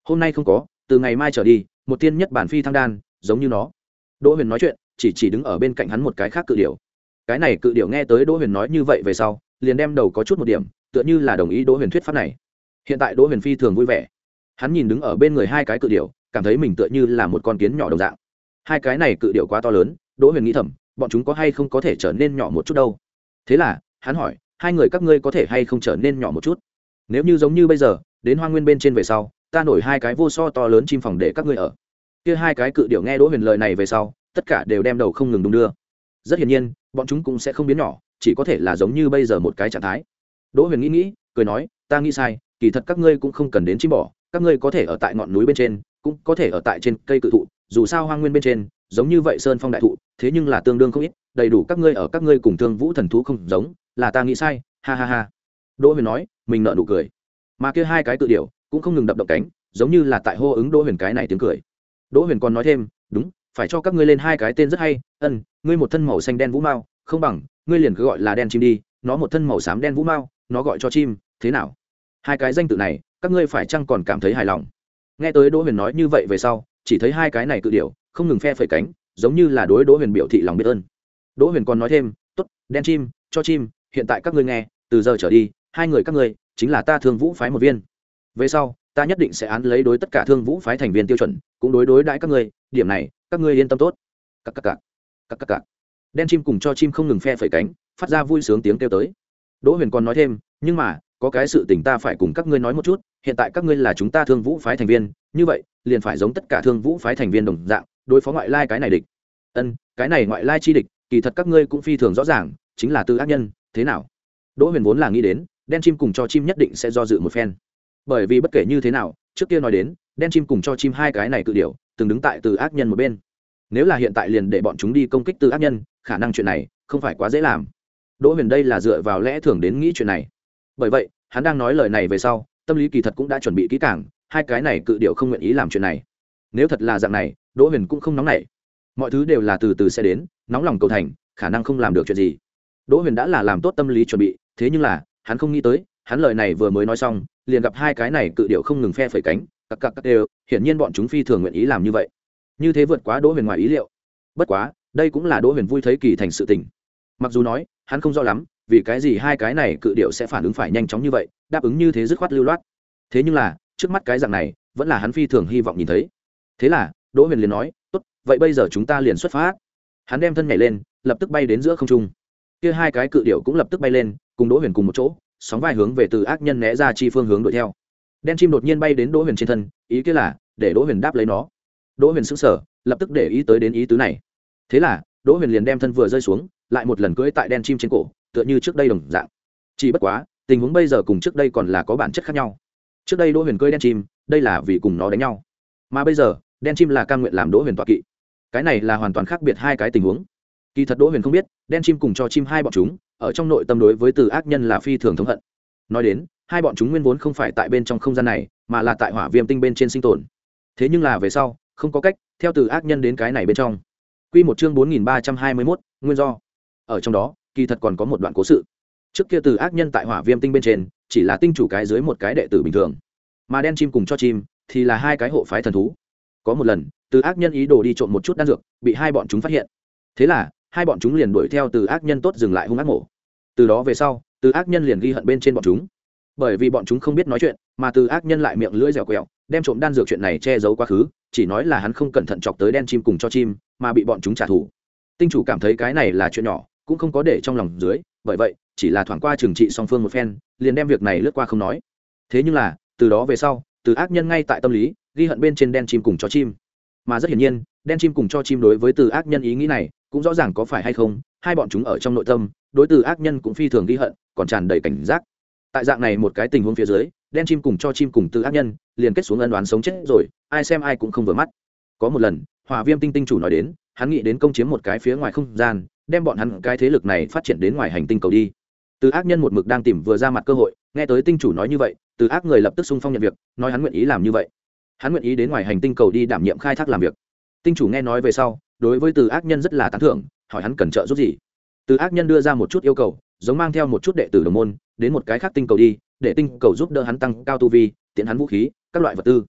hôm nay không có, từ ngày mai trở đi một tiên nhất bản phi thăng đan giống như nó. Đỗ Huyền nói chuyện chỉ chỉ đứng ở bên cạnh hắn một cái khác cự điểu. Cái này cự điểu nghe tới Đỗ Huyền nói như vậy về sau liền đem đầu có chút một điểm, tựa như là đồng ý Đỗ Huyền thuyết pháp này. Hiện tại Đỗ Huyền phi thường vui vẻ, hắn nhìn đứng ở bên người hai cái cự điểu, cảm thấy mình tựa như là một con kiến nhỏ đồng dạng. Hai cái này cự điểu quá to lớn, Đỗ Huyền nghĩ thầm, bọn chúng có hay không có thể trở nên nhỏ một chút đâu. Thế là hắn hỏi, hai người các ngươi có thể hay không trở nên nhỏ một chút? Nếu như giống như bây giờ đến hoang nguyên bên trên về sau, ta nổi hai cái vô so to lớn chim phòng để các ngươi ở. Kia hai cái cự điểu nghe Đỗ Huyền lời này về sau, tất cả đều đem đầu không ngừng đung đưa. Rất hiển nhiên bọn chúng cũng sẽ không biến nhỏ, chỉ có thể là giống như bây giờ một cái trạng thái. Đỗ Huyền nghĩ nghĩ cười nói, ta nghĩ sai, kỳ thật các ngươi cũng không cần đến chim bỏ, các ngươi có thể ở tại ngọn núi bên trên, cũng có thể ở tại trên cây cự thụ, dù sao hoang nguyên bên trên giống như vậy sơn phong đại thụ, thế nhưng là tương đương không ít, đầy đủ các ngươi ở, các ngươi cùng Thương Vũ thần thú không giống, là ta nghĩ sai, ha ha ha. Đỗ Huyền nói, mình nở nụ cười. Mà kia hai cái cự điểu cũng không ngừng đập động cánh, giống như là tại hô ứng Đỗ Huyền cái này tiếng cười. Đỗ Huyền còn nói thêm, đúng, phải cho các ngươi lên hai cái tên rất hay, ân, ngươi một thân màu xanh đen vũ mao, không bằng ngươi liền cứ gọi là đen chim đi, nó một thân màu xám đen vũ mao, nó gọi cho chim, thế nào? Hai cái danh tự này các ngươi phải chăng còn cảm thấy hài lòng? Nghe tới Đỗ Huyền nói như vậy về sau, chỉ thấy hai cái này cự điểu không ngừng phe phẩy cánh, giống như là đối Đỗ Huyền biểu thị lòng biết ơn. Đỗ Huyền còn nói thêm, tốt, đen chim cho chim, hiện tại các ngươi nghe, từ giờ trở đi hai người các ngươi chính là ta Thương Vũ phái một viên, về sau ta nhất định sẽ án lấy đối tất cả Thương Vũ phái thành viên tiêu chuẩn, cũng đối đối đãi các ngươi, điểm này các ngươi yên tâm tốt. Các các các các các các đen chim cùng cho chim không ngừng phe phẩy cánh, phát ra vui sướng tiếng kêu tới. Đỗ Huyền còn nói thêm, nhưng mà có cái sự tình ta phải cùng các ngươi nói một chút, hiện tại các ngươi là chúng ta Thương Vũ phái thành viên, như vậy liền phải giống tất cả Thương Vũ phái thành viên đồng dạng đối phó ngoại lai cái này địch. Ân, cái này ngoại lai chi địch kỳ thật các ngươi cũng phi thường rõ ràng, chính là Từ Ác Nhân, thế nào? Đỗ Huyền vốn là nghĩ đến đen chim cùng cho chim nhất định sẽ do dự một phen, bởi vì bất kể như thế nào trước kia nói đến đen chim cùng cho chim hai cái này cự điểu từng đứng tại Từ Ác Nhân một bên, nếu là hiện tại liền để bọn chúng đi công kích Từ Ác Nhân, khả năng chuyện này không phải quá dễ làm. Đỗ Huyền đây là dựa vào lẽ thường đến nghĩ chuyện này, bởi vậy hắn đang nói lời này về sau tâm lý kỳ thật cũng đã chuẩn bị kỹ càng, hai cái này cự điểu không nguyện ý làm chuyện này. Nếu thật là dạng này, Đỗ Huyền cũng không nóng nảy, mọi thứ đều là từ từ sẽ đến, nóng lòng cầu thành khả năng không làm được chuyện gì. Đỗ Huyền đã là làm tốt tâm lý chuẩn bị, thế nhưng là hắn không nghĩ tới, hắn lời này vừa mới nói xong liền gặp hai cái này cự điểu không ngừng phe phẩy cánh, cặc cặc cặc đều, hiển nhiên bọn chúng phi thường nguyện ý làm như vậy, như thế vượt quá Đỗ Huyền ngoài ý liệu. Bất quá đây cũng là Đỗ Huyền vui thấy kỳ thành sự tình, mặc dù nói hắn không rõ lắm vì cái gì hai cái này cự điểu sẽ phản ứng phải nhanh chóng như vậy, đáp ứng như thế dứt khoát lưu loát, thế nhưng là trước mắt cái dạng này vẫn là hắn phi thường hy vọng nhìn thấy. Thế là Đỗ Huyền liền nói, tốt, vậy bây giờ chúng ta liền xuất phát. Hắn đem thân nhảy lên, lập tức bay đến giữa không trung. Kia hai cái cự điểu cũng lập tức bay lên, cùng Đỗ Huyền cùng một chỗ, sóng vai hướng về Từ Ác Nhân né ra chi phương hướng đuổi theo. Đen chim đột nhiên bay đến Đỗ Huyền trên thân, ý kia là để Đỗ Huyền đáp lấy nó. Đỗ Huyền sững sờ, lập tức để ý tới đến ý tứ này. Thế là Đỗ Huyền liền đem thân vừa rơi xuống, lại một lần cưỡi tại đen chim trên cổ, tựa như trước đây đồng dạng. Chỉ bất quá tình huống bây giờ cùng trước đây còn là có bản chất khác nhau. Trước đây Đỗ Huyền cưỡi đen chim, đây là vì cùng nó đánh nhau, mà bây giờ đen chim là cam nguyện làm Đỗ Huyền tọa kỵ. Cái này là hoàn toàn khác biệt hai cái tình huống. Kỳ thật Đỗ Huyền không biết, đen chim cùng cho chim hai bọn chúng ở trong nội tâm đối với Từ Ác Nhân là phi thường thống hận. Nói đến, hai bọn chúng nguyên vốn không phải tại bên trong không gian này, mà là tại Hỏa Viêm Tinh bên trên sinh tồn. Thế nhưng là về sau, không có cách, theo Từ Ác Nhân đến cái này bên trong. Quy một chương bốn nghìn ba trăm hai mươi mốt, nguyên do. Ở trong đó, kỳ thật còn có một đoạn cố sự. Trước kia Từ Ác Nhân tại Hỏa Viêm Tinh bên trên, chỉ là tinh chủ cái dưới một cái đệ tử bình thường, mà đen chim cùng cho chim thì là hai cái hộ phái thần thú. Có một lần, Từ Ác Nhân ý đồ đi trộm một chút đan dược, bị hai bọn chúng phát hiện. Thế là hai bọn chúng liền đuổi theo Từ Ác Nhân tốt dừng lại hung ác mổ. Từ đó về sau, Từ Ác Nhân liền ghi hận bên trên bọn chúng, bởi vì bọn chúng không biết nói chuyện, mà Từ Ác Nhân lại miệng lưỡi dẻo quẹo, đem trộm đan dược chuyện này che giấu quá khứ, chỉ nói là hắn không cẩn thận chọc tới đen chim cùng cho chim, mà bị bọn chúng trả thù. Tinh chủ cảm thấy cái này là chuyện nhỏ, cũng không có để trong lòng dưới, bởi vậy chỉ là thoảng qua trừng trị song phương một phen, liền đem việc này lướt qua không nói. Thế nhưng là từ đó về sau, Từ Ác Nhân ngay tại tâm lý ghi hận bên trên đen chim cùng cho chim, mà rất hiển nhiên đen chim cùng cho chim đối với Từ Ác Nhân ý nghĩ này cũng rõ ràng có phải hay không, hai bọn chúng ở trong nội tâm đối Từ Ác Nhân cũng phi thường ghi hận, còn tràn đầy cảnh giác. Tại dạng này một cái tình huống phía dưới, đen chim cùng cho chim cùng Từ Ác Nhân liền kết xuống ân oán sống chết rồi, ai xem ai cũng không vừa mắt. Có một lần, Hỏa Viêm Tinh tinh chủ nói đến, hắn nghĩ đến công chiếm một cái phía ngoài không gian, đem bọn hắn cái thế lực này phát triển đến ngoài hành tinh cầu đi. Từ Ác Nhân một mực đang tìm vừa ra mặt cơ hội, nghe tới tinh chủ nói như vậy, Từ Ác người lập tức xung phong nhận việc, nói hắn nguyện ý làm như vậy. Hắn nguyện ý đến ngoài hành tinh cầu đi đảm nhiệm khai thác làm việc. Tinh chủ nghe nói về sau, đối với Từ Ác Nhân rất là tán thưởng, hỏi hắn cần trợ giúp gì. Từ Ác Nhân đưa ra một chút yêu cầu, giống mang theo một chút đệ tử đồng môn đến một cái khác tinh cầu đi, để tinh cầu giúp đỡ hắn tăng cao tu vi, tiện hắn vũ khí, các loại vật tư.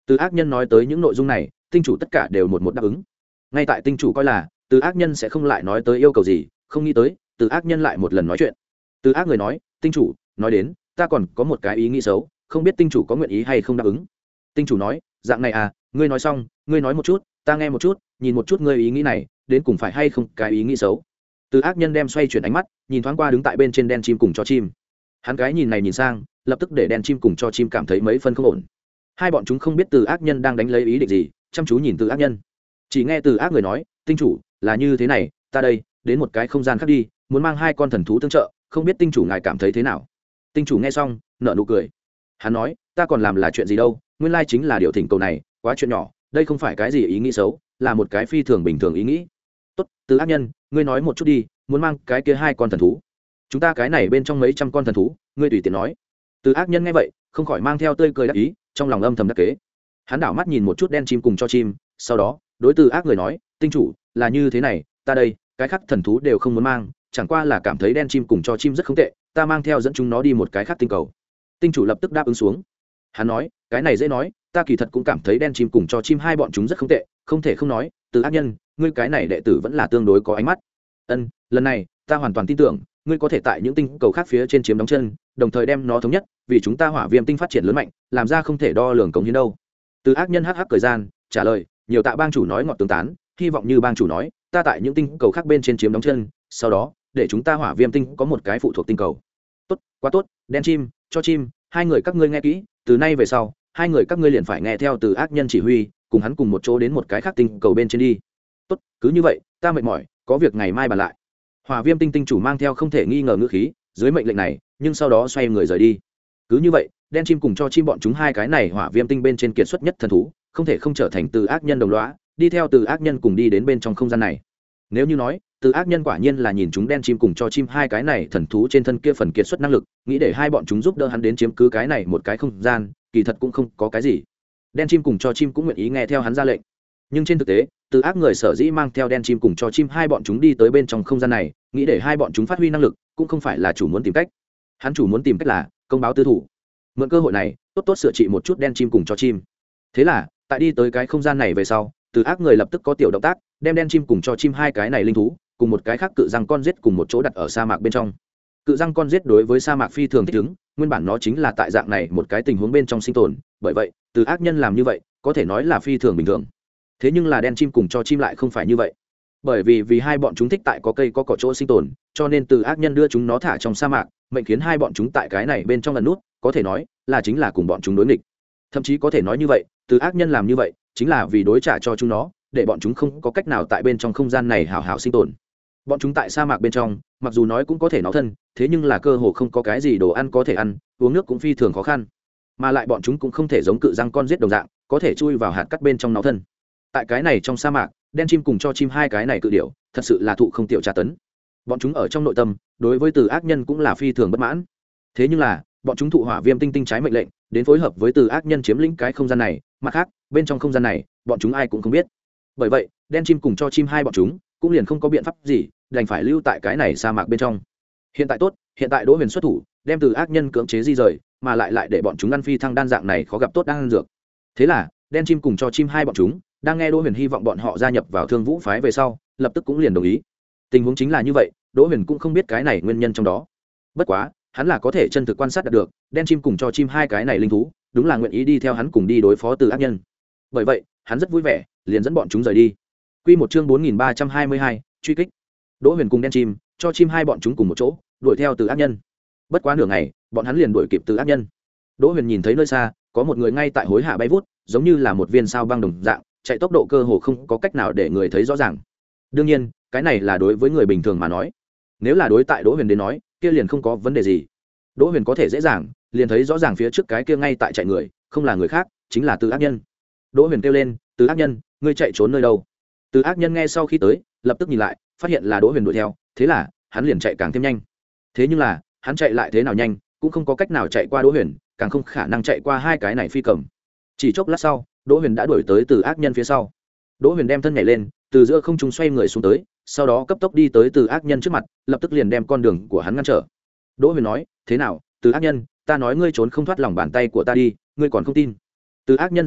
Từ ác nhân nói tới những nội dung này, tinh chủ tất cả đều một một đáp ứng. Ngay tại tinh chủ coi là từ ác nhân sẽ không lại nói tới yêu cầu gì, không nghĩ tới từ ác nhân lại một lần nói chuyện. Từ ác người nói, tinh chủ nói đến ta còn có một cái ý nghĩ xấu, không biết tinh chủ có nguyện ý hay không đáp ứng. Tinh chủ nói, dạng này à, ngươi nói xong, ngươi nói một chút, ta nghe một chút, nhìn một chút ngươi ý nghĩ này đến cùng phải hay không cái ý nghĩ xấu. Từ ác nhân đem xoay chuyển ánh mắt, nhìn thoáng qua đứng tại bên trên đen chim cùng cho chim. Hắn cái nhìn này nhìn sang, lập tức để đen chim cùng cho chim cảm thấy mấy phân không ổn. Hai bọn chúng không biết từ ác nhân đang đánh lấy ý định gì, chăm chú nhìn từ ác nhân. Chỉ nghe từ ác người nói, tinh chủ là như thế này, ta đây đến một cái không gian khác đi, muốn mang hai con thần thú tương trợ, không biết tinh chủ ngài cảm thấy thế nào. Tinh chủ nghe xong nở nụ cười. Hắn nói, ta còn làm là chuyện gì đâu, nguyên lai chính là điều thỉnh cầu này, quá chuyện nhỏ, đây không phải cái gì ý nghĩ xấu, là một cái phi thường bình thường ý nghĩ. Tốt, từ ác nhân, ngươi nói một chút đi, muốn mang cái kia hai con thần thú, chúng ta cái này bên trong mấy trăm con thần thú, ngươi tùy tiện nói. Từ ác nhân nghe vậy không khỏi mang theo tươi cười đắc ý, trong lòng âm thầm đắc kế. Hắn đảo mắt nhìn một chút đen chim cùng cho chim, sau đó đối từ ác người nói, tinh chủ là như thế này, ta đây cái khác thần thú đều không muốn mang, chẳng qua là cảm thấy đen chim cùng cho chim rất không tệ, ta mang theo dẫn chúng nó đi một cái khác tinh cầu. Tinh chủ lập tức đáp ứng xuống. Hắn nói, cái này dễ nói, ta kỳ thật cũng cảm thấy đen chim cùng cho chim hai bọn chúng rất không tệ, không thể không nói, từ ác nhân, ngươi cái này đệ tử vẫn là tương đối có ánh mắt. Ân, lần này ta hoàn toàn tin tưởng ngươi có thể tại những tinh cầu khác phía trên chiếm đóng chân, đồng thời đem nó thống nhất, vì chúng ta hỏa viêm tinh phát triển lớn mạnh, làm ra không thể đo lường cống hiến đâu. Từ ác nhân hắc hắc cười gian trả lời, nhiều tạ bang chủ nói ngọt tướng tán, hy vọng như bang chủ nói, ta tại những tinh cầu khác bên trên chiếm đóng chân, sau đó để chúng ta hỏa viêm tinh có một cái phụ thuộc tinh cầu. Tốt, quá tốt, đen chim, cho chim, hai người các ngươi nghe kỹ, từ nay về sau, hai người các ngươi liền phải nghe theo từ ác nhân chỉ huy, cùng hắn cùng một chỗ đến một cái khác tinh cầu bên trên đi. Tốt, cứ như vậy, ta mệt mỏi, có việc ngày mai bàn lại. Hỏa viêm tinh tinh chủ mang theo không thể nghi ngờ ngữ khí, dưới mệnh lệnh này, nhưng sau đó xoay người rời đi. Cứ như vậy, đen chim cùng cho chim bọn chúng hai cái này hỏa viêm tinh bên trên kiệt xuất nhất thần thú, không thể không trở thành từ ác nhân đồng lõa, đi theo từ ác nhân cùng đi đến bên trong không gian này. Nếu như nói từ ác nhân quả nhiên là nhìn chúng đen chim cùng cho chim hai cái này thần thú trên thân kia phần kiệt xuất năng lực, nghĩ để hai bọn chúng giúp đỡ hắn đến chiếm cứ cái này một cái không gian, kỳ thật cũng không có cái gì. Đen chim cùng cho chim cũng nguyện ý nghe theo hắn ra lệnh. Nhưng trên thực tế, từ ác người sở dĩ mang theo đen chim cùng cho chim hai bọn chúng đi tới bên trong không gian này, nghĩ để hai bọn chúng phát huy năng lực, cũng không phải là chủ muốn tìm cách. Hắn chủ muốn tìm cách là công báo tư thủ, mượn cơ hội này tốt tốt sửa trị một chút đen chim cùng cho chim. Thế là tại đi tới cái không gian này về sau, từ ác người lập tức có tiểu động tác, đem đen chim cùng cho chim hai cái này linh thú cùng một cái khác cự răng con rết cùng một chỗ đặt ở sa mạc bên trong. Cự răng con rết đối với sa mạc phi thường thích ứng, nguyên bản nó chính là tại dạng này một cái tình huống bên trong sinh tồn, bởi vậy từ ác nhân làm như vậy có thể nói là phi thường bình thường. Thế nhưng là đen chim cùng cho chim lại không phải như vậy, bởi vì vì hai bọn chúng thích tại có cây có cỏ chỗ sinh tồn, cho nên từ ác nhân đưa chúng nó thả trong sa mạc, mệnh khiến hai bọn chúng tại cái này bên trong lần nút, có thể nói là chính là cùng bọn chúng đối nghịch. Thậm chí có thể nói như vậy, từ ác nhân làm như vậy chính là vì đối trả cho chúng nó, để bọn chúng không có cách nào tại bên trong không gian này hảo hảo sinh tồn. Bọn chúng tại sa mạc bên trong, mặc dù nói cũng có thể nó thân, thế nhưng là cơ hồ không có cái gì đồ ăn có thể ăn, uống nước cũng phi thường khó khăn, mà lại bọn chúng cũng không thể giống cự răng con giết đồng dạng, có thể chui vào hạt cắt bên trong nó thân. Tại cái này trong sa mạc, đen chim cùng cho chim hai cái này cự điểu, thật sự là thụ không tiểu tra tấn. Bọn chúng ở trong nội tâm, đối với từ ác nhân cũng là phi thường bất mãn. Thế nhưng là, bọn chúng thụ hỏa viêm tinh tinh trái mệnh lệnh, đến phối hợp với từ ác nhân chiếm lĩnh cái không gian này, mặt khác, bên trong không gian này, bọn chúng ai cũng không biết. Bởi vậy, đen chim cùng cho chim hai bọn chúng cũng liền không có biện pháp gì, đành phải lưu tại cái này sa mạc bên trong. Hiện tại tốt, hiện tại Đỗ Huyền xuất thủ, đem từ ác nhân cưỡng chế di rời, mà lại lại để bọn chúng ăn phi thăng đan dạng này khó gặp tốt đang ăn dược. Thế là, đen chim cùng cho chim hai bọn chúng đang nghe Đỗ Huyền hy vọng bọn họ gia nhập vào Thương Vũ phái về sau, lập tức cũng liền đồng ý. Tình huống chính là như vậy, Đỗ Huyền cũng không biết cái này nguyên nhân trong đó. Bất quá, hắn là có thể chân thực quan sát được, đen chim cùng cho chim hai cái này linh thú, đúng là nguyện ý đi theo hắn cùng đi đối phó từ ác nhân. Bởi vậy, hắn rất vui vẻ, liền dẫn bọn chúng rời đi. Quy một chương bốn nghìn ba trăm hai mươi hai, truy kích. Đỗ Huyền cùng đen chim, cho chim hai bọn chúng cùng một chỗ, đuổi theo từ ác nhân. Bất quá nửa ngày, bọn hắn liền đuổi kịp từ ác nhân. Đỗ Huyền nhìn thấy nơi xa, có một người ngay tại hối hạ bay vút, giống như là một viên sao băng đồng dạng, chạy tốc độ cơ hồ không có cách nào để người thấy rõ ràng. Đương nhiên, cái này là đối với người bình thường mà nói. Nếu là đối tại Đỗ Huyền đến nói, kia liền không có vấn đề gì. Đỗ Huyền có thể dễ dàng liền thấy rõ ràng phía trước cái kia ngay tại chạy người, không là người khác, chính là Từ Ác Nhân. Đỗ Huyền kêu lên, "Từ Ác Nhân, ngươi chạy trốn nơi đâu?" Từ Ác Nhân nghe sau khi tới, lập tức nhìn lại, phát hiện là Đỗ Huyền đuổi theo, thế là hắn liền chạy càng thêm nhanh. Thế nhưng là, hắn chạy lại thế nào nhanh, cũng không có cách nào chạy qua Đỗ Huyền, càng không khả năng chạy qua hai cái này phi cầm. Chỉ chốc lát sau, Đỗ Huyền đã đuổi tới Từ Ác Nhân phía sau. Đỗ Huyền đem thân nhảy lên, từ giữa không trung xoay người xuống tới, sau đó cấp tốc đi tới Từ Ác Nhân trước mặt, lập tức liền đem con đường của hắn ngăn trở. Đỗ Huyền nói, "Thế nào, Từ Ác Nhân, ta nói ngươi trốn không thoát lòng bàn tay của ta đi, ngươi còn không tin?" Từ Ác Nhân dừng lại,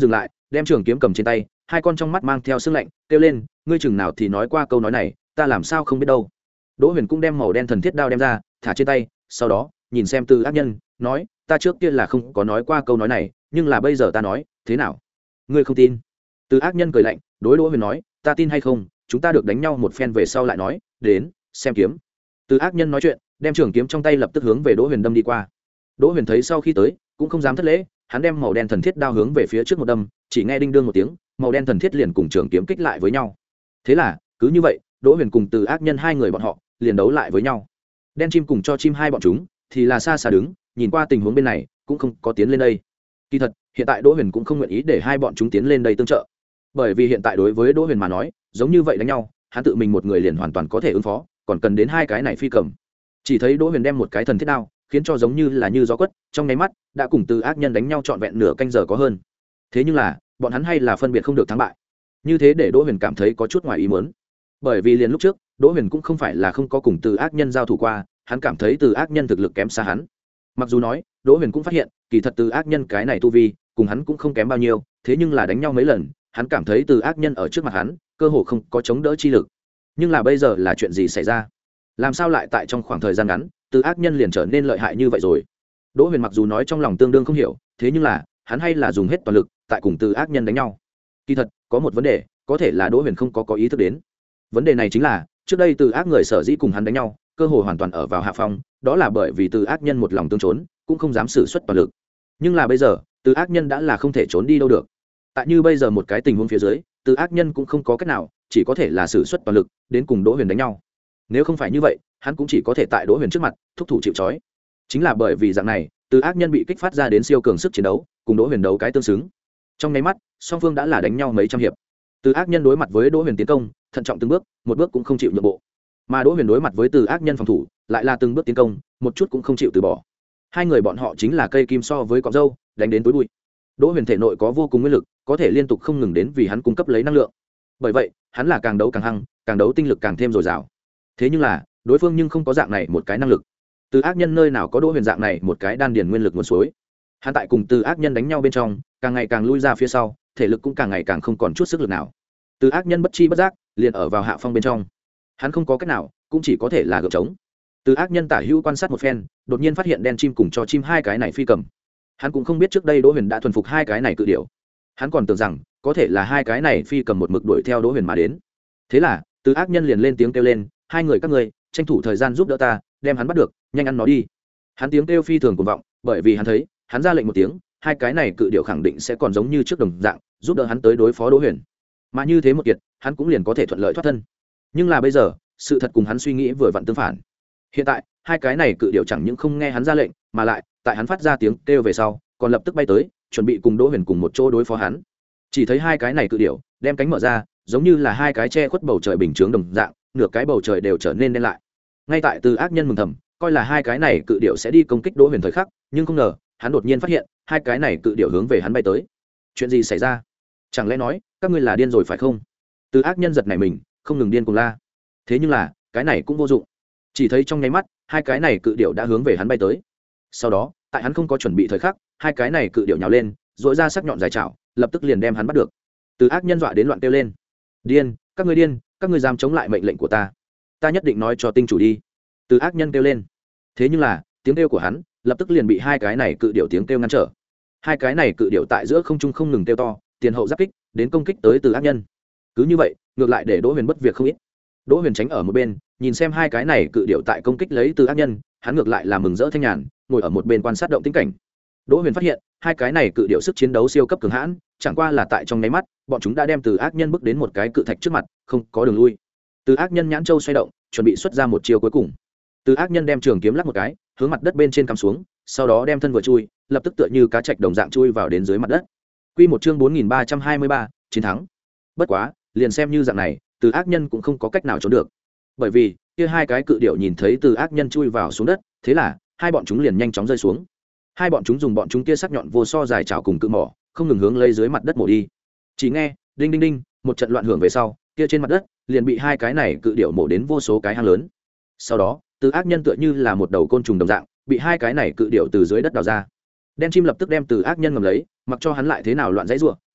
đem trường kiếm cầm trên tay, hai con trong mắt mang theo sương lạnh kêu lên, ngươi chừng nào thì nói qua câu nói này, ta làm sao không biết đâu. Đỗ Huyền cũng đem màu đen thần thiết đao đem ra thả trên tay, sau đó nhìn xem Từ Ác Nhân nói, ta trước kia là không có nói qua câu nói này, nhưng là bây giờ ta nói, thế nào, ngươi không tin? Từ Ác Nhân cười lạnh đối Đỗ Huyền nói, ta tin hay không, chúng ta được đánh nhau một phen về sau lại nói, đến xem kiếm. Từ Ác Nhân nói chuyện, đem trường kiếm trong tay lập tức hướng về Đỗ Huyền đâm đi qua. Đỗ Huyền thấy sau khi tới cũng không dám thất lễ, hắn đem màu đen thần thiết đao hướng về phía trước một đâm, chỉ nghe đinh đương một tiếng, màu đen thần thiết liền cùng trường kiếm kích lại với nhau. Thế là cứ như vậy, Đỗ Huyền cùng Từ Ác Nhân hai người bọn họ liền đấu lại với nhau. Đen chim cùng cho chim hai bọn chúng thì là xa xa đứng, nhìn qua tình huống bên này cũng không có tiến lên đây. Kỳ thật hiện tại Đỗ Huyền cũng không nguyện ý để hai bọn chúng tiến lên đây tương trợ, bởi vì hiện tại đối với Đỗ Huyền mà nói, giống như vậy đánh nhau, hắn tự mình một người liền hoàn toàn có thể ứng phó, còn cần đến hai cái này phi cầm. Chỉ thấy Đỗ Huyền đem một cái thần thiết đao, khiến cho giống như là như gió quất, trong nháy mắt đã cùng Từ Ác Nhân đánh nhau trọn vẹn nửa canh giờ có hơn. Thế nhưng là bọn hắn hay là phân biệt không được thắng bại, như thế để Đỗ Huyền cảm thấy có chút ngoài ý muốn. Bởi vì liền lúc trước Đỗ Huyền cũng không phải là không có cùng Từ Ác Nhân giao thủ qua, hắn cảm thấy Từ Ác Nhân thực lực kém xa hắn. Mặc dù nói Đỗ Huyền cũng phát hiện kỳ thật Từ Ác Nhân cái này tu vi cùng hắn cũng không kém bao nhiêu, thế nhưng là đánh nhau mấy lần hắn cảm thấy Từ Ác Nhân ở trước mặt hắn cơ hồ không có chống đỡ chi lực. Nhưng là bây giờ là chuyện gì xảy ra, làm sao lại tại trong khoảng thời gian ngắn Từ Ác Nhân liền trở nên lợi hại như vậy rồi? Đỗ Huyền mặc dù nói trong lòng tương đương không hiểu, thế nhưng là hắn hay là dùng hết toàn lực tại cùng Từ Ác Nhân đánh nhau. Kỳ thật có một vấn đề có thể là Đỗ Huyền không có có ý thức đến. Vấn đề này chính là trước đây Từ Ác người sở dĩ cùng hắn đánh nhau cơ hồ hoàn toàn ở vào hạ phong, đó là bởi vì Từ Ác Nhân một lòng tương trốn, cũng không dám sử xuất toàn lực. Nhưng là bây giờ Từ Ác Nhân đã là không thể trốn đi đâu được. Tại như bây giờ một cái tình huống phía dưới, Từ Ác Nhân cũng không có cách nào, chỉ có thể là sử xuất toàn lực đến cùng Đỗ Huyền đánh nhau. Nếu không phải như vậy, hắn cũng chỉ có thể tại Đỗ Huyền trước mặt thúc thủ chịu trói. Chính là bởi vì dạng này, Từ Ác Nhân bị kích phát ra đến siêu cường sức chiến đấu, cùng Đỗ Huyền đấu cái tương xứng. Trong nháy mắt, song phương đã là đánh nhau mấy trăm hiệp. Từ Ác Nhân đối mặt với Đỗ Huyền tiến công, thận trọng từng bước, một bước cũng không chịu nhượng bộ. Mà Đỗ Huyền đối mặt với Từ Ác Nhân phòng thủ, lại là từng bước tiến công, một chút cũng không chịu từ bỏ. Hai người bọn họ chính là cây kim so với cọng râu, đánh đến tối bụi. Đỗ Huyền thể nội có vô cùng nguyên lực, có thể liên tục không ngừng đến vì hắn cung cấp lấy năng lượng. Bởi vậy, hắn là càng đấu càng hăng, càng đấu tinh lực càng thêm dồi dào. Thế nhưng là, đối phương nhưng không có dạng này một cái năng lực. Từ Ác Nhân nơi nào có Đỗ Huyền dạng này một cái đan điền nguyên lực nguồn suối. Hắn tại cùng Từ Ác Nhân đánh nhau bên trong, càng ngày càng lui ra phía sau, thể lực cũng càng ngày càng không còn chút sức lực nào. Từ Ác Nhân bất chi bất giác liền ở vào hạ phong bên trong. Hắn không có cách nào, cũng chỉ có thể là gượng chống. Từ Ác Nhân tả hữu quan sát một phen, đột nhiên phát hiện đen chim cùng cho chim hai cái này phi cầm. Hắn cũng không biết trước đây Đỗ Huyền đã thuần phục hai cái này cự điểu. Hắn còn tưởng rằng có thể là hai cái này phi cầm một mực đuổi theo Đỗ Huyền mà đến. Thế là Từ Ác Nhân liền lên tiếng kêu lên, hai người các ngươi tranh thủ thời gian giúp đỡ ta, đem hắn bắt được, nhanh ăn nó đi. Hắn tiếng kêu phi thường cuồng vọng, bởi vì hắn thấy hắn ra lệnh một tiếng, hai cái này cự điểu khẳng định sẽ còn giống như trước đồng dạng giúp đỡ hắn tới đối phó Đỗ Huyền. Mà như thế một kiệt, hắn cũng liền có thể thuận lợi thoát thân. Nhưng là bây giờ sự thật cùng hắn suy nghĩ vừa vặn tương phản. Hiện tại hai cái này cự điểu chẳng những không nghe hắn ra lệnh, mà lại tại hắn phát ra tiếng kêu về sau còn lập tức bay tới, chuẩn bị cùng Đỗ Huyền cùng một chỗ đối phó hắn. Chỉ thấy hai cái này cự điểu đem cánh mở ra, giống như là hai cái che khuất bầu trời bình chướng đồng dạng, nửa cái bầu trời đều trở nên đen lại. Ngay tại Từ Ác Nhân mừng thầm, coi là hai cái này cự điểu sẽ đi công kích Đỗ Huyền thời khắc, nhưng không ngờ hắn đột nhiên phát hiện hai cái này cự điểu hướng về hắn bay tới. Chuyện gì xảy ra? Chẳng lẽ nói các ngươi là điên rồi phải không? Từ Ác Nhân giật nảy mình, không ngừng điên cuồng la. Thế nhưng là cái này cũng vô dụng, chỉ thấy trong nháy mắt hai cái này cự điểu đã hướng về hắn bay tới. Sau đó tại hắn không có chuẩn bị thời khắc, hai cái này cự điểu nhào lên, dội ra sắc nhọn dài chảo, lập tức liền đem hắn bắt được. Từ Ác Nhân dọa đến loạn kêu lên, điên, các ngươi điên, các ngươi dám chống lại mệnh lệnh của ta, ta nhất định nói cho tinh chủ đi. Từ Ác Nhân kêu lên. Thế nhưng là tiếng kêu của hắn lập tức liền bị hai cái này cự điểu tiếng kêu ngăn trở. Hai cái này cự điểu tại giữa không trung không ngừng kêu to, tiền hậu giáp kích đến công kích tới Từ Ác Nhân. Cứ như vậy ngược lại để Đỗ Huyền bất việc không ít. Đỗ Huyền tránh ở một bên, nhìn xem hai cái này cự điểu tại công kích lấy Từ Ác Nhân, hắn ngược lại là mừng rỡ thanh nhàn, ngồi ở một bên quan sát động tĩnh cảnh. Đỗ Huyền phát hiện hai cái này cự điểu sức chiến đấu siêu cấp cường hãn, chẳng qua là tại trong nháy mắt bọn chúng đã đem Từ Ác Nhân bước đến một cái cự thạch trước mặt, không có đường lui. Từ Ác Nhân nhãn châu xoay động, chuẩn bị xuất ra một chiêu cuối cùng. Từ Ác Nhân đem trường kiếm lắc một cái, hướng mặt đất bên trên cắm xuống, sau đó đem thân vừa chui, lập tức tựa như cá trạch đồng dạng chui vào đến dưới mặt đất. Quy một chương bốn nghìn ba trăm hai mươi ba, chiến thắng. Bất quá, liền xem như dạng này, Từ Ác Nhân cũng không có cách nào trốn được. Bởi vì, kia hai cái cự điểu nhìn thấy Từ Ác Nhân chui vào xuống đất, thế là hai bọn chúng liền nhanh chóng rơi xuống. Hai bọn chúng dùng bọn chúng kia sắc nhọn vô so dài chảo cùng cự mỏ, không ngừng hướng lấy dưới mặt đất mổ đi. Chỉ nghe, đinh đinh đinh, một trận loạn hưởng về sau, kia trên mặt đất liền bị hai cái này cự điểu mổ đến vô số cái hang lớn. Sau đó, Từ Ác Nhân tựa như là một đầu côn trùng đồng dạng, bị hai cái này cự điểu từ dưới đất đào ra. Đen chim lập tức đem Từ Ác Nhân ngầm lấy, mặc cho hắn lại thế nào loạn dãy rủa,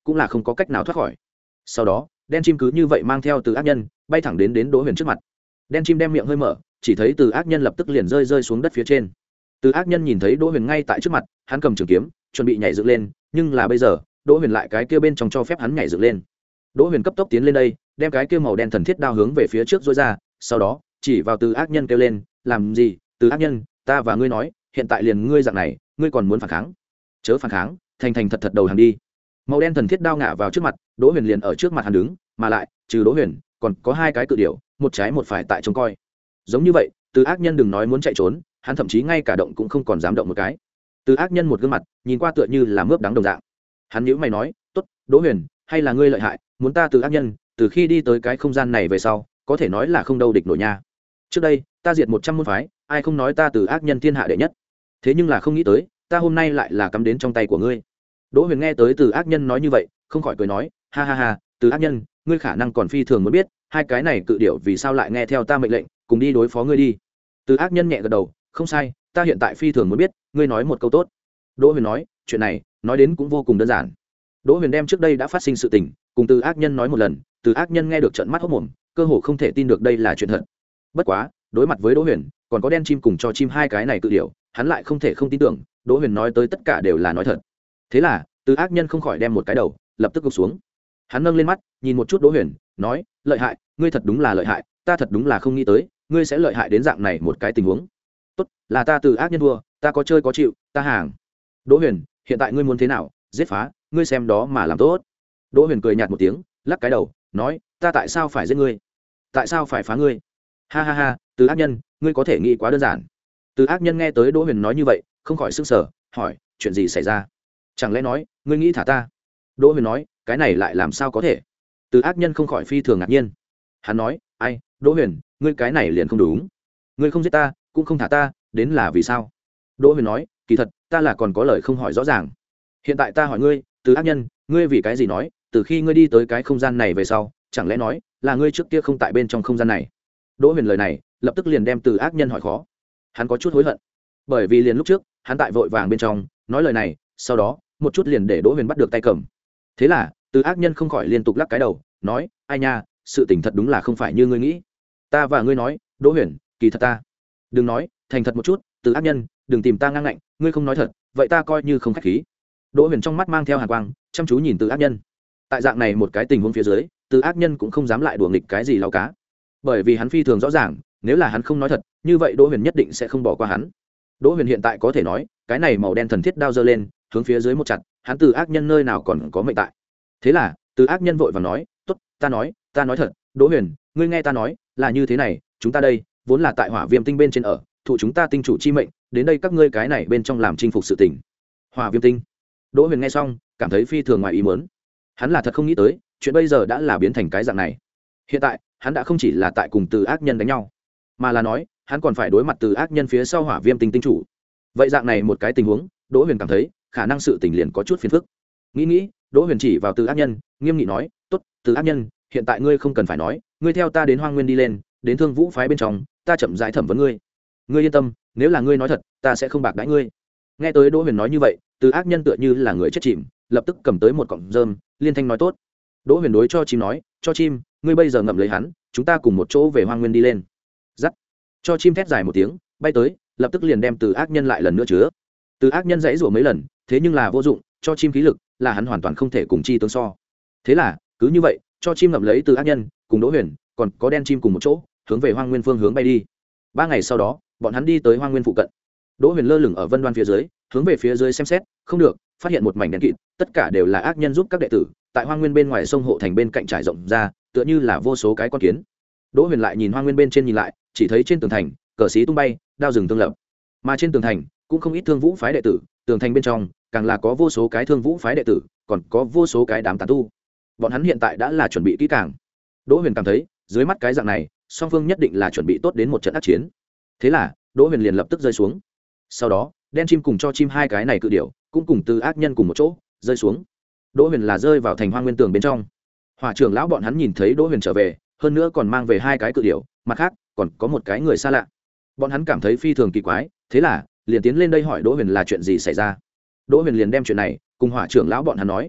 cũng là không có cách nào thoát khỏi. Sau đó đen chim cứ như vậy mang theo từ ác nhân bay thẳng đến đến Đỗ Huyền trước mặt. Đen chim đem miệng hơi mở, chỉ thấy từ ác nhân lập tức liền rơi rơi xuống đất phía trên. Từ ác nhân nhìn thấy Đỗ Huyền ngay tại trước mặt, hắn cầm trường kiếm chuẩn bị nhảy dựng lên, nhưng là bây giờ Đỗ Huyền lại cái kia bên trong cho phép hắn nhảy dựng lên. Đỗ Huyền cấp tốc tiến lên đây, đem cái kia màu đen thần thiết đao hướng về phía trước duỗi ra, sau đó chỉ vào từ ác nhân kêu lên, làm gì? Từ ác nhân, ta và ngươi nói, hiện tại liền ngươi dạng này, ngươi còn muốn phản kháng? Chớ phản kháng, thành thành thật thật đầu hàng đi. Màu đen thần thiết đao ngã vào trước mặt, Đỗ Huyền liền ở trước mặt hắn đứng, mà lại trừ Đỗ Huyền còn có hai cái cự điểu, một trái một phải tại trông coi. Giống như vậy, từ ác nhân đừng nói muốn chạy trốn, hắn thậm chí ngay cả động cũng không còn dám động một cái. Từ ác nhân một gương mặt nhìn qua tựa như là mướp đắng đồng dạng. Hắn nhíu mày nói, tốt, Đỗ Huyền, hay là ngươi lợi hại, muốn ta từ ác nhân từ khi đi tới cái không gian này về sau có thể nói là không đâu địch nổi nha. Trước đây ta diệt một trăm môn phái, ai không nói ta từ ác nhân thiên hạ đệ nhất, thế nhưng là không nghĩ tới ta hôm nay lại là cắm đến trong tay của ngươi. Đỗ Huyền nghe tới từ ác nhân nói như vậy không khỏi cười nói, ha ha ha, từ ác nhân, ngươi khả năng còn phi thường muốn biết hai cái này cự điểu vì sao lại nghe theo ta mệnh lệnh cùng đi đối phó ngươi đi. Từ ác nhân nhẹ gật đầu, không sai, ta hiện tại phi thường muốn biết, ngươi nói một câu tốt. Đỗ Huyền nói, chuyện này nói đến cũng vô cùng đơn giản. Đỗ Huyền đem trước đây đã phát sinh sự tình cùng từ ác nhân nói một lần, từ ác nhân nghe được trợn mắt hốt mồm, cơ hồ không thể tin được đây là chuyện thật. Bất quá đối mặt với Đỗ Huyền còn có đen chim cùng cho chim hai cái này cự điểu, hắn lại không thể không tin tưởng Đỗ Huyền nói tới tất cả đều là nói thật. Thế là từ ác nhân không khỏi đem một cái đầu lập tức gục xuống. Hắn nâng lên mắt nhìn một chút Đỗ Huyền, nói, lợi hại, ngươi thật đúng là lợi hại, ta thật đúng là không nghĩ tới ngươi sẽ lợi hại đến dạng này một cái tình huống. Tốt, là ta từ ác nhân vua, ta có chơi có chịu, ta hàng. Đỗ Huyền, hiện tại ngươi muốn thế nào, giết phá, ngươi xem đó mà làm tốt. Đỗ Huyền cười nhạt một tiếng, lắc cái đầu, nói, ta tại sao phải giết ngươi, tại sao phải phá ngươi? Ha ha ha, từ ác nhân, ngươi có thể nghĩ quá đơn giản. Từ ác nhân nghe tới Đỗ Huyền nói như vậy không khỏi sững sờ, hỏi, chuyện gì xảy ra? Chẳng lẽ nói ngươi nghĩ thả ta? Đỗ Huyền nói, cái này lại làm sao có thể? Từ ác nhân không khỏi phi thường ngạc nhiên. Hắn nói, ai, Đỗ Huyền, ngươi cái này liền không đúng, ngươi không giết ta cũng không thả ta, đến là vì sao? Đỗ Huyền nói, kỳ thật ta là còn có lời không hỏi rõ ràng. Hiện tại ta hỏi ngươi, từ ác nhân, ngươi vì cái gì nói từ khi ngươi đi tới cái không gian này về sau, chẳng lẽ nói là ngươi trước kia không tại bên trong không gian này? Đỗ Huyền lời này lập tức liền đem từ ác nhân hỏi khó. Hắn có chút hối hận, bởi vì liền lúc trước hắn tại vội vàng bên trong nói lời này, sau đó một chút liền để Đỗ Huyền bắt được tay cầm. Thế là từ ác nhân không khỏi liên tục lắc cái đầu, nói, ai nha, sự tình thật đúng là không phải như ngươi nghĩ. Ta và ngươi nói, Đỗ Huyền, kỳ thật ta đừng nói, thành thật một chút, từ ác nhân, đừng tìm ta ngang ngạnh, ngươi không nói thật vậy ta coi như không khách khí. Đỗ Huyền trong mắt mang theo hàn quang chăm chú nhìn từ ác nhân. Tại dạng này một cái tình huống phía dưới, từ ác nhân cũng không dám lại đùa nghịch cái gì lao cá, bởi vì hắn phi thường rõ ràng nếu là hắn không nói thật như vậy Đỗ Huyền nhất định sẽ không bỏ qua hắn. Đỗ Huyền hiện tại có thể nói cái này màu đen thần thiết đao giơ lên hướng phía dưới một chặt, hắn từ ác nhân nơi nào còn có mệnh tại. Thế là từ ác nhân vội vàng nói, tốt, ta nói ta nói thật, Đỗ Huyền, ngươi nghe ta nói là như thế này, chúng ta đây vốn là tại Hỏa Viêm Tinh bên trên ở, thụ chúng ta tinh chủ chi mệnh đến đây các ngươi cái này bên trong làm chinh phục sự tình. Hỏa Viêm Tinh. Đỗ Huyền nghe xong cảm thấy phi thường ngoài ý muốn, hắn là thật không nghĩ tới chuyện bây giờ đã là biến thành cái dạng này. Hiện tại hắn đã không chỉ là tại cùng từ ác nhân đánh nhau, mà là nói hắn còn phải đối mặt từ ác nhân phía sau Hỏa Viêm Tinh tinh chủ. Vậy dạng này một cái tình huống, Đỗ Huyền cảm thấy khả năng sự tình liền có chút phiền phức. Nghĩ nghĩ, Đỗ Huyền chỉ vào từ ác nhân nghiêm nghị nói, tốt, từ ác nhân, hiện tại ngươi không cần phải nói, ngươi theo ta đến Hoang Nguyên đi lên, đến Thương Vũ phái bên trong, ta chậm rãi thẩm vấn ngươi. Ngươi yên tâm, nếu là ngươi nói thật ta sẽ không bạc đãi ngươi. Nghe tới Đỗ Huyền nói như vậy, từ ác nhân tựa như là người chết chìm, lập tức cầm tới một cọng rơm liên thanh nói tốt. Đỗ Huyền đối cho chim nói, cho chim, ngươi bây giờ ngậm lấy hắn, chúng ta cùng một chỗ về Hoang Nguyên đi lên. Dắt. Cho chim thét dài một tiếng bay tới, lập tức liền đem từ ác nhân lại lần nữa chứa. Từ ác nhân dãy rủa mấy lần thế nhưng là vô dụng, cho chim khí lực là hắn hoàn toàn không thể cùng chi tương so. Thế là cứ như vậy cho chim ngậm lấy từ ác nhân cùng Đỗ Huyền còn có đen chim cùng một chỗ hướng về Hoang Nguyên phương hướng bay đi. Ba ngày sau đó bọn hắn đi tới Hoang Nguyên phụ cận. Đỗ Huyền lơ lửng ở vân đoan phía dưới, hướng về phía dưới xem xét, không được, phát hiện một mảnh đen kịt, tất cả đều là ác nhân giúp các đệ tử tại Hoang Nguyên bên ngoài sông hộ thành bên cạnh trải rộng ra, tựa như là vô số cái con kiến. Đỗ Huyền lại nhìn Hoang Nguyên bên trên nhìn lại, chỉ thấy trên tường thành cờ xí tung bay, đao rừng tương lập, mà trên tường thành cũng không ít Thương Vũ phái đệ tử, tường thành bên trong càng là có vô số cái Thương Vũ phái đệ tử, còn có vô số cái đám tán tu. Bọn hắn hiện tại đã là chuẩn bị kỹ càng. Đỗ Huyền cảm thấy dưới mắt cái dạng này, song phương nhất định là chuẩn bị tốt đến một trận ác chiến. Thế là Đỗ Huyền liền lập tức rơi xuống. Sau đó đen chim cùng cho chim hai cái này cự điểu cũng cùng từ ác nhân cùng một chỗ rơi xuống. Đỗ Huyền là rơi vào thành Hoang Nguyên tường bên trong. Hỏa trưởng lão bọn hắn nhìn thấy Đỗ Huyền trở về, hơn nữa còn mang về hai cái cự điểu, mặt khác còn có một cái người xa lạ. Bọn hắn cảm thấy phi thường kỳ quái, thế là liền tiến lên đây hỏi Đỗ Huyền là chuyện gì xảy ra. Đỗ Huyền liền đem chuyện này cùng Hỏa trưởng lão bọn hắn nói.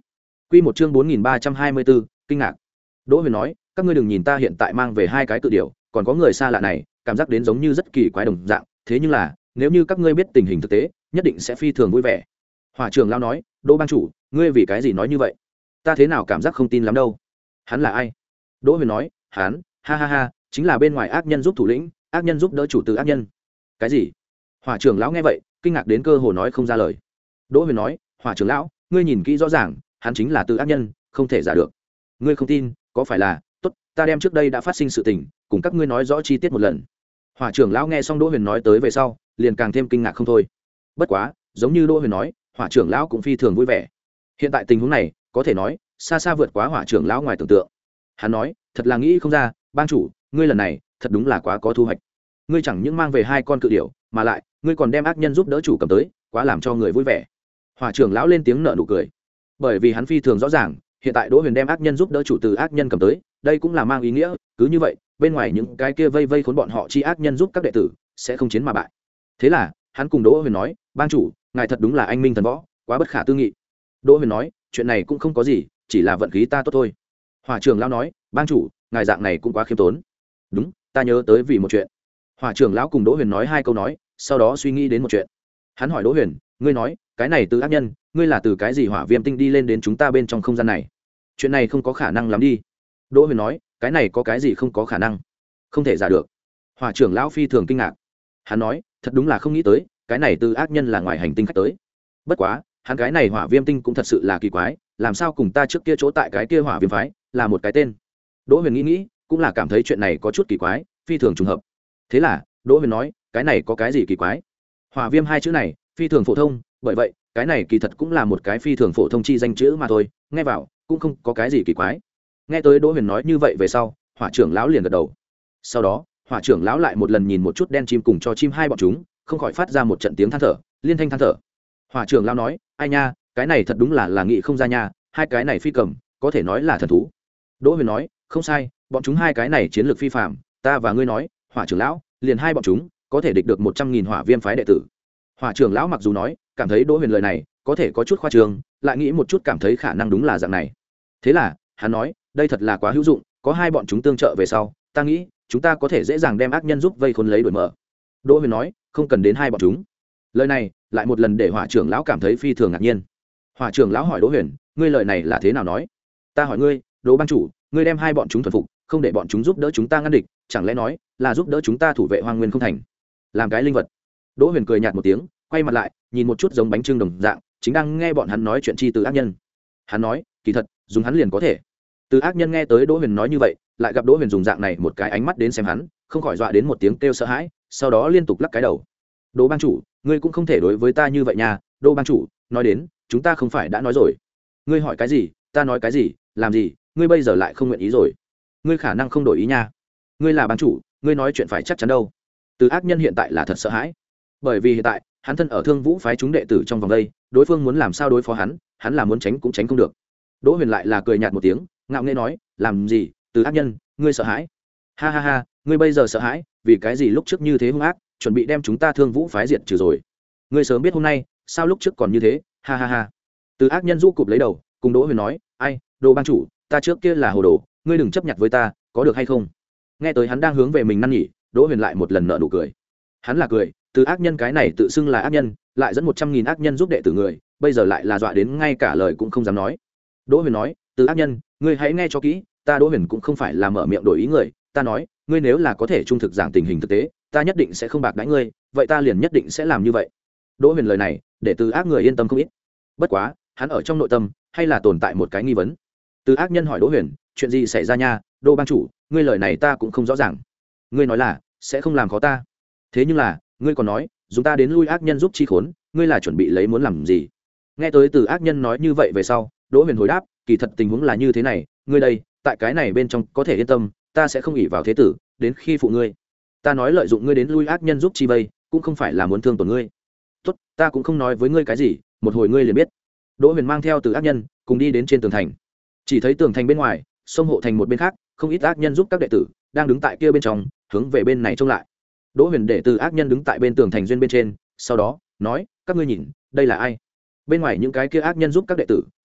Quy một chương bốn nghìn ba trăm hai mươi bốn, kinh ngạc. Đỗ Huyền nói, các ngươi đừng nhìn ta hiện tại mang về hai cái cự điểu, còn có người xa lạ này, cảm giác đến giống như rất kỳ quái đồng dạng, thế nhưng là, nếu như các ngươi biết tình hình thực tế, nhất định sẽ phi thường vui vẻ. Hỏa trưởng lão nói, Đỗ ban chủ, ngươi vì cái gì nói như vậy? Ta thế nào cảm giác không tin lắm đâu. Hắn là ai? Đỗ Huyền nói, hắn, ha ha ha, chính là bên ngoài ác nhân giúp thủ lĩnh, ác nhân giúp đỡ chủ từ ác nhân. Cái gì? Hỏa trưởng lão nghe vậy, kinh ngạc đến cơ hồ nói không ra lời. Đỗ Huyền nói, Hỏa trưởng lão, ngươi nhìn kỹ rõ ràng, hắn chính là từ ác nhân, không thể giả được. Ngươi không tin, có phải là, tốt, ta đem trước đây đã phát sinh sự tình, cùng các ngươi nói rõ chi tiết một lần. Hỏa trưởng lão nghe xong Đỗ Huyền nói tới về sau, liền càng thêm kinh ngạc không thôi. Bất quá, giống như Đỗ Huyền nói, Hỏa trưởng lão cũng phi thường vui vẻ. Hiện tại tình huống này, có thể nói, xa xa vượt quá Hỏa trưởng lão ngoài tưởng tượng. Hắn nói, thật là nghĩ không ra, ban chủ, ngươi lần này, thật đúng là quá có thu hoạch. Ngươi chẳng những mang về hai con cự điểu, mà lại, ngươi còn đem ác nhân giúp đỡ chủ cầm tới, quá làm cho người vui vẻ. Hỏa trưởng lão lên tiếng nở nụ cười, bởi vì hắn phi thường rõ ràng, hiện tại Đỗ Huyền đem ác nhân giúp đỡ chủ từ ác nhân cầm tới, đây cũng là mang ý nghĩa, cứ như vậy, bên ngoài những cái kia vây vây khốn bọn họ chi ác nhân giúp các đệ tử sẽ không chiến mà bại. Thế là, hắn cùng Đỗ Huyền nói, ban chủ, ngài thật đúng là anh minh thần võ, quá bất khả tư nghị. Đỗ Huyền nói, chuyện này cũng không có gì, chỉ là vận khí ta tốt thôi. Hỏa trưởng lão nói, ban chủ, ngài dạng này cũng quá khiêm tốn. Đúng, ta nhớ tới vì một chuyện. Hỏa trưởng lão cùng Đỗ Huyền nói hai câu nói, sau đó suy nghĩ đến một chuyện. Hắn hỏi Đỗ Huyền, ngươi nói, cái này từ ác nhân, ngươi là từ cái gì hỏa viêm tinh đi lên đến chúng ta bên trong không gian này? Chuyện này không có khả năng lắm đi. Đỗ Huyền nói, cái này có cái gì không có khả năng? Không thể giả được. Hỏa trưởng lão phi thường kinh ngạc. Hắn nói, thật đúng là không nghĩ tới, cái này từ ác nhân là ngoài hành tinh khách tới. Bất quá, hắn cái này hỏa viêm tinh cũng thật sự là kỳ quái, làm sao cùng ta trước kia chỗ tại cái kia hỏa viêm phái là một cái tên. Đỗ Huyền nghĩ nghĩ, cũng là cảm thấy chuyện này có chút kỳ quái, phi thường trùng hợp. Thế là, Đỗ Huyền nói, cái này có cái gì kỳ quái? Hỏa viêm hai chữ này, phi thường phổ thông, bởi vậy, cái này kỳ thật cũng là một cái phi thường phổ thông chi danh chữ mà thôi, nghe vào, cũng không có cái gì kỳ quái. Nghe tới Đỗ Huyền nói như vậy về sau, Hỏa trưởng lão liền gật đầu. Sau đó, Hỏa trưởng lão lại một lần nhìn một chút đen chim cùng cho chim hai bọn chúng, không khỏi phát ra một trận tiếng than thở, liên thanh than thở. Hỏa trưởng lão nói, ai nha, cái này thật đúng là là nghị không ra nha, hai cái này phi cầm, có thể nói là thần thú. Đỗ Huyền nói, không sai, bọn chúng hai cái này chiến lược phi phàm, ta và ngươi nói, Hỏa trưởng lão, liền hai bọn chúng, có thể địch được một trăm nghìn hỏa viêm phái đệ tử. Hỏa trưởng lão mặc dù nói, cảm thấy Đỗ Huyền lời này có thể có chút khoa trương, lại nghĩ một chút cảm thấy khả năng đúng là dạng này. Thế là, hắn nói, đây thật là quá hữu dụng, có hai bọn chúng tương trợ về sau, ta nghĩ, chúng ta có thể dễ dàng đem ác nhân giúp vây khốn lấy đuổi mở. Đỗ Huyền nói, không cần đến hai bọn chúng. Lời này, lại một lần để Hỏa trưởng lão cảm thấy phi thường ngạc nhiên. Hỏa trưởng lão hỏi Đỗ Huyền, ngươi lời này là thế nào nói? Ta hỏi ngươi, Đỗ ban chủ, ngươi đem hai bọn chúng thuần phục, không để bọn chúng giúp đỡ chúng ta ngăn địch, chẳng lẽ nói là giúp đỡ chúng ta thủ vệ hoang nguyên không thành? Làm cái linh vật. Đỗ Huyền cười nhạt một tiếng, quay mặt lại, nhìn một chút giống bánh trưng đồng dạng, chính đang nghe bọn hắn nói chuyện chi từ ác nhân. Hắn nói, kỳ thật, dùng hắn liền có thể. Từ ác nhân nghe tới Đỗ Huyền nói như vậy, lại gặp Đỗ Huyền dùng dạng này một cái ánh mắt đến xem hắn, không khỏi dọa đến một tiếng kêu sợ hãi, sau đó liên tục lắc cái đầu. Đỗ ban chủ, ngươi cũng không thể đối với ta như vậy nha, Đỗ ban chủ, nói đến, chúng ta không phải đã nói rồi. Ngươi hỏi cái gì, ta nói cái gì, làm gì, ngươi bây giờ lại không nguyện ý rồi. Ngươi khả năng không đổi ý nha. Ngươi là ban chủ, ngươi nói chuyện phải chắc chắn đâu. Từ ác nhân hiện tại là thật sợ hãi, bởi vì hiện tại hắn thân ở Thương Vũ phái chúng đệ tử trong vòng đây, đối phương muốn làm sao đối phó hắn, hắn là muốn tránh cũng tránh không được. Đỗ Huyền lại là cười nhạt một tiếng, ngạo nghễ nói, làm gì, Từ ác nhân, ngươi sợ hãi? Ha ha ha, ngươi bây giờ sợ hãi, vì cái gì lúc trước như thế hung ác, chuẩn bị đem chúng ta Thương Vũ phái diệt trừ rồi. Ngươi sớm biết hôm nay, sao lúc trước còn như thế? Ha ha ha. Từ ác nhân rũ cụp lấy đầu, cùng Đỗ Huyền nói, ai, Đỗ ban chủ, ta trước kia là hồ đồ, ngươi đừng chấp nhặt với ta, có được hay không? Nghe tới hắn đang hướng về mình năn nỉ, Đỗ Huyền lại một lần nở nụ cười. Hắn là cười, từ ác nhân cái này tự xưng là ác nhân, lại dẫn một trăm nghìn ác nhân giúp đệ tử người, bây giờ lại là dọa đến ngay cả lời cũng không dám nói. Đỗ Huyền nói, từ ác nhân, ngươi hãy nghe cho kỹ, ta Đỗ Huyền cũng không phải là mở miệng đổi ý người, ta nói, ngươi nếu là có thể trung thực giảng tình hình thực tế, ta nhất định sẽ không bạc đãi ngươi, vậy ta liền nhất định sẽ làm như vậy. Đỗ Huyền lời này, để từ ác người yên tâm không ít. Bất quá, hắn ở trong nội tâm, hay là tồn tại một cái nghi vấn. Từ ác nhân hỏi Đỗ Huyền, chuyện gì xảy ra nha, Đỗ ban chủ, ngươi lời này ta cũng không rõ ràng. Ngươi nói là sẽ không làm khó ta, thế nhưng là ngươi còn nói dùng ta đến lui ác nhân giúp chi khốn, ngươi là chuẩn bị lấy muốn làm gì? Nghe tới từ ác nhân nói như vậy về sau, Đỗ Huyền hồi đáp, kỳ thật tình huống là như thế này, ngươi đây tại cái này bên trong có thể yên tâm, ta sẽ không ỷ vào thế tử đến khi phụ ngươi. Ta nói lợi dụng ngươi đến lui ác nhân giúp chi vây, cũng không phải là muốn thương tổn ngươi. Tốt, ta cũng không nói với ngươi cái gì, một hồi ngươi liền biết. Đỗ Huyền mang theo từ ác nhân cùng đi đến trên tường thành, chỉ thấy tường thành bên ngoài, sông hộ thành một bên khác, không ít ác nhân giúp các đệ tử đang đứng tại kia bên trong, hướng về bên này trông lại. Đỗ Huyền để từ ác nhân đứng tại bên tường thành duyên bên trên, sau đó nói, các ngươi nhìn, đây là ai? Bên ngoài những cái kia ác nhân giúp các đệ tử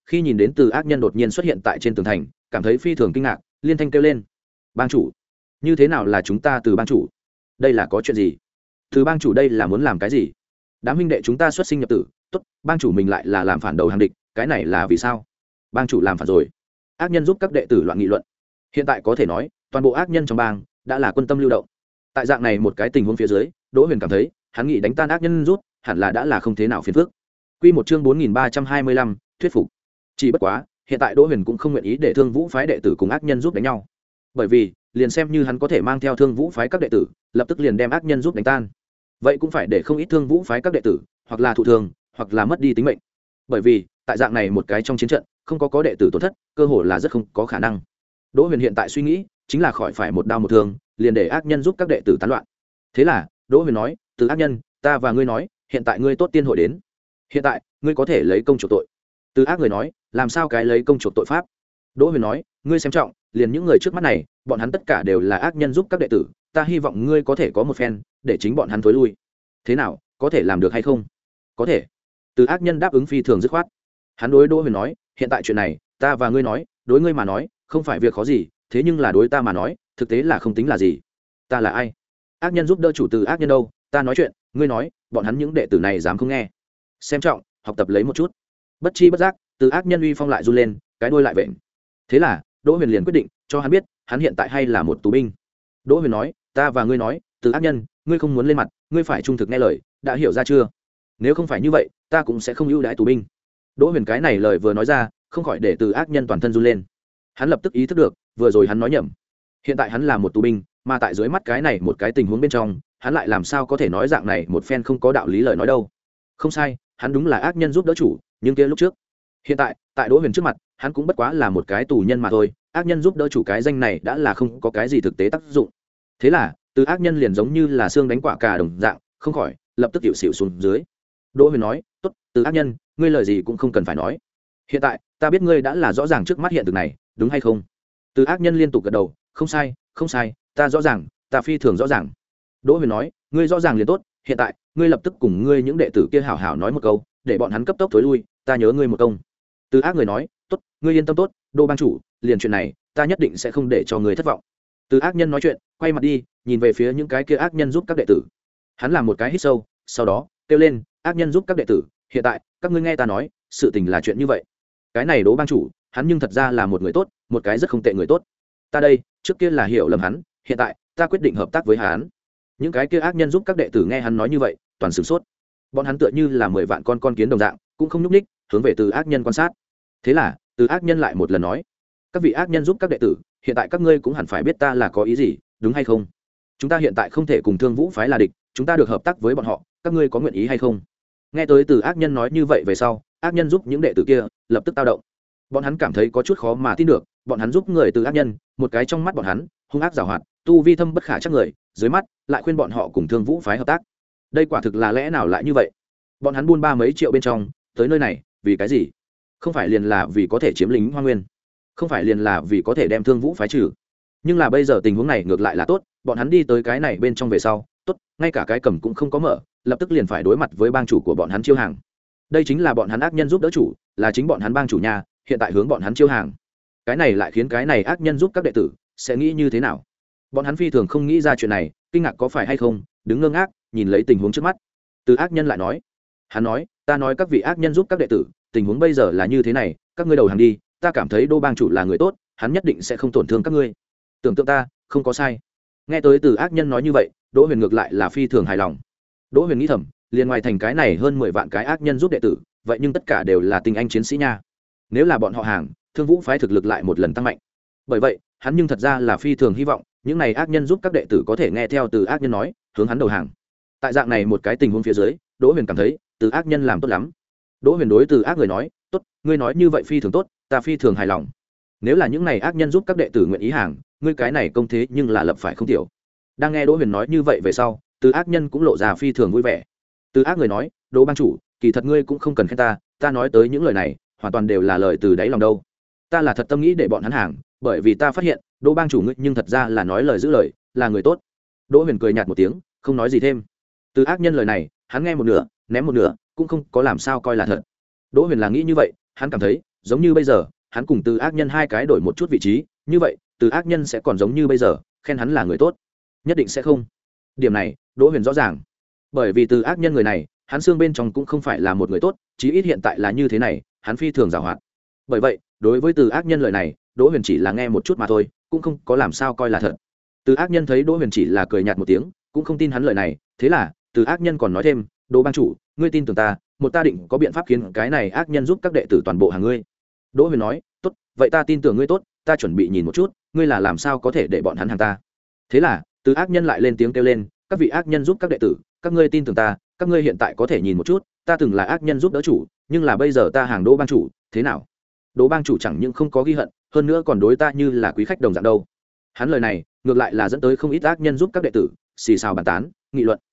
khi nhìn đến từ ác nhân đột nhiên xuất hiện tại trên tường thành cảm thấy phi thường kinh ngạc, liên thanh kêu lên: bang chủ, như thế nào là chúng ta từ bang chủ? Đây là có chuyện gì? Từ bang chủ đây là muốn làm cái gì? Đám huynh đệ chúng ta xuất sinh nhập tử, tốt, bang chủ mình lại là làm phản đầu hàng địch, cái này là vì sao? Bang chủ làm phản rồi. Ác nhân giúp các đệ tử loạn nghị luận. Hiện tại có thể nói toàn bộ ác nhân trong bang đã là quân tâm lưu động. Tại dạng này một cái tình huống phía dưới, Đỗ Huyền cảm thấy hắn nghĩ đánh tan ác nhân rút hẳn là đã là không thế nào phiền phức. Quy một chương bốn nghìn ba trăm hai mươi lăm, thuyết phục. Chỉ bất quá hiện tại Đỗ Huyền cũng không nguyện ý để Thương Vũ phái đệ tử cùng ác nhân giúp đánh nhau, bởi vì liền xem như hắn có thể mang theo Thương Vũ phái các đệ tử lập tức liền đem ác nhân giúp đánh tan, vậy cũng phải để không ít Thương Vũ phái các đệ tử hoặc là thụ thương hoặc là mất đi tính mệnh, bởi vì tại dạng này một cái trong chiến trận không có có đệ tử tổn thất cơ hội là rất không có khả năng. Đỗ Huyền hiện tại suy nghĩ chính là khỏi phải một đao một thương liền để ác nhân giúp các đệ tử tán loạn. Thế là Đỗ Huyền nói: từ ác nhân, ta và ngươi nói, hiện tại ngươi tốt tiên hội đến, hiện tại ngươi có thể lấy công chuộc tội. Từ ác người nói: làm sao cái lấy công chuộc tội pháp? Đỗ Huyền nói: ngươi xem trọng, liền những người trước mắt này bọn hắn tất cả đều là ác nhân giúp các đệ tử, ta hy vọng ngươi có thể có một phen để chính bọn hắn thối lui. Thế nào, có thể làm được hay không? Có thể. Từ ác nhân đáp ứng phi thường dứt khoát. Hắn đối Đỗ Huyền nói: hiện tại chuyện này ta và ngươi nói, đối ngươi mà nói không phải việc khó gì, thế nhưng là đối ta mà nói thực tế là không tính là gì. Ta là ai? Ác nhân giúp đỡ chủ từ ác nhân đâu, ta nói chuyện ngươi nói, bọn hắn những đệ tử này dám không nghe. Xem trọng, học tập lấy một chút. Bất chi bất giác từ ác nhân uy phong lại run lên, cái đuôi lại vện. Thế là Đỗ Huyền liền quyết định cho hắn biết hắn hiện tại hay là một tù binh. Đỗ Huyền nói: ta và ngươi nói, từ ác nhân, ngươi không muốn lên mặt, ngươi phải trung thực nghe lời, đã hiểu ra chưa? Nếu không phải như vậy ta cũng sẽ không ưu đãi tù binh. Đỗ Huyền cái này lời vừa nói ra không khỏi để từ ác nhân toàn thân run lên. Hắn lập tức ý thức được vừa rồi hắn nói nhầm, hiện tại hắn là một tù binh, mà tại dưới mắt cái này một cái tình huống bên trong hắn lại làm sao có thể nói dạng này một phen không có đạo lý lời nói đâu. Không sai, hắn đúng là ác nhân giúp đỡ chủ, nhưng kia lúc trước, hiện tại tại Đỗ Huyền trước mặt hắn cũng bất quá là một cái tù nhân mà thôi, ác nhân giúp đỡ chủ cái danh này đã là không có cái gì thực tế tác dụng. Thế là từ ác nhân liền giống như là xương đánh quả cà đồng dạng, không khỏi lập tức hiệu xỉu xuống dưới. Đỗ Huyền nói: tốt, từ ác nhân, ngươi lời gì cũng không cần phải nói, hiện tại ta biết ngươi đã là rõ ràng trước mắt hiện thực này, đúng hay không? Từ ác nhân liên tục gật đầu: không sai, không sai, ta rõ ràng, ta phi thường rõ ràng. Đỗ Huyền nói: ngươi rõ ràng liền tốt, hiện tại ngươi lập tức cùng ngươi những đệ tử kia hảo hảo nói một câu, để bọn hắn cấp tốc thối lui, ta nhớ ngươi một công. Từ ác người nói: tốt, ngươi yên tâm tốt, Đô bang chủ, liền chuyện này ta nhất định sẽ không để cho ngươi thất vọng. Từ ác nhân nói chuyện quay mặt đi nhìn về phía những cái kia ác nhân giúp các đệ tử, hắn làm một cái hít sâu, sau đó kêu lên: ác nhân giúp các đệ tử, hiện tại các ngươi nghe ta nói, sự tình là chuyện như vậy. Cái này Đỗ bang chủ hắn nhưng thật ra là một người tốt, một cái rất không tệ người tốt. Ta đây trước kia là hiểu lầm hắn, hiện tại ta quyết định hợp tác với hắn. Những cái kia ác nhân giúp các đệ tử nghe hắn nói như vậy toàn sửng sốt, bọn hắn tựa như là mười vạn con con kiến đồng dạng, cũng không nhúc ních, hướng về từ ác nhân quan sát. Thế là từ ác nhân lại một lần nói: các vị ác nhân giúp các đệ tử, hiện tại các ngươi cũng hẳn phải biết ta là có ý gì, đúng hay không? Chúng ta hiện tại không thể cùng Thương Vũ phái là địch, chúng ta được hợp tác với bọn họ, các ngươi có nguyện ý hay không? Nghe tới từ ác nhân nói như vậy về sau, ác nhân giúp những đệ tử kia lập tức tao động. Bọn hắn cảm thấy có chút khó mà tin được, bọn hắn giúp người từ ác nhân, một cái trong mắt bọn hắn hung ác giàu hoạt, tu vi thâm bất khả trắc người, dưới mắt lại khuyên bọn họ cùng Thương Vũ phái hợp tác. Đây quả thực là lẽ nào lại như vậy? Bọn hắn buôn ba mấy triệu bên trong tới nơi này vì cái gì? Không phải liền là vì có thể chiếm lính Hoa Nguyên, không phải liền là vì có thể đem Thương Vũ phái trừ. Nhưng là bây giờ tình huống này ngược lại là tốt, bọn hắn đi tới cái này bên trong về sau, tốt, ngay cả cái cầm cũng không có mở, lập tức liền phải đối mặt với bang chủ của bọn hắn chiêu hàng. Đây chính là bọn hắn ác nhân giúp đỡ chủ, là chính bọn hắn bang chủ nhà, hiện tại hướng bọn hắn chiêu hàng. Cái này lại khiến cái này ác nhân giúp các đệ tử sẽ nghĩ như thế nào? Bọn hắn phi thường không nghĩ ra chuyện này, kinh ngạc có phải hay không, đứng ngơ ngác nhìn lấy tình huống trước mắt. Từ ác nhân lại nói: hắn nói, ta nói các vị ác nhân giúp các đệ tử, tình huống bây giờ là như thế này, các ngươi đầu hàng đi, ta cảm thấy Đô bang chủ là người tốt, hắn nhất định sẽ không tổn thương các ngươi. Tưởng tượng ta không có sai. Nghe tới từ ác nhân nói như vậy, Đỗ Huyền ngược lại là phi thường hài lòng. Đỗ Huyền nghĩ thầm, liền ngoài thành cái này hơn mười vạn cái ác nhân giúp đệ tử, vậy nhưng tất cả đều là tinh anh chiến sĩ nha. Nếu là bọn họ hàng, Thương Vũ phái thực lực lại một lần tăng mạnh. Bởi vậy hắn nhưng thật ra là phi thường hy vọng những này ác nhân giúp các đệ tử có thể nghe theo từ ác nhân nói, hướng hắn đầu hàng. Tại dạng này một cái tình huống phía dưới, Đỗ Huyền cảm thấy từ ác nhân làm tốt lắm. Đỗ Huyền đối từ ác người nói: tốt, ngươi nói như vậy phi thường tốt, ta phi thường hài lòng. Nếu là những này ác nhân giúp các đệ tử nguyện ý hàng, ngươi cái này công thế nhưng là lập phải không tiểu. Đang nghe Đỗ Huyền nói như vậy về sau, từ ác nhân cũng lộ ra phi thường vui vẻ. Từ ác người nói: Đỗ bang chủ, kỳ thật ngươi cũng không cần khen ta, ta nói tới những lời này hoàn toàn đều là lời từ đáy lòng đâu. Ta là thật tâm nghĩ để bọn hắn hàng, bởi vì ta phát hiện Đỗ bang chủ ngươi nhưng thật ra là nói lời giữ lời, là người tốt. Đỗ Huyền cười nhạt một tiếng, không nói gì thêm. Từ ác nhân lời này hắn nghe một nửa ném một nửa, cũng không có làm sao coi là thật. Đỗ Huyền là nghĩ như vậy, hắn cảm thấy giống như bây giờ hắn cùng từ ác nhân hai cái đổi một chút vị trí, như vậy từ ác nhân sẽ còn giống như bây giờ khen hắn là người tốt? Nhất định sẽ không. Điểm này Đỗ Huyền rõ ràng, bởi vì từ ác nhân người này hắn xương bên trong cũng không phải là một người tốt, chí ít hiện tại là như thế này, hắn phi thường giàu hoạt. Bởi vậy đối với từ ác nhân lời này Đỗ Huyền chỉ là nghe một chút mà thôi, cũng không có làm sao coi là thật. Từ ác nhân thấy Đỗ Huyền chỉ là cười nhạt một tiếng, cũng không tin hắn lời này, thế là từ ác nhân còn nói thêm, Đỗ bang chủ, ngươi tin tưởng ta, một ta định có biện pháp khiến cái này ác nhân giúp các đệ tử toàn bộ hàng ngươi. Đỗ Huyền nói, tốt, vậy ta tin tưởng ngươi tốt, ta chuẩn bị nhìn một chút ngươi là làm sao có thể để bọn hắn hàng ta. Thế là từ ác nhân lại lên tiếng kêu lên, các vị ác nhân giúp các đệ tử, các ngươi tin tưởng ta, các ngươi hiện tại có thể nhìn một chút, ta từng là ác nhân giúp đỡ chủ, nhưng là bây giờ ta hàng Đỗ bang chủ, thế nào? Đỗ bang chủ chẳng những không có ghi hận, hơn nữa còn đối ta như là quý khách đồng dạng đâu. Hắn lời này ngược lại là dẫn tới không ít ác nhân giúp các đệ tử xì xào bàn tán nghị luận.